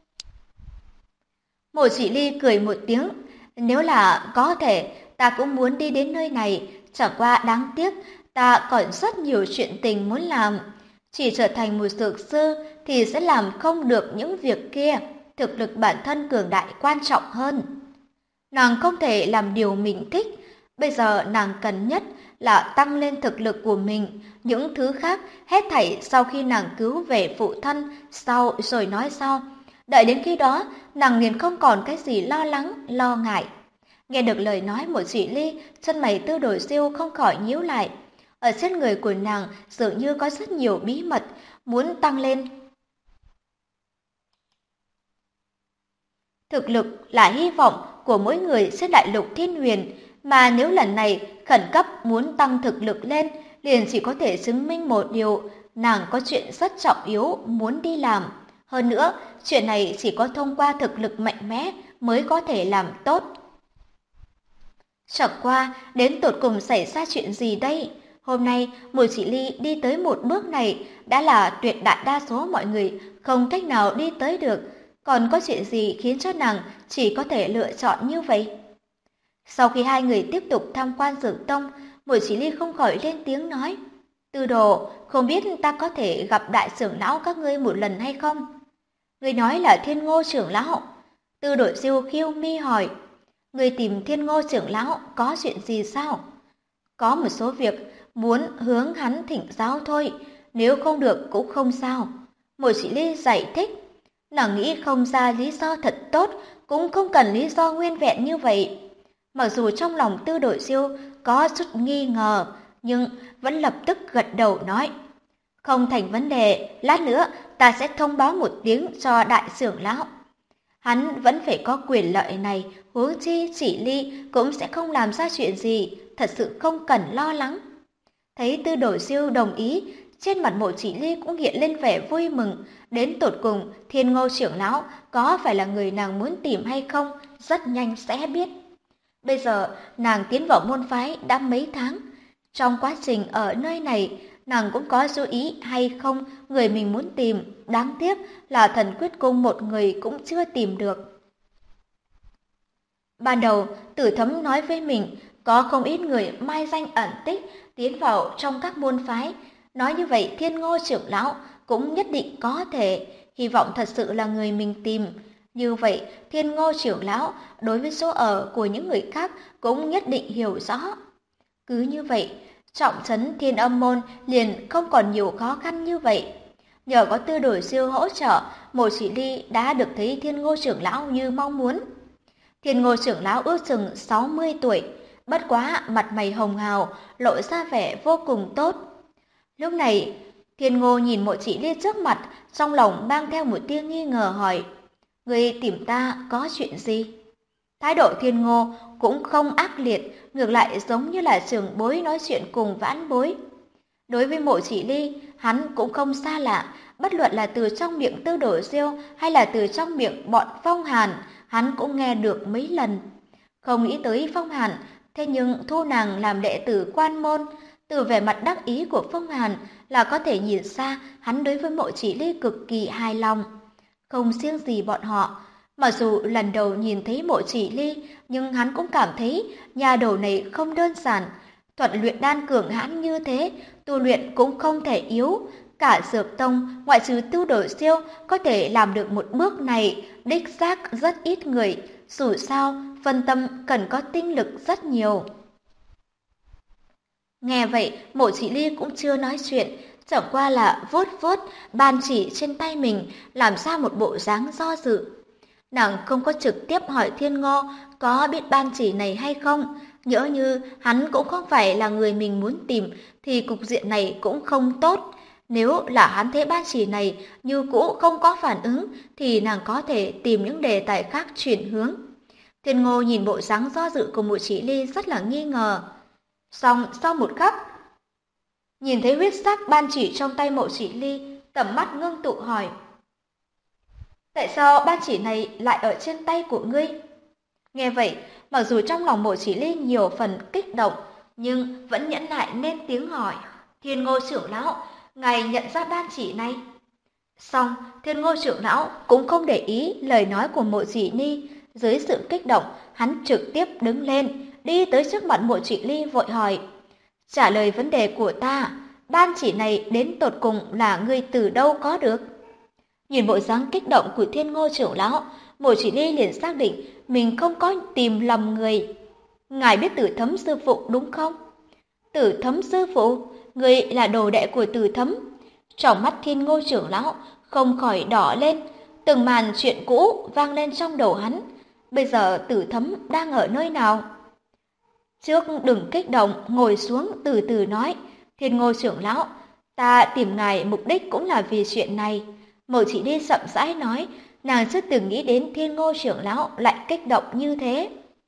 Mộ Chỉ Ly cười một tiếng, nếu là có thể, ta cũng muốn đi đến nơi này, chẳng qua đáng tiếc, ta còn rất nhiều chuyện tình muốn làm. Chỉ trở thành một dược sư thì sẽ làm không được những việc kia, thực lực bản thân cường đại quan trọng hơn. Nàng không thể làm điều mình thích, bây giờ nàng cần nhất là tăng lên thực lực của mình, những thứ khác hết thảy sau khi nàng cứu về phụ thân, sau rồi nói sau. Đợi đến khi đó, nàng liền không còn cái gì lo lắng, lo ngại. Nghe được lời nói Mộ Chỉ Ly, chân mày Tư Đổi Siêu không khỏi nhíu lại. Ở trên người của nàng dường như có rất nhiều bí mật muốn tăng lên. Thực lực là hy vọng của mỗi người trên đại lục Thiên Huyền, mà nếu lần này khẩn cấp muốn tăng thực lực lên, liền chỉ có thể chứng minh một điều, nàng có chuyện rất trọng yếu muốn đi làm. Hơn nữa, chuyện này chỉ có thông qua thực lực mạnh mẽ mới có thể làm tốt. Chẳng qua, đến tột cùng xảy ra chuyện gì đây? Hôm nay, Mộ Chỉ Ly đi tới một bước này đã là tuyệt đại đa số mọi người không cách nào đi tới được. Còn có chuyện gì khiến cho nàng chỉ có thể lựa chọn như vậy? Sau khi hai người tiếp tục tham quan Dược Tông, Mộ Chỉ Ly không khỏi lên tiếng nói: Tư đồ, không biết ta có thể gặp đại trưởng lão các ngươi một lần hay không? Người nói là Thiên Ngô trưởng lão. Tư Đồ Siêu khiêu mi hỏi. Người tìm Thiên Ngô trưởng lão có chuyện gì sao? Có một số việc muốn hướng hắn thỉnh giáo thôi, nếu không được cũng không sao. Mộ Chỉ Ly giải thích. Nàng nghĩ không ra lý do thật tốt, cũng không cần lý do nguyên vẹn như vậy. Mặc dù trong lòng Tư Đồ Siêu có chút nghi ngờ, nhưng vẫn lập tức gật đầu nói. Không thành vấn đề, lát nữa ta sẽ thông báo một tiếng cho đại trưởng lão. Hắn vẫn phải có quyền lợi này, huống chi Chỉ Ly cũng sẽ không làm ra chuyện gì, thật sự không cần lo lắng. Thấy Tư Đồ Siêu đồng ý, trên mặt Mộ Chỉ Ly cũng hiện lên vẻ vui mừng, đến tột cùng Thiên Ngô trưởng lão có phải là người nàng muốn tìm hay không, rất nhanh sẽ biết. Bây giờ nàng tiến vào môn phái đã mấy tháng, trong quá trình ở nơi này, nàng cũng có chú ý hay không người mình muốn tìm, đáng tiếc là Thần Quyết Cung một người cũng chưa tìm được. Ban đầu, Tử Thấm nói với mình, có không ít người mai danh ẩn tích tiến vào trong các môn phái, nói như vậy Thiên Ngô trưởng lão cũng nhất định có thể, hy vọng thật sự là người mình tìm. Như vậy, Thiên Ngô trưởng lão đối với chỗ ở của những người khác cũng nhất định hiểu rõ. Cứ như vậy, trọng trấn Thiên Âm môn liền không còn nhiều khó khăn như vậy. Nhờ có Tư Đồ Siêu hỗ trợ, Mộ Chỉ Ly đã được thấy Thiên Ngô trưởng lão như mong muốn. Thiên Ngô trưởng lão ước chừng 60 tuổi, bất quá mặt mày hồng hào, lộ ra vẻ vô cùng tốt. Lúc này, Thiên Ngô nhìn Mộ Chỉ Ly trước mặt, trong lòng mang theo một tia nghi ngờ hỏi, người tìm ta có chuyện gì? Thái độ Thiên Ngô cũng không ác liệt, ngược lại giống như là trưởng bối nói chuyện cùng vãn bối. Đối với Mộ Chỉ Ly, hắn cũng không xa lạ, bất luận là từ trong miệng Tư Đồ Siêu hay là từ trong miệng bọn Phong Hàn, hắn cũng nghe được mấy lần. Không nghĩ tới Phong Hàn, thế nhưng thu nàng làm đệ tử quan môn, từ vẻ mặt đắc ý của Phong Hàn là có thể nhìn ra hắn đối với Mộ Chỉ Ly cực kỳ hài lòng. Không riêng gì bọn họ, mặc dù lần đầu nhìn thấy Mộ Chỉ Ly, nhưng hắn cũng cảm thấy nhà đầu này không đơn giản. Thuật luyện đan cường hãn như thế, tu luyện cũng không thể yếu. Cả Dược Tông, ngoại trừ Tư Đồ Siêu, có thể làm được một bước này, đích xác rất ít người. Dù sao, phân tâm cần có tinh lực rất nhiều. Nghe vậy, Mộ Chỉ Ly cũng chưa nói chuyện, chẳng qua là vuốt vuốt bàn chỉ trên tay mình, làm ra một bộ dáng do dự. Nàng không có trực tiếp hỏi Thiên Ngô có biết ban chỉ này hay không, nhỡ như hắn cũng không phải là người mình muốn tìm thì cục diện này cũng không tốt. Nếu là hắn thấy ban chỉ này như cũ không có phản ứng thì nàng có thể tìm những đề tài khác chuyển hướng. Thiên Ngô nhìn bộ dáng do dự của Mộ Chỉ Ly rất là nghi ngờ. Xong sau một khắc, nhìn thấy huyết sắc ban chỉ trong tay Mộ Chỉ Ly, tầm mắt ngưng tụ hỏi. Tại sao ban chỉ này lại ở trên tay của ngươi? Nghe vậy, mặc dù trong lòng Mộ Chỉ Ly nhiều phần kích động, nhưng vẫn nhẫn nại nên tiếng hỏi. Thiên Ngô trưởng lão, ngài nhận ra ban chỉ này? Xong, Thiên Ngô trưởng lão cũng không để ý lời nói của Mộ Chỉ Ly. Dưới sự kích động, hắn trực tiếp đứng lên, đi tới trước mặt Mộ Chỉ Ly vội hỏi. Trả lời vấn đề của ta, ban chỉ này đến tột cùng là ngươi từ đâu có được? Nhìn bộ dáng kích động của Thiên Ngô trưởng lão, Mộ Chỉ Ly liền xác định mình không có tìm lầm người. Ngài biết Tử Thấm sư phụ đúng không? Tử Thấm sư phụ, người là đồ đệ của Tử Thấm. Trong mắt Thiên Ngô trưởng lão không khỏi đỏ lên, từng màn chuyện cũ vang lên trong đầu hắn. Bây giờ Tử Thấm đang ở nơi nào? Trước đừng kích động, ngồi xuống từ từ nói. Thiên Ngô trưởng lão, ta tìm ngài mục đích cũng là vì chuyện này. Mộ Chỉ Ly chậm rãi nói, nàng chưa từng nghĩ đến Thiên Ngô trưởng lão lại kích động như thế.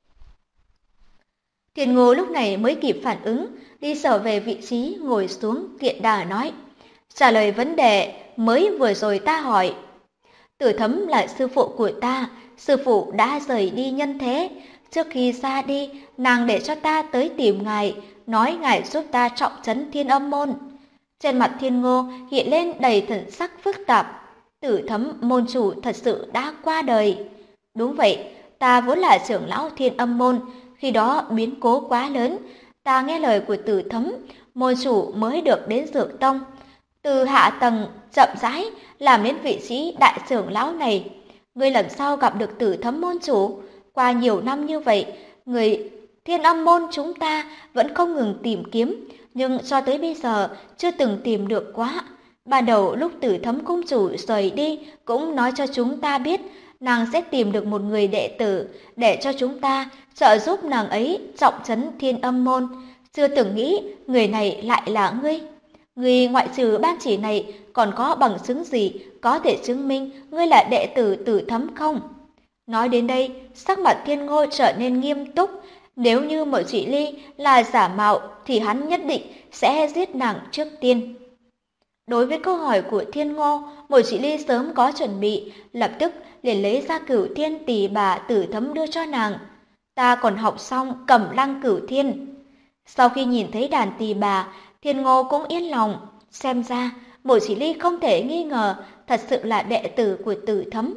Thiên Ngô lúc này mới kịp phản ứng, đi trở về vị trí ngồi xuống tiện đà nói, trả lời vấn đề mới vừa rồi ta hỏi. Tử Thấm là sư phụ của ta, sư phụ đã rời đi nhân thế. Trước khi ra đi, nàng để cho ta tới tìm ngài, nói ngài giúp ta trọng trấn Thiên Âm môn. Trên mặt Thiên Ngô hiện lên đầy thần sắc phức tạp. Tử Thấm môn chủ thật sự đã qua đời. Đúng vậy, ta vốn là trưởng lão Thiên Âm môn, khi đó biến cố quá lớn, ta nghe lời của Tử Thấm, môn chủ mới được đến Dược Tông, từ hạ tầng chậm rãi làm đến vị trí đại trưởng lão này. Ngươi lần sau gặp được Tử Thấm môn chủ, qua nhiều năm như vậy, người Thiên Âm môn chúng ta vẫn không ngừng tìm kiếm, nhưng cho tới bây giờ chưa từng tìm được quá. Ban đầu lúc Tử Thấm cung chủ rời đi cũng nói cho chúng ta biết nàng sẽ tìm được một người đệ tử để cho chúng ta trợ giúp nàng ấy trọng trấn Thiên Âm môn. Chưa từng nghĩ người này lại là ngươi. Ngươi ngoại trừ ban chỉ này còn có bằng chứng gì có thể chứng minh ngươi là đệ tử Tử Thấm không? Nói đến đây, sắc mặt Thiên Ngô trở nên nghiêm túc. Nếu như Mộ Chỉ Ly là giả mạo thì hắn nhất định sẽ giết nàng trước tiên. Đối với câu hỏi của Thiên Ngô, Mộ Chỉ Ly sớm có chuẩn bị, lập tức liền lấy ra Cửu Thiên Tỳ Bà Tử Thấm đưa cho nàng. Ta còn học xong Cẩm Lăng Cửu Thiên. Sau khi nhìn thấy đàn tỳ bà, Thiên Ngô cũng yên lòng. Xem ra, Mộ Chỉ Ly không thể nghi ngờ, thật sự là đệ tử của Tử Thấm.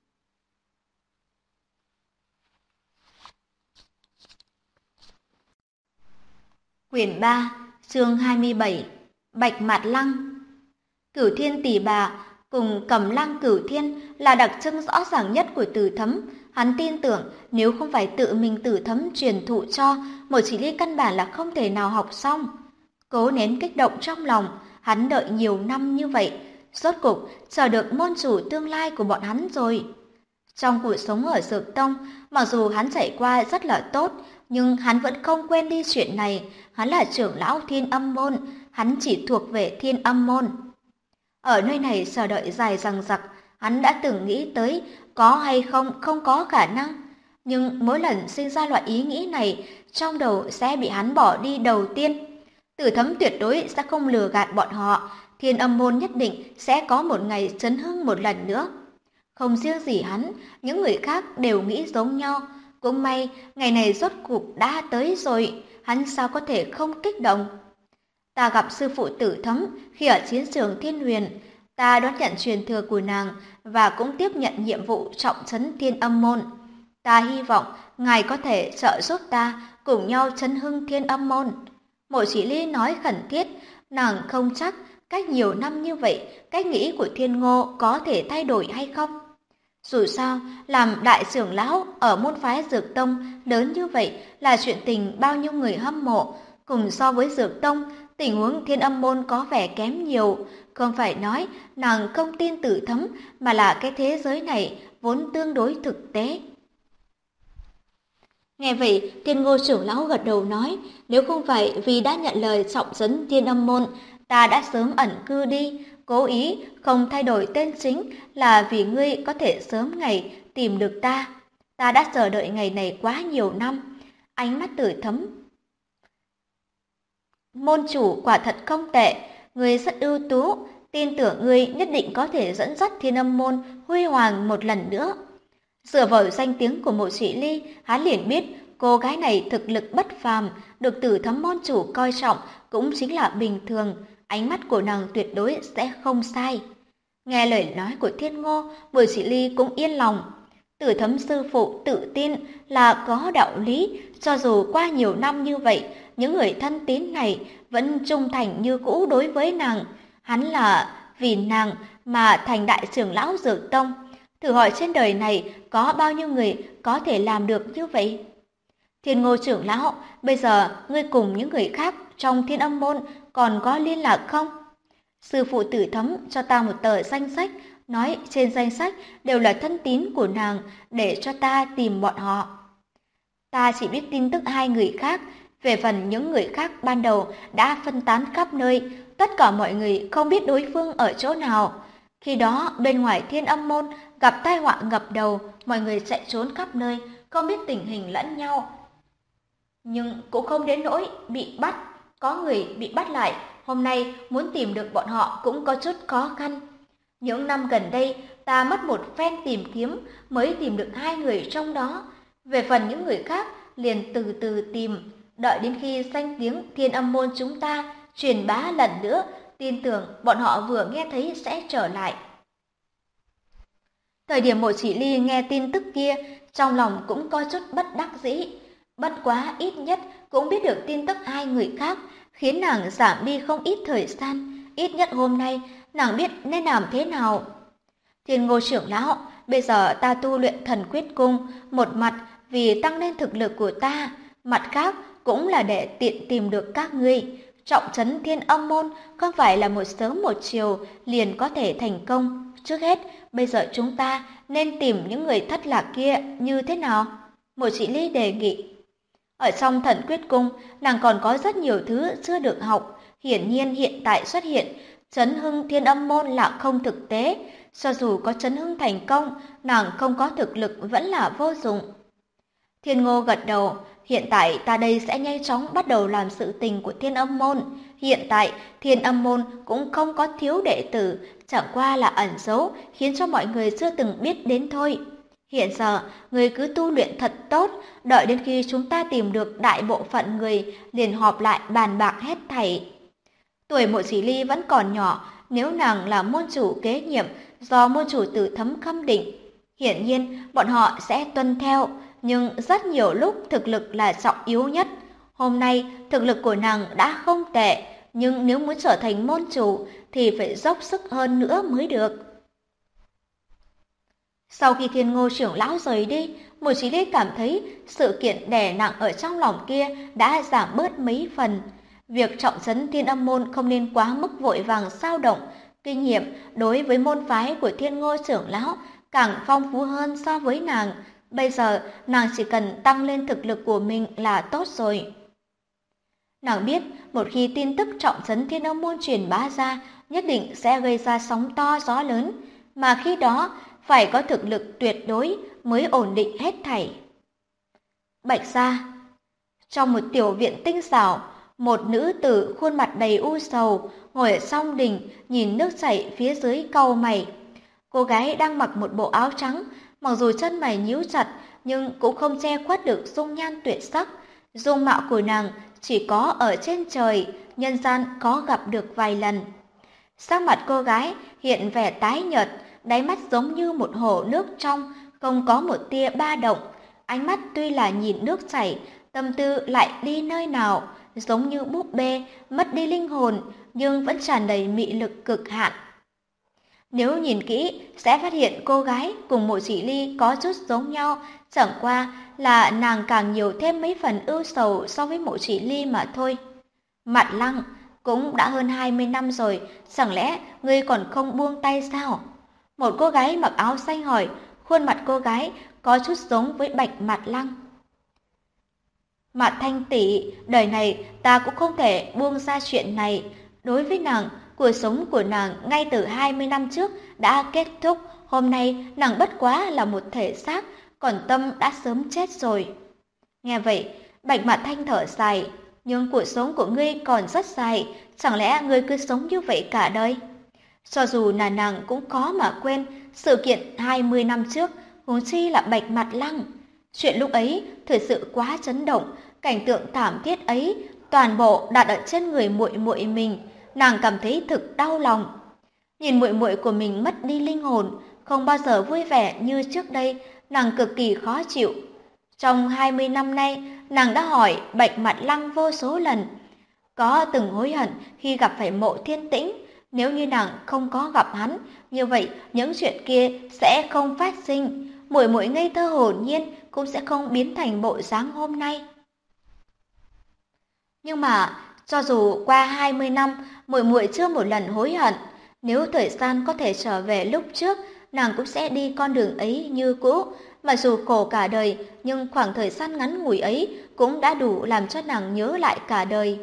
Quyển 3, chương 27, Bạch Mạt Lăng. Cửu Thiên Tỳ Bà cùng Cẩm Lăng Cửu Thiên là đặc trưng rõ ràng nhất của Tử Thấm. Hắn tin tưởng nếu không phải tự mình Tử Thấm truyền thụ cho, Mộ Chỉ Ly căn bản là không thể nào học xong. Cố nén kích động trong lòng, hắn đợi nhiều năm như vậy, rốt cục chờ được môn chủ tương lai của bọn hắn rồi. Trong cuộc sống ở Dược Tông, mặc dù hắn trải qua rất là tốt, nhưng hắn vẫn không quên đi chuyện này. Hắn là trưởng lão Thiên Âm môn, hắn chỉ thuộc về Thiên Âm môn. Ở nơi này chờ đợi dài dằng dặc, hắn đã từng nghĩ tới có hay không có khả năng. Nhưng mỗi lần sinh ra loại ý nghĩ này, trong đầu sẽ bị hắn bỏ đi đầu tiên. Tử Thấm tuyệt đối sẽ không lừa gạt bọn họ, Thiên Âm môn nhất định sẽ có một ngày chấn hưng một lần nữa. Không riêng gì hắn, những người khác đều nghĩ giống nhau. Cũng may, ngày này rốt cuộc đã tới rồi, hắn sao có thể không kích động. Ta gặp sư phụ Tử Thấm khi ở chiến trường Thiên Huyền, ta đón nhận truyền thừa của nàng và cũng tiếp nhận nhiệm vụ trọng trấn Thiên Âm môn. Ta hy vọng ngài có thể trợ giúp ta cùng nhau chấn hưng Thiên Âm môn. Mộ Chỉ Ly nói khẩn thiết, nàng không chắc cách nhiều năm như vậy, cách nghĩ của Thiên Ngô có thể thay đổi hay không. Dù sao, làm đại trưởng lão ở môn phái Dược Tông lớn như vậy là chuyện tình bao nhiêu người hâm mộ. Cùng so với Dược Tông, tình huống Thiên Âm môn có vẻ kém nhiều. Không phải nói nàng không tin Tử Thấm, mà là cái thế giới này vốn tương đối thực tế. Nghe vậy, Thiên Ngô trưởng lão gật đầu nói, nếu không phải vì đã nhận lời trọng trấn Thiên Âm môn, ta đã sớm ẩn cư đi. Cố ý không thay đổi tên chính là vì ngươi có thể sớm ngày tìm được ta. Ta đã chờ đợi ngày này quá nhiều năm. Ánh mắt Tử Thấm. Môn chủ quả thật không tệ, ngươi rất ưu tú, tin tưởng ngươi nhất định có thể dẫn dắt Thiên Âm môn huy hoàng một lần nữa. Dựa vào danh tiếng của Mộ Chỉ Ly, hắn liền biết cô gái này thực lực bất phàm, được Tử Thấm môn chủ coi trọng cũng chính là bình thường. Ánh mắt của nàng tuyệt đối sẽ không sai. Nghe lời nói của Thiên Ngô, Mộ Chỉ Ly cũng yên lòng. Tử Thấm sư phụ tự tin là có đạo lý, cho dù qua nhiều năm như vậy, những người thân tín này vẫn trung thành như cũ đối với nàng. Hắn là vì nàng mà thành đại trưởng lão Dược Tông. Thử hỏi trên đời này có bao nhiêu người có thể làm được như vậy? Thiên Ngô trưởng lão, bây giờ ngươi cùng những người khác trong Thiên Âm môn còn có liên lạc không? Sư phụ Tử Thấm cho ta một tờ danh sách, nói trên danh sách đều là thân tín của nàng để cho ta tìm bọn họ. Ta chỉ biết tin tức hai người khác, về phần những người khác ban đầu đã phân tán khắp nơi, tất cả mọi người không biết đối phương ở chỗ nào. Khi đó bên ngoài Thiên Âm môn gặp tai họa ngập đầu, mọi người chạy trốn khắp nơi, không biết tình hình lẫn nhau. Nhưng cũng không đến nỗi bị bắt, có người bị bắt lại, hôm nay muốn tìm được bọn họ cũng có chút khó khăn. Những năm gần đây, ta mất một phen tìm kiếm mới tìm được hai người trong đó. Về phần những người khác, liền từ từ tìm, đợi đến khi danh tiếng Thiên Âm môn chúng ta truyền bá lần nữa, tin tưởng bọn họ vừa nghe thấy sẽ trở lại. Thời điểm Mộ Chỉ Ly nghe tin tức kia, trong lòng cũng có chút bất đắc dĩ. Bất quá ít nhất cũng biết được tin tức hai người khác, khiến nàng giảm đi không ít thời gian. Ít nhất hôm nay, nàng biết nên làm thế nào. Thiên Ngô trưởng lão, bây giờ ta tu luyện thần quyết cung, một mặt vì tăng lên thực lực của ta, mặt khác cũng là để tiện tìm được các ngươi. Trọng trấn Thiên Âm môn không phải là một sớm một chiều liền có thể thành công. Trước hết, bây giờ chúng ta nên tìm những người thất lạc kia như thế nào? Một chị Ly đề nghị. Ở trong thần quyết cung, nàng còn có rất nhiều thứ chưa được học. Hiển nhiên hiện tại xuất hiện chấn hưng Thiên Âm môn là không thực tế. Cho dù có chấn hưng thành công, nàng không có thực lực vẫn là vô dụng. Thiên Ngô gật đầu. Hiện tại ta đây sẽ nhanh chóng bắt đầu làm sự tình của Thiên Âm môn. Hiện tại Thiên Âm môn cũng không có thiếu đệ tử, chẳng qua là ẩn giấu khiến cho mọi người chưa từng biết đến thôi. Hiện giờ người cứ tu luyện thật tốt, đợi đến khi chúng ta tìm được đại bộ phận người liền họp lại bàn bạc hết thảy. Tuổi Mộ Chỉ Ly vẫn còn nhỏ, nếu nàng là môn chủ kế nhiệm do môn chủ Tử Thấm khâm định, hiển nhiên bọn họ sẽ tuân theo. Nhưng rất nhiều lúc thực lực là trọng yếu nhất. Hôm nay thực lực của nàng đã không tệ, nhưng nếu muốn trở thành môn chủ thì phải dốc sức hơn nữa mới được. Sau khi Thiên Ngô trưởng lão rời đi, Mộ Chí Ly cảm thấy sự kiện đè nặng ở trong lòng kia đã giảm bớt mấy phần. Việc trọng trấn Thiên Âm môn không nên quá mức vội vàng xao động. Kinh nghiệm đối với môn phái của Thiên Ngô trưởng lão càng phong phú hơn so với nàng. Bây giờ nàng chỉ cần tăng lên thực lực của mình là tốt rồi. Nàng biết một khi tin tức trọng trấn Thiên Âm môn truyền bá ra, nhất định sẽ gây ra sóng to gió lớn, mà khi đó phải có thực lực tuyệt đối mới ổn định hết thảy. Bạch gia. Trong một tiểu viện tinh xảo, một nữ tử khuôn mặt đầy u sầu ngồi ở song đình nhìn nước chảy phía dưới cau mày. Cô gái đang mặc một bộ áo trắng, mặc dù chân mày nhíu chặt nhưng cũng không che khuất được dung nhan tuyệt sắc. Dung mạo của nàng chỉ có ở trên trời, nhân gian có gặp được vài lần. Sắc mặt cô gái hiện vẻ tái nhợt, đáy mắt giống như một hồ nước trong, không có một tia ba động. Ánh mắt tuy là nhìn nước chảy, tâm tư lại đi nơi nào, giống như búp bê mất đi linh hồn nhưng vẫn tràn đầy mị lực cực hạn. Nếu nhìn kỹ sẽ phát hiện cô gái cùng Mộ Chỉ Ly có chút giống nhau, chẳng qua là nàng càng nhiều thêm mấy phần ưu sầu so với Mộ Chỉ Ly mà thôi. Mạt Lăng, cũng đã hơn 20 năm rồi, chẳng lẽ ngươi còn không buông tay sao? Một cô gái mặc áo xanh hỏi, khuôn mặt cô gái có chút giống với Bạch Mạt Lăng. Mạt Thanh tỷ, đời này ta cũng không thể buông ra chuyện này. Đối với nàng, cuộc sống của nàng ngay từ 20 năm trước đã kết thúc. Hôm nay nàng bất quá là một thể xác, còn tâm đã sớm chết rồi. Nghe vậy, Bạch Mạt Thanh thở dài. Nhưng cuộc sống của ngươi còn rất dài, chẳng lẽ ngươi cứ sống như vậy cả đời? Cho dù là nàng cũng khó mà quên sự kiện 20 năm trước, huống chi là Bạch Mạt Lăng. Chuyện lúc ấy thực sự quá chấn động, cảnh tượng thảm thiết ấy toàn bộ đặt ở trên người muội muội mình, nàng cảm thấy thực đau lòng. Nhìn muội muội của mình mất đi linh hồn, không bao giờ vui vẻ như trước đây, nàng cực kỳ khó chịu. Trong 20 năm nay, nàng đã hỏi Bạch Mạt Lăng vô số lần, có từng hối hận khi gặp phải Mộ Thiên Tĩnh. Nếu như nàng không có gặp hắn, như vậy những chuyện kia sẽ không phát sinh, muội muội ngây thơ hồn nhiên cũng sẽ không biến thành bộ dáng hôm nay. Nhưng mà cho dù qua 20 năm, muội muội chưa một lần hối hận. Nếu thời gian có thể trở về lúc trước, nàng cũng sẽ đi con đường ấy như cũ. Mặc dù khổ cả đời, nhưng khoảng thời gian ngắn ngủi ấy cũng đã đủ làm cho nàng nhớ lại cả đời.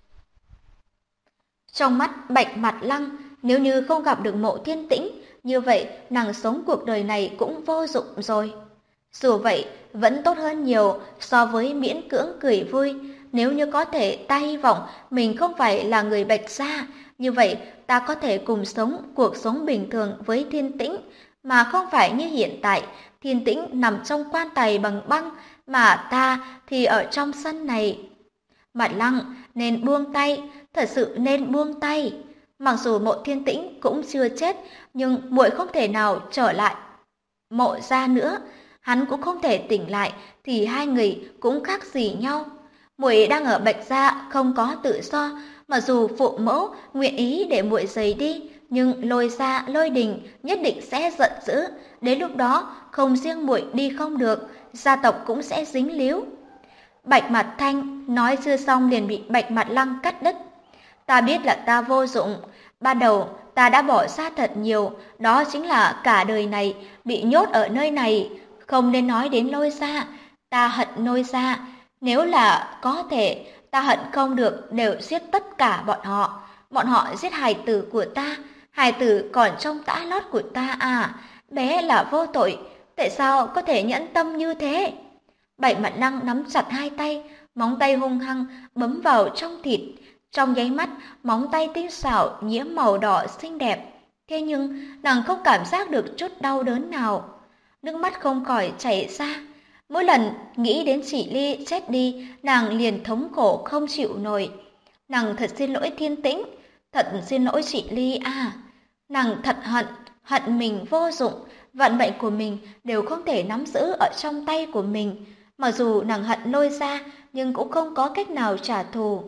Trong mắt Bạch Mạt Lăng, nếu như không gặp được Mộ Thiên Tĩnh, như vậy nàng sống cuộc đời này cũng vô dụng rồi. Dù vậy, vẫn tốt hơn nhiều so với miễn cưỡng cười vui. Nếu như có thể, ta hy vọng mình không phải là người Bạch gia, như vậy ta có thể cùng sống cuộc sống bình thường với Thiên Tĩnh, mà không phải như hiện tại, Thiên Tĩnh nằm trong quan tài bằng băng, mà ta thì ở trong sân này. Mạt Lăng, nên buông tay, thật sự nên buông tay. Mặc dù Mộ Thiên Tĩnh cũng chưa chết, nhưng muội không thể nào trở lại Mộ gia nữa. Hắn cũng không thể tỉnh lại, thì hai người cũng khác gì nhau. Muội đang ở Bạch gia không có tự do, mặc dù phụ mẫu nguyện ý để muội rời đi, nhưng Lôi gia, Lôi Đình nhất định sẽ giận dữ, đến lúc đó không riêng muội đi không được, gia tộc cũng sẽ dính líu. Bạch Mặt Thanh nói chưa xong liền bị Bạch Mặt Lăng cắt đứt. Ta biết là ta vô dụng, ban đầu ta đã bỏ ra thật nhiều, đó chính là cả đời này bị nhốt ở nơi này, không nên nói đến Lôi gia, ta hận Lôi gia, nếu là có thể, ta hận không được đều giết tất cả bọn họ giết hài tử của ta, hài tử còn trong tã lót của ta à, bé là vô tội, tại sao có thể nhẫn tâm như thế? Bạch Mặt Lăng nắm chặt hai tay, móng tay hung hăng bấm vào trong thịt. Trong nháy mắt, móng tay tinh xảo nhiễm màu đỏ xinh đẹp. Thế nhưng, nàng không cảm giác được chút đau đớn nào. Nước mắt không khỏi chảy ra. Mỗi lần nghĩ đến chị Ly chết đi, nàng liền thống khổ không chịu nổi. Nàng thật xin lỗi Thiên Tĩnh, thật xin lỗi chị Ly à. Nàng thật hận mình vô dụng, vận mệnh của mình đều không thể nắm giữ ở trong tay của mình. Mặc dù nàng hận Lôi gia, nhưng cũng không có cách nào trả thù.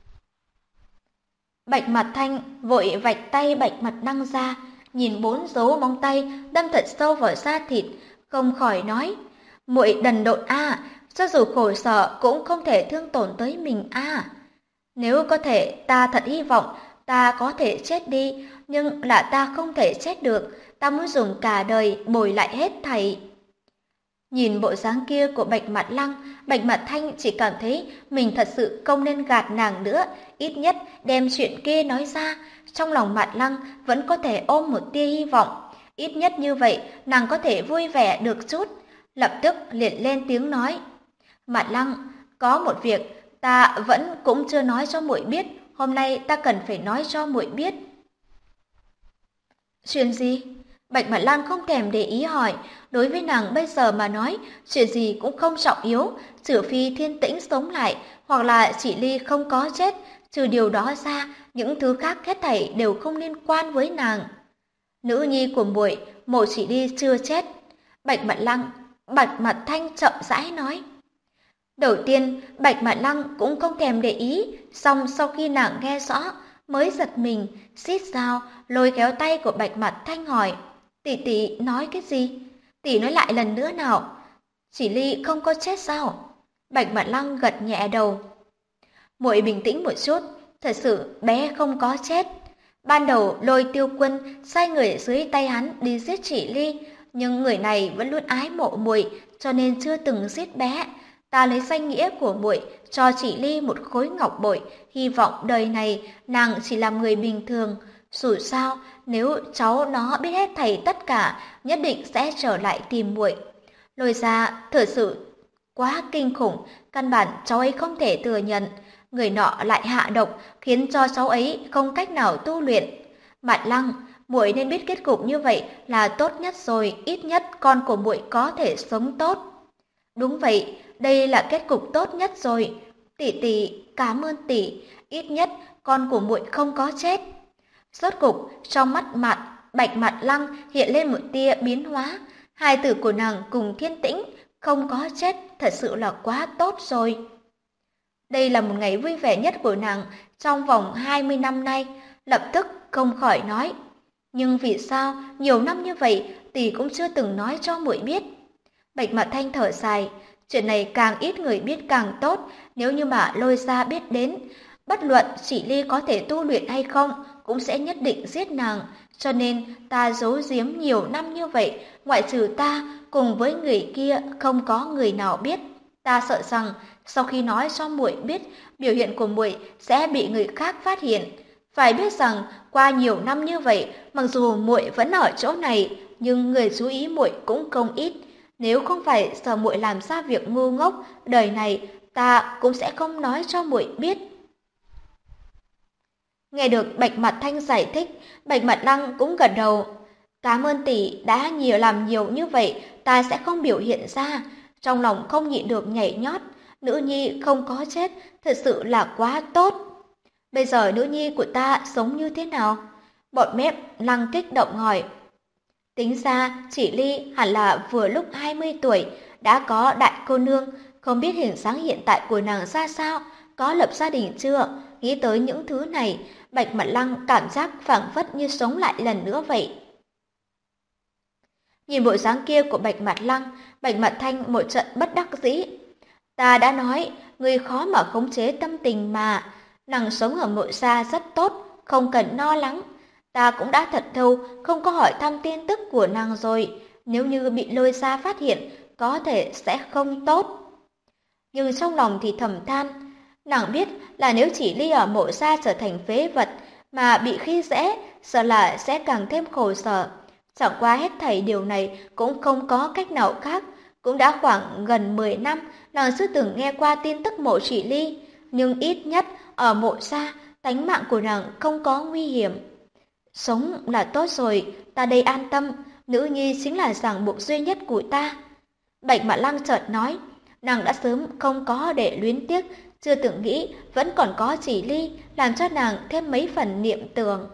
Bạch Mặt Thanh vội vạch tay Bạch Mặt Lăng ra, nhìn 4 dấu móng tay đâm thật sâu vào da thịt, không khỏi nói: "Muội đần độn a, cho dù khổ sở cũng không thể thương tổn tới mình a. Nếu có thể, ta thật hy vọng ta có thể chết đi, nhưng là ta không thể chết được, ta muốn dùng cả đời bồi lại hết thảy." Nhìn bộ dáng kia của Bạch Mặt Lăng, Bạch Mặt Thanh chỉ cảm thấy mình thật sự không nên gạt nàng nữa, ít nhất đem chuyện kia nói ra, trong lòng Mặt Lăng vẫn có thể ôm một tia hy vọng, ít nhất như vậy nàng có thể vui vẻ được chút. Lập tức liền lên tiếng nói: "Mặt Lăng, có một việc ta vẫn cũng chưa nói cho muội biết, hôm nay ta cần phải nói cho muội biết." "Chuyện gì?" Bạch Mặt Lan không thèm để ý hỏi, đối với nàng bây giờ mà nói, chuyện gì cũng không trọng yếu, trừ phi Thiên Tĩnh sống lại, hoặc là chị Ly không có chết, trừ điều đó ra, những thứ khác hết thảy đều không liên quan với nàng. Nữ nhi của muội, Mộ Chỉ Ly chưa chết. Bạch Mặt Thanh chậm rãi nói. Đầu tiên, Bạch Mặt Lăng cũng không thèm để ý, song sau khi nàng nghe rõ, mới giật mình, xít sao, lôi kéo tay của Bạch Mặt Thanh hỏi: "Tỷ tỷ nói cái gì? Tỷ nói lại lần nữa nào. Chỉ Ly không có chết sao?" Bạch Mặt Lăng gật nhẹ đầu. "Muội bình tĩnh một chút, thật sự bé không có chết. Ban đầu Lôi Tiêu Quân sai người dưới tay hắn đi giết Chỉ Ly, nhưng người này vẫn luôn ái mộ muội, cho nên chưa từng giết bé. Ta lấy danh nghĩa của muội cho Chỉ Ly một khối ngọc bội, hy vọng đời này nàng chỉ làm người bình thường. Dù sao, nếu cháu nó biết hết thảy tất cả, nhất định sẽ trở lại tìm muội." Lôi gia thật sự quá kinh khủng, căn bản cháu ấy không thể thừa nhận. Người nọ lại hạ độc, khiến cho cháu ấy không cách nào tu luyện. Mặt Lăng, muội nên biết kết cục như vậy là tốt nhất rồi, ít nhất con của muội có thể sống tốt. Đúng vậy, đây là kết cục tốt nhất rồi. Tỷ tỷ, cảm ơn tỷ, ít nhất con của muội không có chết. Rốt cục, trong mắt Bạch Mặt Lăng hiện lên một tia biến hóa. Hai tử của nàng cùng Thiên Tĩnh không có chết, thật sự là quá tốt rồi. Đây là một ngày vui vẻ nhất của nàng trong vòng 20 năm nay, lập tức không khỏi nói: "Nhưng vì sao nhiều năm như vậy tỷ cũng chưa từng nói cho muội biết?" Bạch Mặt Thanh thở dài, chuyện này càng ít người biết càng tốt, nếu như mà Lôi gia biết đến, bất luận Chỉ Ly có thể tu luyện hay không, cũng sẽ nhất định giết nàng, cho nên ta giấu giếm nhiều năm như vậy, ngoại trừ ta cùng với người kia không có người nào biết. Ta sợ rằng sau khi nói cho muội biết, biểu hiện của muội sẽ bị người khác phát hiện. Phải biết rằng qua nhiều năm như vậy, mặc dù muội vẫn ở chỗ này, nhưng người chú ý muội cũng không ít. Nếu không phải sợ muội làm ra việc ngu ngốc, đời này ta cũng sẽ không nói cho muội biết." Nghe được Bạch Mặt Thanh giải thích, Bạch Mặt Lăng cũng gật đầu. "Cảm ơn tỷ đã làm nhiều như vậy, ta sẽ không biểu hiện ra." Trong lòng không nhịn được nhảy nhót, nữ nhi không có chết, thật sự là quá tốt. Bây giờ nữ nhi của ta sống như thế nào? Bọn mép Lăng kích động hỏi. Tính ra Chỉ Ly hẳn là vừa lúc 20 tuổi, đã có đại cô nương, Không biết hình dáng hiện tại của nàng ra sao, có lập gia đình chưa? Nghĩ tới những thứ này, Bạch Mặt Lăng cảm giác phảng phất như sống lại lần nữa vậy. Nhìn bộ dáng kia của Bạch Mặt Lăng, Bạch Mặt Thanh một trận bất đắc dĩ. Ta đã nói, người khó mà khống chế tâm tình mà. Nàng sống ở Mộ Gia rất tốt, không cần lo lắng. Ta cũng đã thật lâu không có hỏi thăm tin tức của nàng rồi. Nếu như bị Lôi Gia phát hiện, có thể sẽ không tốt. Nhưng trong lòng thì thầm than, nàng biết là nếu chỉ Ly ở Mộ Gia trở thành phế vật mà bị khi dễ, sợ là sẽ càng thêm khổ sở. Chẳng qua hết thảy điều này cũng không có cách nào khác. Cũng đã khoảng gần 10 năm, nàng chưa từng nghe qua tin tức Mộ Chỉ Ly, nhưng ít nhất ở Mộ Gia, tánh mạng của nàng không có nguy hiểm. Sống là tốt rồi, ta đây an tâm, nữ nhi chính là ràng buộc duy nhất của ta. Bạch Mã Lăng chợt nói, nàng đã sớm không có để luyến tiếc, chưa từng nghĩ vẫn còn có Chỉ Ly, làm cho nàng thêm mấy phần niệm tưởng.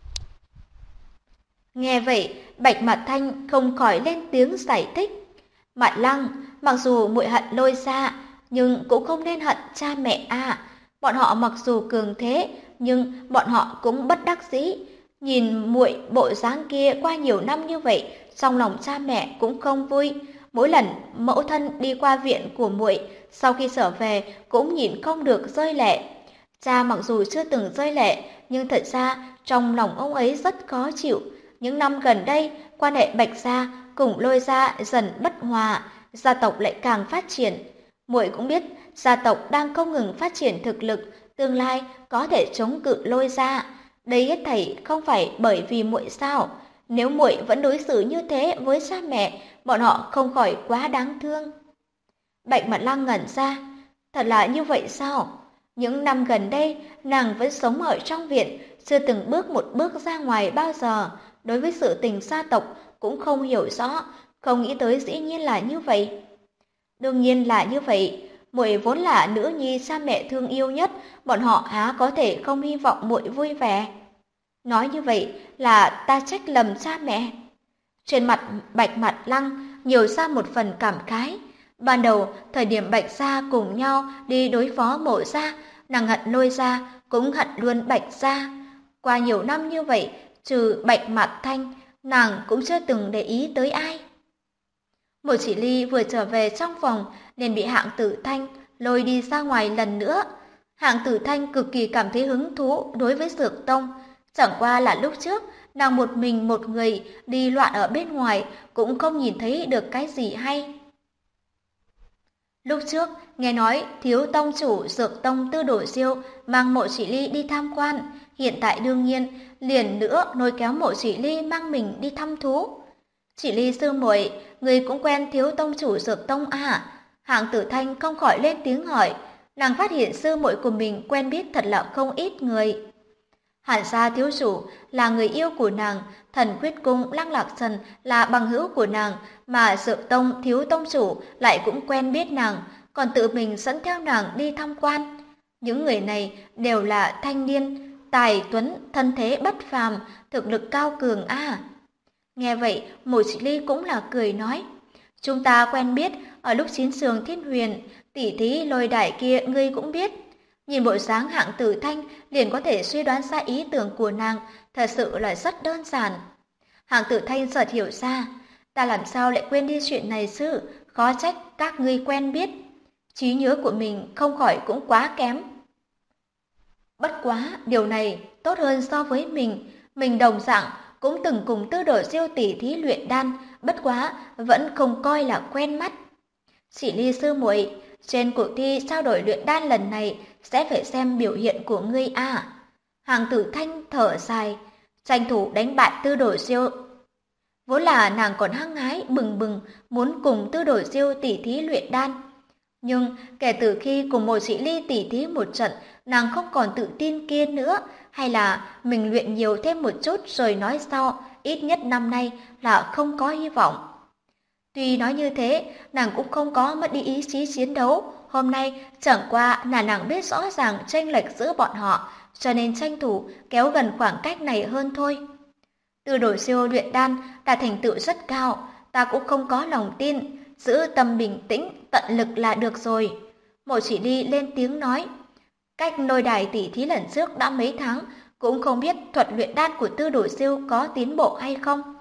Nghe vậy, Bạch Mạt Thanh không khỏi lên tiếng giải thích. Mạt Lăng, mặc dù muội hận Lôi Gia, nhưng cũng không nên hận cha mẹ à. Bọn họ mặc dù cường thế, nhưng bọn họ cũng bất đắc dĩ. Nhìn muội bộ dáng kia qua nhiều năm như vậy, trong lòng cha mẹ cũng không vui. Mỗi lần mẫu thân đi qua viện của muội, sau khi trở về cũng nhìn không được rơi lệ. Cha mặc dù chưa từng rơi lệ, nhưng thật ra trong lòng ông ấy rất khó chịu. Những năm gần đây, quan hệ Bạch Gia cùng Lôi Gia dần bất hòa, gia tộc lại càng phát triển. Muội cũng biết, gia tộc đang không ngừng phát triển thực lực, tương lai có thể chống cự Lôi Gia. Đây hết thảy không phải bởi vì muội sao? Nếu muội vẫn đối xử như thế với cha mẹ, bọn họ không khỏi quá đáng thương. Bạch Mạt Lăng ngẩn ra, thật là như vậy sao? Những năm gần đây, nàng vẫn sống ở trong viện, chưa từng bước một bước ra ngoài bao giờ. Đối với sự tình gia tộc cũng không hiểu rõ, không nghĩ tới dĩ nhiên là như vậy. Đương nhiên là như vậy, muội vốn là nữ nhi cha mẹ thương yêu nhất, bọn họ há có thể không hy vọng muội vui vẻ. Nói như vậy là ta trách lầm cha mẹ. Trên mặt Bạch Mạt Lăng nhiều ra một phần cảm khái. Ban đầu, thời điểm Bạch Gia cùng nhau đi đối phó Mộ Gia, nàng hận Lôi Gia, cũng hận luôn Bạch Gia. Qua nhiều năm như vậy, trừ Bạch Mạt Thanh, nàng cũng chưa từng để ý tới ai. Mộ Chỉ Ly vừa trở về trong phòng, liền bị Hạng Tử Thanh lôi đi ra ngoài lần nữa. Hạng Tử Thanh cực kỳ cảm thấy hứng thú đối với Dược Tông. Chẳng qua là lúc trước, nàng một mình một người đi loạn ở bên ngoài, cũng không nhìn thấy được cái gì hay. Lúc trước, nghe nói thiếu tông chủ Dược Tông Tư Đồ Diêu mang Mộ Chỉ Ly đi tham quan, hiện tại đương nhiên liền nữa lôi kéo Mộ Chỉ Ly mang mình đi thăm thú. Chỉ Ly sư muội, người cũng quen thiếu tông chủ Dược Tông à? Hạng Tử Thanh không khỏi lên tiếng hỏi, nàng phát hiện sư muội của mình quen biết thật là không ít người. Hàn gia thiếu chủ là người yêu của nàng, Thần Quyết Cung Lăng Lạc Trần là bằng hữu của nàng, mà Dược Tông thiếu tông chủ lại cũng quen biết nàng, còn tự mình dẫn theo nàng đi tham quan. Những người này đều là thanh niên, tài tuấn, thân thế bất phàm, thực lực cao cường à. Nghe vậy, Mộ Chỉ Ly cũng là cười nói, chúng ta quen biết ở lúc chiến trường Thiên Huyền, tỷ thí Lôi Đại kia ngươi cũng biết. Nhìn bộ dáng Hạng Tử Thanh liền có thể suy đoán ra ý tưởng của nàng, thật sự là rất đơn giản. Hạng Tử Thanh chợt hiểu ra, ta làm sao lại quên đi chuyện này chứ, khó trách các ngươi quen biết. Trí nhớ của mình không khỏi cũng quá kém. Bất quá, điều này tốt hơn so với mình đồng dạng cũng từng cùng Tư Đồ Diêu tỷ thí luyện đan, bất quá vẫn không coi là quen mắt. Chỉ Ly sư muội, trên cuộc thi trao đổi luyện đan lần này sẽ phải xem biểu hiện của ngươi à. Hạng Tử Thanh thở dài, tranh thủ đánh bại Tư Đồ Diêu. Vốn là nàng còn hăng hái bừng bừng muốn cùng Tư Đồ Diêu tỷ thí luyện đan. Nhưng kể từ khi cùng Mộ Chỉ Ly tỷ thí một trận, nàng không còn tự tin kia nữa, hay là mình luyện nhiều thêm một chút rồi nói sau, ít nhất năm nay là không có hy vọng. Tuy nói như thế, nàng cũng không có mất đi ý chí chiến đấu. Hôm nay chẳng qua là nàng biết rõ ràng chênh lệch giữa bọn họ, cho nên tranh thủ kéo gần khoảng cách này hơn thôi. Tư Đồ Diêu luyện đan đã thành tựu rất cao, ta cũng không có lòng tin. giữ tâm bình tĩnh, tận lực là được rồi. Mộ Chỉ Ly lên tiếng nói, cách lôi đài tỷ thí lần trước đã mấy tháng, cũng không biết thuật luyện đan của Tư Đồ Siêu có tiến bộ hay không.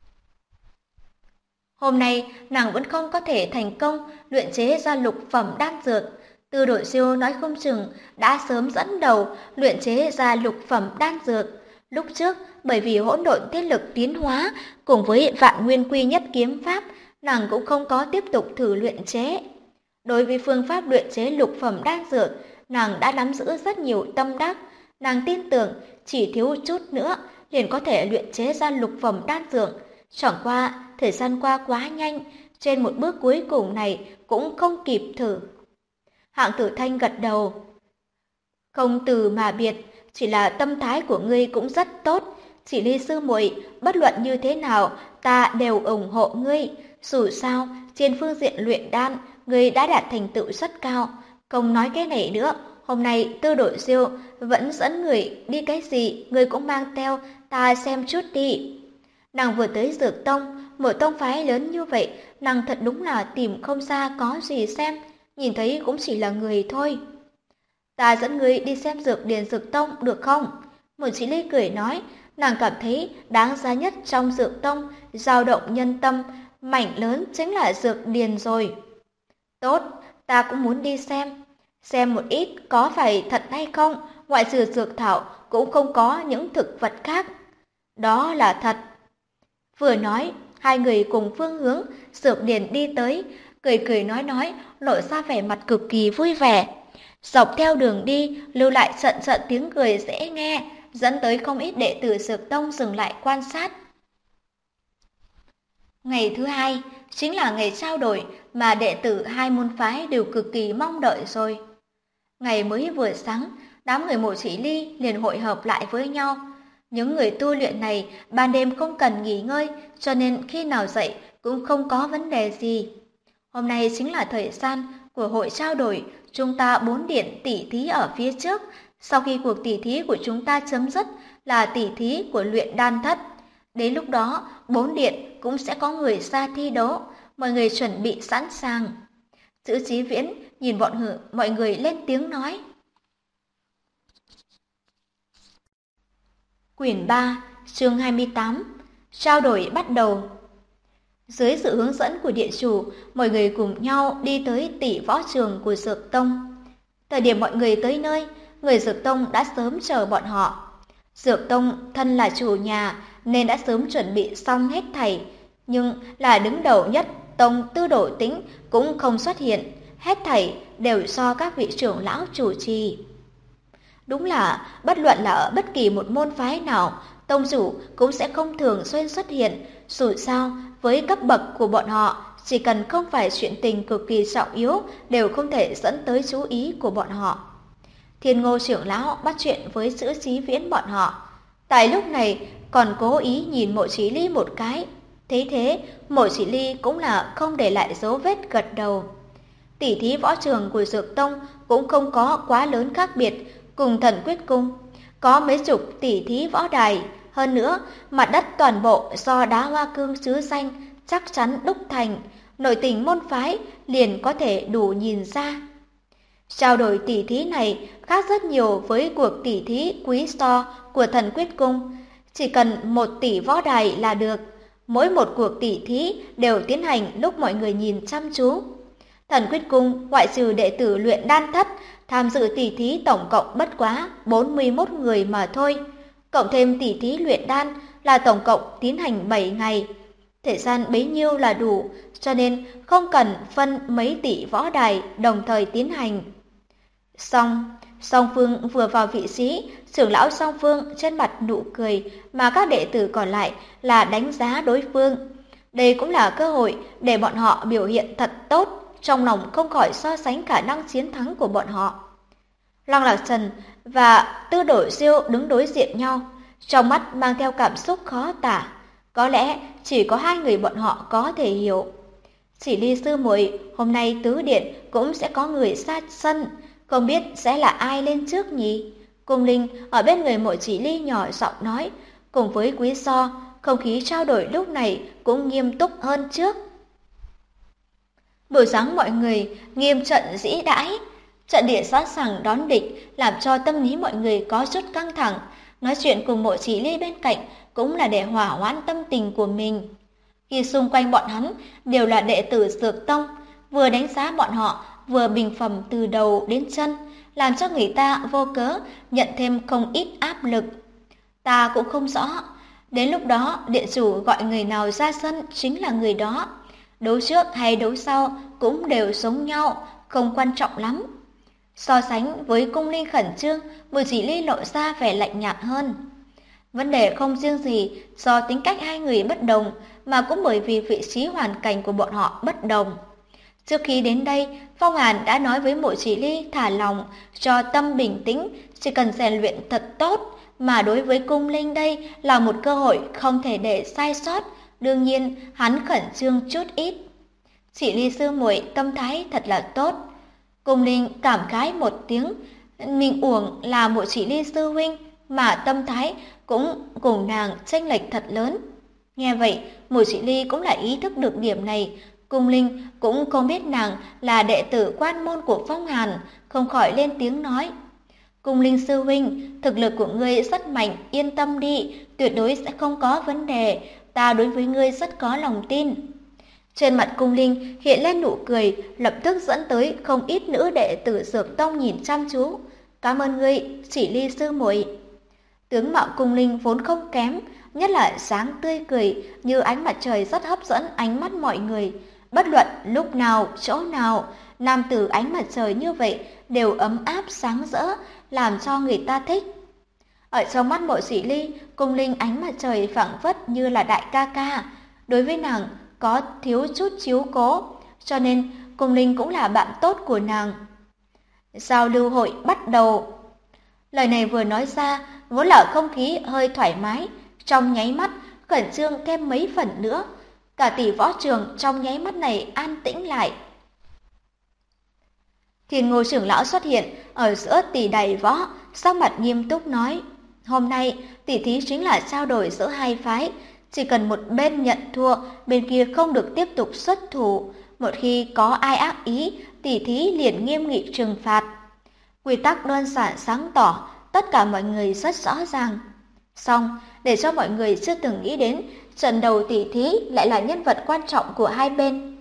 Hôm nay nàng vẫn không có thể thành công luyện chế ra lục phẩm đan dược. Tư Đồ Siêu nói không chừng đã sớm dẫn đầu luyện chế ra lục phẩm đan dược. Lúc trước bởi vì hỗn độn tiết lực tiến hóa cùng với Vạn Nguyên Quy Nhất kiếm pháp, nàng cũng không có tiếp tục thử luyện chế. Đối với phương pháp luyện chế lục phẩm đan dược, nàng đã nắm giữ rất nhiều tâm đắc. Nàng tin tưởng chỉ thiếu chút nữa liền có thể luyện chế ra lục phẩm đan dược. Chẳng qua thời gian qua quá nhanh, trên một bước cuối cùng này cũng không kịp thử. Hạng Tử Thanh gật đầu. Không từ mà biệt, chỉ là tâm thái của ngươi cũng rất tốt. Chỉ Ly sư muội, bất luận như thế nào, ta đều ủng hộ ngươi. Dù sao, trên phương diện luyện đan, ngươi đã đạt thành tựu rất cao. Không nói cái này nữa, hôm nay Tư Đồ Siêu vẫn dẫn người đi cái gì, ngươi cũng mang theo, ta xem chút đi. Nàng vừa tới Dược Tông, một tông phái lớn như vậy, nàng thật đúng là tìm không ra có gì xem, nhìn thấy cũng chỉ là người thôi. Ta dẫn ngươi đi xem dược điền Dược Tông được không? Một Chỉ Ly cười nói, nàng cảm thấy đáng giá nhất trong Dược Tông, dao động nhân tâm, mảnh lớn chính là dược điền rồi. Tốt, ta cũng muốn đi xem một ít có phải thật hay không, ngoại trừ dược thảo cũng không có những thực vật khác. Đó là thật. Vừa nói, hai người cùng phương hướng dược điền đi tới, cười cười nói, lộ ra vẻ mặt cực kỳ vui vẻ. Dọc theo đường đi, lưu lại trận trận tiếng cười dễ nghe, dẫn tới không ít đệ tử Dược Tông dừng lại quan sát. Ngày thứ hai, chính là ngày trao đổi mà đệ tử hai môn phái đều cực kỳ mong đợi rồi. Ngày mới vừa sáng, đám người Mộ Chỉ Ly liền hội hợp lại với nhau. Những người tu luyện này ban đêm không cần nghỉ ngơi, cho nên khi nào dậy cũng không có vấn đề gì. Hôm nay chính là thời gian của hội trao đổi, chúng ta 4 điện tỉ thí ở phía trước. Sau khi cuộc tỉ thí của chúng ta chấm dứt là tỉ thí của luyện đan thất. Đến lúc đó, 4 điện cũng sẽ có người ra thi đấu, mọi người chuẩn bị sẵn sàng. Chữ Chí Viễn nhìn mọi người lên tiếng nói. Quyển 3, chương 28, trao đổi bắt đầu. Dưới sự hướng dẫn của địa chủ, mọi người cùng nhau đi tới tỷ võ trường của Dược Tông. Thời điểm mọi người tới nơi, người Dược Tông đã sớm chờ bọn họ. Dược Tông thân là chủ nhà nên đã sớm chuẩn bị xong hết thảy, nhưng là đứng đầu nhất Tông Tư Đồ Tĩnh cũng không xuất hiện, hết thảy đều do các vị trưởng lão chủ trì. Đúng là bất luận là ở bất kỳ một môn phái nào, tông chủ cũng sẽ không thường xuyên xuất hiện, dù sao với cấp bậc của bọn họ, chỉ cần không phải chuyện tình cực kỳ trọng yếu đều không thể dẫn tới chú ý của bọn họ. Thiên Ngô trưởng lão bắt chuyện với Chữ Chí Viễn bọn họ. Tại lúc này còn cố ý nhìn Mộ Chỉ Ly một cái. Thế Mộ Chỉ Ly cũng là không để lại dấu vết gật đầu. Tỷ thí võ trường của Dược Tông cũng không có quá lớn khác biệt cùng Thần Quyết Cung. Có mấy chục tỷ thí võ đài, hơn nữa mặt đất toàn bộ do đá hoa cương chứ xanh chắc chắn đúc thành, nội tình môn phái liền có thể đủ nhìn ra. Trao đổi tỷ thí này khác rất nhiều với cuộc tỷ thí quý so của Thần Quyết Cung. Chỉ cần 1 tỷ võ đài là được, mỗi một cuộc tỷ thí đều tiến hành lúc mọi người nhìn chăm chú. Thần Quyết Cung ngoại trừ đệ tử luyện đan thất, tham dự tỷ thí tổng cộng bất quá 41 người mà thôi. Cộng thêm tỷ thí luyện đan là tổng cộng tiến hành 7 ngày. Thời gian bấy nhiêu là đủ, cho nên không cần phân mấy tỷ võ đài đồng thời tiến hành. Song Phương vừa vào vị trí, trưởng lão Song Phương trên mặt nụ cười mà các đệ tử còn lại là đánh giá đối phương. Đây cũng là cơ hội để bọn họ biểu hiện thật tốt, trong lòng không khỏi so sánh khả năng chiến thắng của bọn họ. Lăng Lạc Trần và Tư Đồ Siêu đứng đối diện nhau, trong mắt mang theo cảm xúc khó tả. Có lẽ chỉ có hai người bọn họ có thể hiểu. Chỉ Ly sư muội, hôm nay tứ điện cũng sẽ có người ra sân, không biết sẽ là ai lên trước nhỉ? Cung Linh ở bên người Mộ Chỉ Ly nhỏ giọng nói, cùng với Quý So, không khí trao đổi lúc này cũng nghiêm túc hơn trước. Buổi sáng mọi người nghiêm trận dĩ đãi, trận địa sẵn sàng đón địch làm cho tâm lý mọi người có chút căng thẳng. Nói chuyện cùng Mộ Chỉ Ly bên cạnh cũng là để hỏa hoãn tâm tình của mình. Khi xung quanh bọn hắn đều là đệ tử Dược Tông, vừa đánh giá bọn họ vừa bình phẩm từ đầu đến chân, làm cho người ta vô cớ nhận thêm không ít áp lực. Ta cũng không rõ, đến lúc đó điện chủ gọi người nào ra sân chính là người đó. Đấu trước hay đấu sau cũng đều giống nhau, không quan trọng lắm. So sánh với Cung Linh khẩn trương, Mộ Chỉ Ly lộ ra vẻ lạnh nhạt hơn. Vấn đề không riêng gì do tính cách hai người bất đồng, mà cũng bởi vì vị trí hoàn cảnh của bọn họ bất đồng. Trước khi đến đây, Phong Hàn đã nói với Mộ Chỉ Ly thả lòng, cho tâm bình tĩnh, chỉ cần rèn luyện thật tốt, mà đối với Cung Linh đây là một cơ hội không thể để sai sót, đương nhiên hắn khẩn trương chút ít. Chỉ Ly sư muội tâm thái thật là tốt. Cung Linh cảm khái một tiếng, mình uổng là Mộ Chỉ Ly sư huynh, mà tâm thái cũng cùng nàng chênh lệch thật lớn. Nghe vậy, Mộ Chỉ Ly cũng lại ý thức được điểm này. Cung Linh cũng không biết nàng là đệ tử quan môn của Phong Hàn, không khỏi lên tiếng nói. Cung Linh sư huynh, thực lực của ngươi rất mạnh, yên tâm đi, tuyệt đối sẽ không có vấn đề, ta đối với ngươi rất có lòng tin. Trên mặt Cung Linh hiện lên nụ cười, lập tức dẫn tới không ít nữ đệ tử Dược Tông nhìn chăm chú. Cảm ơn ngươi, Chỉ Ly sư muội. Tướng mạo Cung Linh vốn không kém, nhất là sáng tươi cười như ánh mặt trời rất hấp dẫn ánh mắt mọi người. Bất luận lúc nào, chỗ nào, nam tử ánh mặt trời như vậy đều ấm áp sáng rỡ, làm cho người ta thích. Ở trong mắt Mộ Chỉ Ly, Cung Linh ánh mặt trời phảng phất như là đại ca ca. Đối với nàng có thiếu chút chiếu cố, cho nên Cung Linh cũng là bạn tốt của nàng. Giao lưu hội bắt đầu. Lời này vừa nói ra, vốn là không khí hơi thoải mái, trong nháy mắt khẩn trương thêm mấy phần nữa. Cả tỷ võ trường trong nháy mắt này an tĩnh lại. Thiên Ngô trưởng lão xuất hiện ở giữa tỷ đài võ, sắc mặt nghiêm túc nói: hôm nay tỷ thí chính là trao đổi giữa hai phái, chỉ cần một bên nhận thua, bên kia không được tiếp tục xuất thủ. Một khi có ai ác ý, tỷ thí liền nghiêm nghị trừng phạt. Quy tắc đơn giản sáng tỏ, tất cả mọi người rất rõ ràng. Song, để cho mọi người chưa từng nghĩ đến, trận đầu tỷ thí lại là nhân vật quan trọng của hai bên.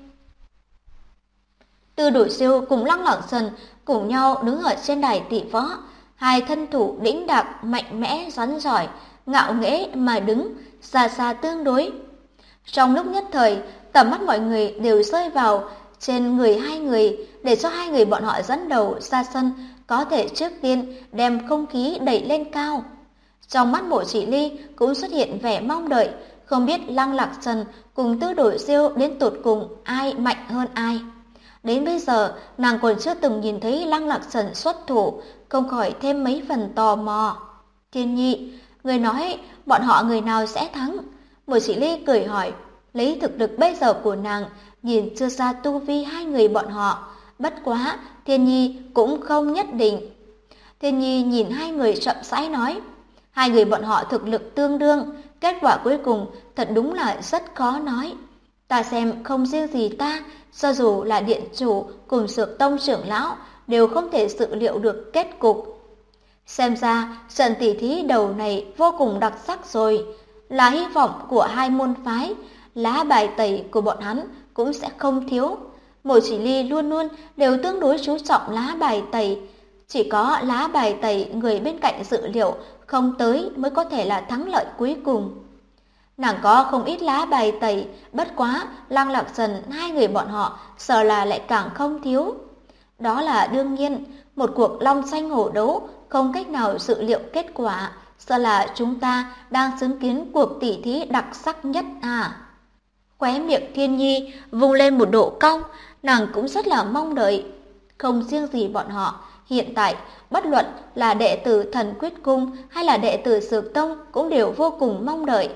Tư Đồ Siêu cùng Lăng Lẳng Sần cùng nhau đứng ở trên đài tỷ võ, hai thân thủ đĩnh đạc, mạnh mẽ, rắn giỏi, ngạo nghễ mà đứng, xa xa tương đối. Trong lúc nhất thời, tầm mắt mọi người đều rơi vào trên người hai người, để cho hai người bọn họ dẫn đầu ra sân, có thể trước tiên đem không khí đẩy lên cao. Trong mắt Mộ Chỉ Ly cũng xuất hiện vẻ mong đợi, không biết Lăng Lạc Trần cùng Tư Đồ Siêu đến tột cùng ai mạnh hơn ai. Đến bây giờ, nàng còn chưa từng nhìn thấy Lăng Lạc Trần xuất thủ, không khỏi thêm mấy phần tò mò. Thiên Nhi, người nói bọn họ người nào sẽ thắng? Mộ Chỉ Ly cười hỏi, lấy thực lực bây giờ của nàng, nhìn chưa ra tu vi hai người bọn họ. Bất quá, Thiên Nhi cũng không nhất định. Thiên Nhi nhìn hai người chậm rãi nói, hai người bọn họ thực lực tương đương, kết quả cuối cùng thật đúng là rất khó nói. Ta xem không riêng gì ta, cho dù là điện chủ cùng Dược Tông trưởng lão đều không thể dự liệu được kết cục. Xem ra trận tỷ thí đầu này vô cùng đặc sắc rồi, là hy vọng của hai môn phái, lá bài tẩy của bọn hắn cũng sẽ không thiếu. Mộ Chỉ Ly luôn luôn đều tương đối chú trọng lá bài tẩy, chỉ có lá bài tẩy người bên cạnh dự liệu không tới mới có thể là thắng lợi cuối cùng. Nàng có không ít lá bài tẩy, bất quá Lăng Lạc Trần hai người bọn họ sợ là lại càng không thiếu. Đó là đương nhiên, một cuộc long tranh hổ đấu không cách nào dự liệu kết quả, sợ là chúng ta đang chứng kiến cuộc tỉ thí đặc sắc nhất à. Khóe miệng Thiên Nhi vung lên một độ cong, nàng cũng rất là mong đợi. Không riêng gì bọn họ, hiện tại bất luận là đệ tử Thần Quyết Cung hay là đệ tử Dược Tông cũng đều vô cùng mong đợi.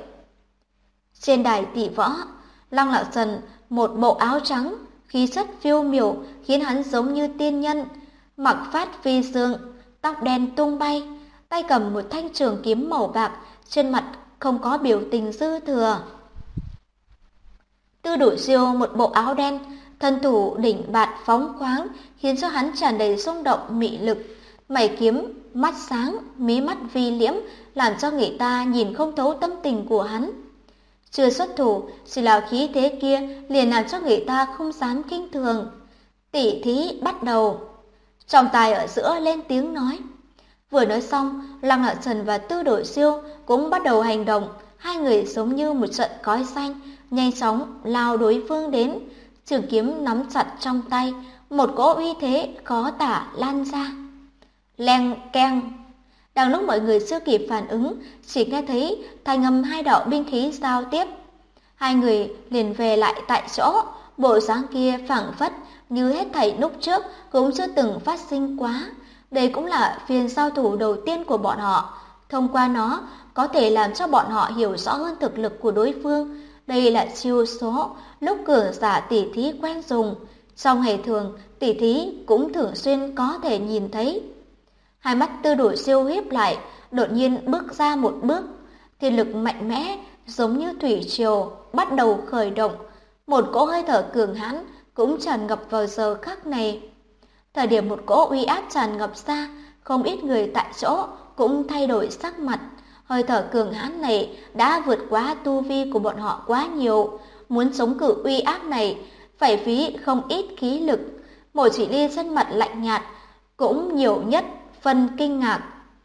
Trên đài tỷ võ, Lăng Lạc Trần một bộ áo trắng, khí chất phiêu miểu khiến hắn giống như tiên nhân, mặc phát phi dương, tóc đen tung bay, tay cầm một thanh trường kiếm màu bạc, trên mặt không có biểu tình dư thừa. Tư Đồ Siêu một bộ áo đen, thân thủ đỉnh bạt phóng khoáng khiến cho hắn tràn đầy xung động mị lực, mày kiếm, mắt sáng, mí mắt vi liễm làm cho người ta nhìn không thấu tâm tình của hắn. Chưa xuất thủ, chỉ là khí thế kia liền làm cho người ta không dám khinh thường. Tỉ thí bắt đầu. Trọng tài ở giữa lên tiếng nói. Vừa nói xong, Lăng Lạc Trần và Tư Đồ Siêu cũng bắt đầu hành động. Hai người giống như một trận cói xanh, nhanh chóng lao đối phương đến. Trường kiếm nắm chặt trong tay, một cỗ uy thế khó tả lan ra. Leng keng. Đang lúc mọi người chưa kịp phản ứng, chỉ nghe thấy thanh âm hai đạo binh khí giao tiếp. Hai người liền về lại tại chỗ, bộ dáng kia phảng phất như hết thảy lúc trước cũng chưa từng phát sinh quá. Đây cũng là phiên giao thủ đầu tiên của bọn họ. Thông qua nó, có thể làm cho bọn họ hiểu rõ hơn thực lực của đối phương. Đây là chiêu số lúc cường giả tỉ thí quen dùng. Trong ngày thường, tỉ thí cũng thường xuyên có thể nhìn thấy. Hai mắt Tư Đồ Siêu híp lại, đột nhiên bước ra một bước. Thiên lực mạnh mẽ, giống như thủy triều, bắt đầu khởi động. Một cỗ hơi thở cường hãn cũng tràn ngập vào giờ khắc này. Thời điểm một cỗ uy áp tràn ngập ra, không ít người tại chỗ cũng thay đổi sắc mặt. Hơi thở cường hãn này đã vượt quá tu vi của bọn họ quá nhiều. Muốn chống cự uy áp này, phải phí không ít khí lực. Mộ Chỉ Ly trên mặt lạnh nhạt, cũng nhiều nhất phần kinh ngạc.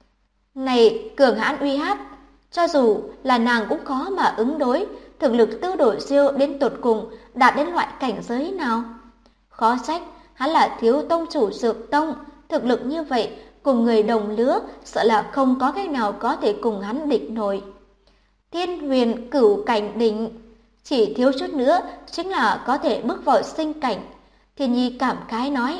Này, cường hãn uy áp, cho dù là nàng cũng khó mà ứng đối. Thực lực Tư Đồ Siêu đến tột cùng đạt đến loại cảnh giới nào? Khó trách, hắn là thiếu tông chủ Dược Tông. Thực lực như vậy, cùng người đồng lứa, sợ là không có cách nào có thể cùng hắn địch nổi. Thiên huyền cửu cảnh đỉnh, chỉ thiếu chút nữa chính là có thể bước vào sinh cảnh. Thiên Nhi cảm khái nói.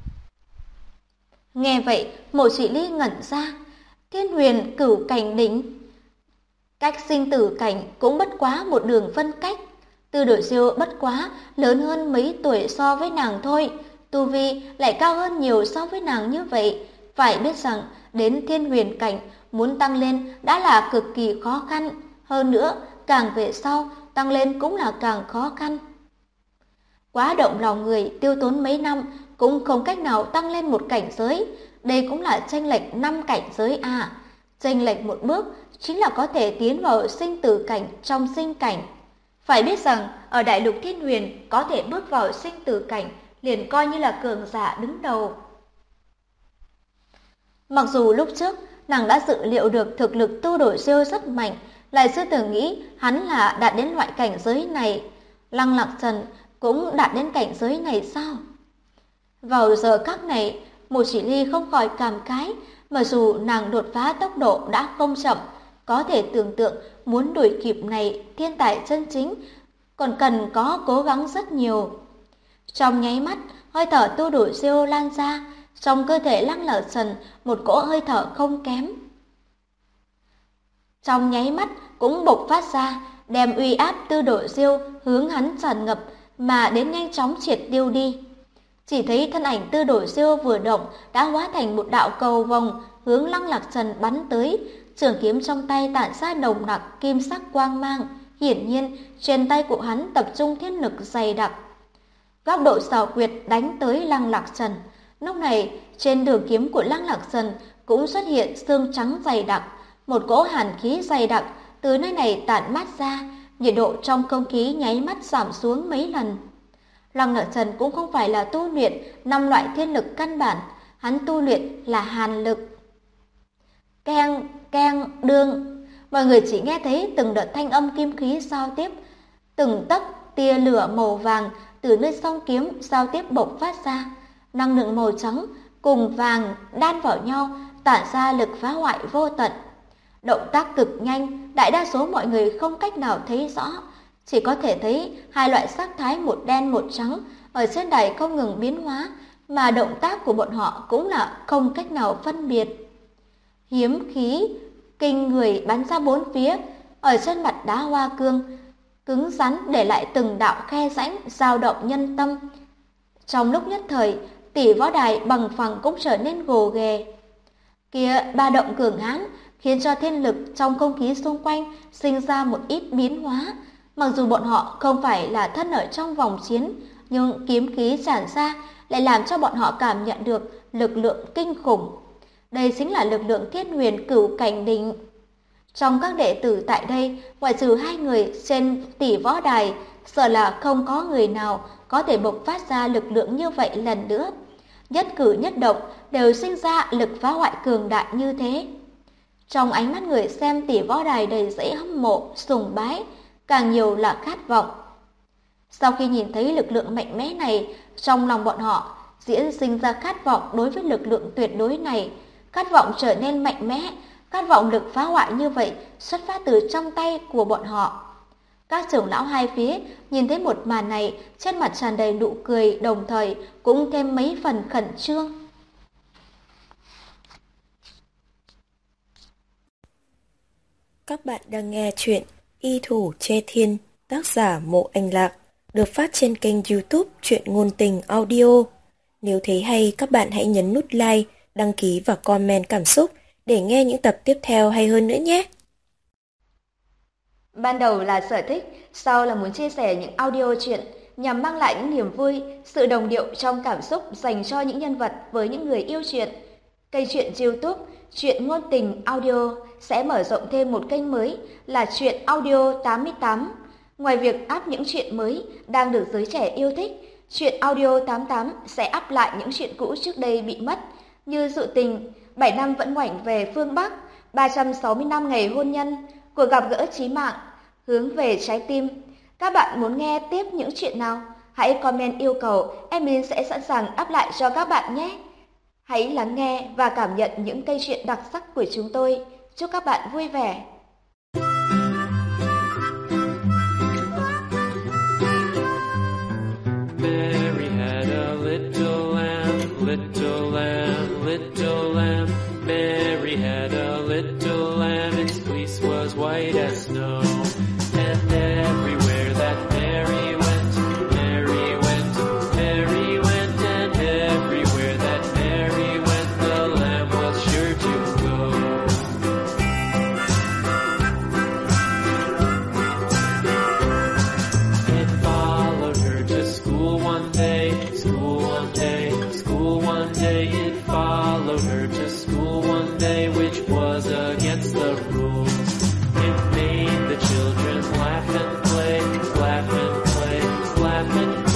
Nghe vậy, Mộ Chỉ Ly ngẩn ra. Thiên huyền cửu cảnh đỉnh, cách sinh tử cảnh cũng bất quá một đường phân cách. Tư Đồ Siêu bất quá lớn hơn mấy tuổi so với nàng thôi, tu vi lại cao hơn nhiều so với nàng như vậy. Phải biết rằng đến thiên huyền cảnh muốn tăng lên đã là cực kỳ khó khăn, hơn nữa càng về sau tăng lên cũng là càng khó khăn. Quá động lòng người, tiêu tốn mấy năm cũng không cách nào tăng lên một cảnh giới. Đây cũng là chênh lệch 5 cảnh giới à. Chênh lệch một bước chính là có thể tiến vào sinh tử cảnh trong sinh cảnh. Phải biết rằng ở đại lục thiên huyền có thể bước vào sinh tử cảnh liền coi như là cường giả đứng đầu. Mặc dù lúc trước nàng đã dự liệu được thực lực Tư Đồ Siêu rất mạnh, lại chưa từng nghĩ hắn là đạt đến loại cảnh giới này. Lăng Lạc Trần cũng đạt đến cảnh giới này sao? Vào giờ khắc này, Mộ Chỉ Ly không khỏi cảm khái, mặc dù nàng đột phá tốc độ đã không chậm, có thể tưởng tượng muốn đuổi kịp này thiên tài chân chính còn cần có cố gắng rất nhiều. Trong nháy mắt, hơi thở Tư Đồ Siêu lan ra, trong cơ thể Lăng Lạc Trần một cỗ hơi thở không kém. Trong nháy mắt cũng bộc phát ra, đem uy áp Tư Đồ Siêu hướng hắn tràn ngập mà đến nhanh chóng triệt tiêu đi. Chỉ thấy thân ảnh Tư Đồ Siêu vừa động đã hóa thành một đạo cầu vòng hướng Lăng Lạc Trần bắn tới, trường kiếm trong tay tản ra nồng nặc kim sắc quang mang, hiển nhiên trên tay của hắn tập trung thiên lực dày đặc. Góc độ xảo quyệt đánh tới Lăng Lạc Trần. Lúc này, trên đường kiếm của Lăng Lạc Trần cũng xuất hiện xương trắng dày đặc, một cỗ hàn khí dày đặc từ nơi này tản mát ra, nhiệt độ trong không khí nháy mắt giảm xuống mấy lần. Lăng Lạc Trần cũng không phải là tu luyện 5 loại thiên lực căn bản, hắn tu luyện là hàn lực. Keng, keng, đương. Mọi người chỉ nghe thấy từng đợt thanh âm kim khí giao tiếp, từng tấc tia lửa màu vàng từ nơi song kiếm giao tiếp bộc phát ra, năng lượng màu trắng cùng vàng đan vào nhau, tản ra lực phá hoại vô tận. Động tác cực nhanh, đại đa số mọi người không cách nào thấy rõ, chỉ có thể thấy hai loại sắc thái một đen một trắng ở trên đài không ngừng biến hóa, mà động tác của bọn họ cũng là không cách nào phân biệt. Hiếm khí kinh người bắn ra bốn phía, ở trên mặt đá hoa cương cứng rắn để lại từng đạo khe rãnh dao động nhân tâm. Trong lúc nhất thời, tỷ võ đài bằng phẳng cũng trở nên gồ ghề. Kia ba động cường hãn khiến cho thiên lực trong không khí xung quanh sinh ra một ít biến hóa. Mặc dù bọn họ không phải là thân ở trong vòng chiến, nhưng kiếm khí tràn ra lại làm cho bọn họ cảm nhận được lực lượng kinh khủng. Đây chính là lực lượng Thiên Huyền Cửu Cảnh Đỉnh. Trong các đệ tử tại đây, ngoại trừ 2 người trên tỷ võ đài, sợ là không có người nào có thể bộc phát ra lực lượng như vậy lần nữa. Nhất cử nhất động đều sinh ra lực phá hoại cường đại như thế. Trong ánh mắt người xem, tỷ võ đài đầy dẫy hâm mộ, sùng bái, càng nhiều là khát vọng. Sau khi nhìn thấy lực lượng mạnh mẽ này, trong lòng bọn họ diễn sinh ra khát vọng đối với lực lượng tuyệt đối này, khát vọng trở nên mạnh mẽ, khát vọng lực phá hoại như vậy xuất phát từ trong tay của bọn họ. Các trưởng lão hai phía nhìn thấy một màn này, trên mặt tràn đầy nụ cười, đồng thời cũng thêm mấy phần khẩn trương. Các bạn đang nghe chuyện Y Thủ Chê Thiên, tác giả Mộ Anh Lạc, được phát trên kênh YouTube Truyện Ngôn Tình Audio. Nếu thấy hay, các bạn hãy nhấn nút like, đăng ký và comment cảm xúc để nghe những tập tiếp theo hay hơn nữa nhé. Ban đầu là sở thích, sau là muốn chia sẻ những audio truyện nhằm mang lại những niềm vui, sự đồng điệu trong cảm xúc dành cho những nhân vật với những người yêu truyện. Kênh truyện YouTube Truyện Ngôn Tình Audio sẽ mở rộng thêm một kênh mới là Truyện Audio 88. Ngoài việc up những truyện mới đang được giới trẻ yêu thích, Truyện Audio 88 sẽ up lại những truyện cũ trước đây bị mất, như Sự Tình, 7 năm vẫn ngoảnh về phương Bắc, 360 năm ngày hôn nhân, Cuộc gặp gỡ chí mạng, Hướng về trái tim. Các bạn muốn nghe tiếp những chuyện nào? Hãy comment yêu cầu, admin sẽ sẵn sàng up lại cho các bạn nhé. Hãy lắng nghe và cảm nhận những cây truyện đặc sắc của chúng tôi. Chúc các bạn vui vẻ. Mary had a little lamb, little lamb, little lamb. Mary had a little lamb, its fleece was white as snow. And everywhere that Mary went, Mary went, Mary went, and everywhere that Mary went, the lamb was sure to go. It followed her to school one day, school one day, school one day. It followed her to school one day, which was against the rules. It made the children laugh and play, laugh and play, laugh and play.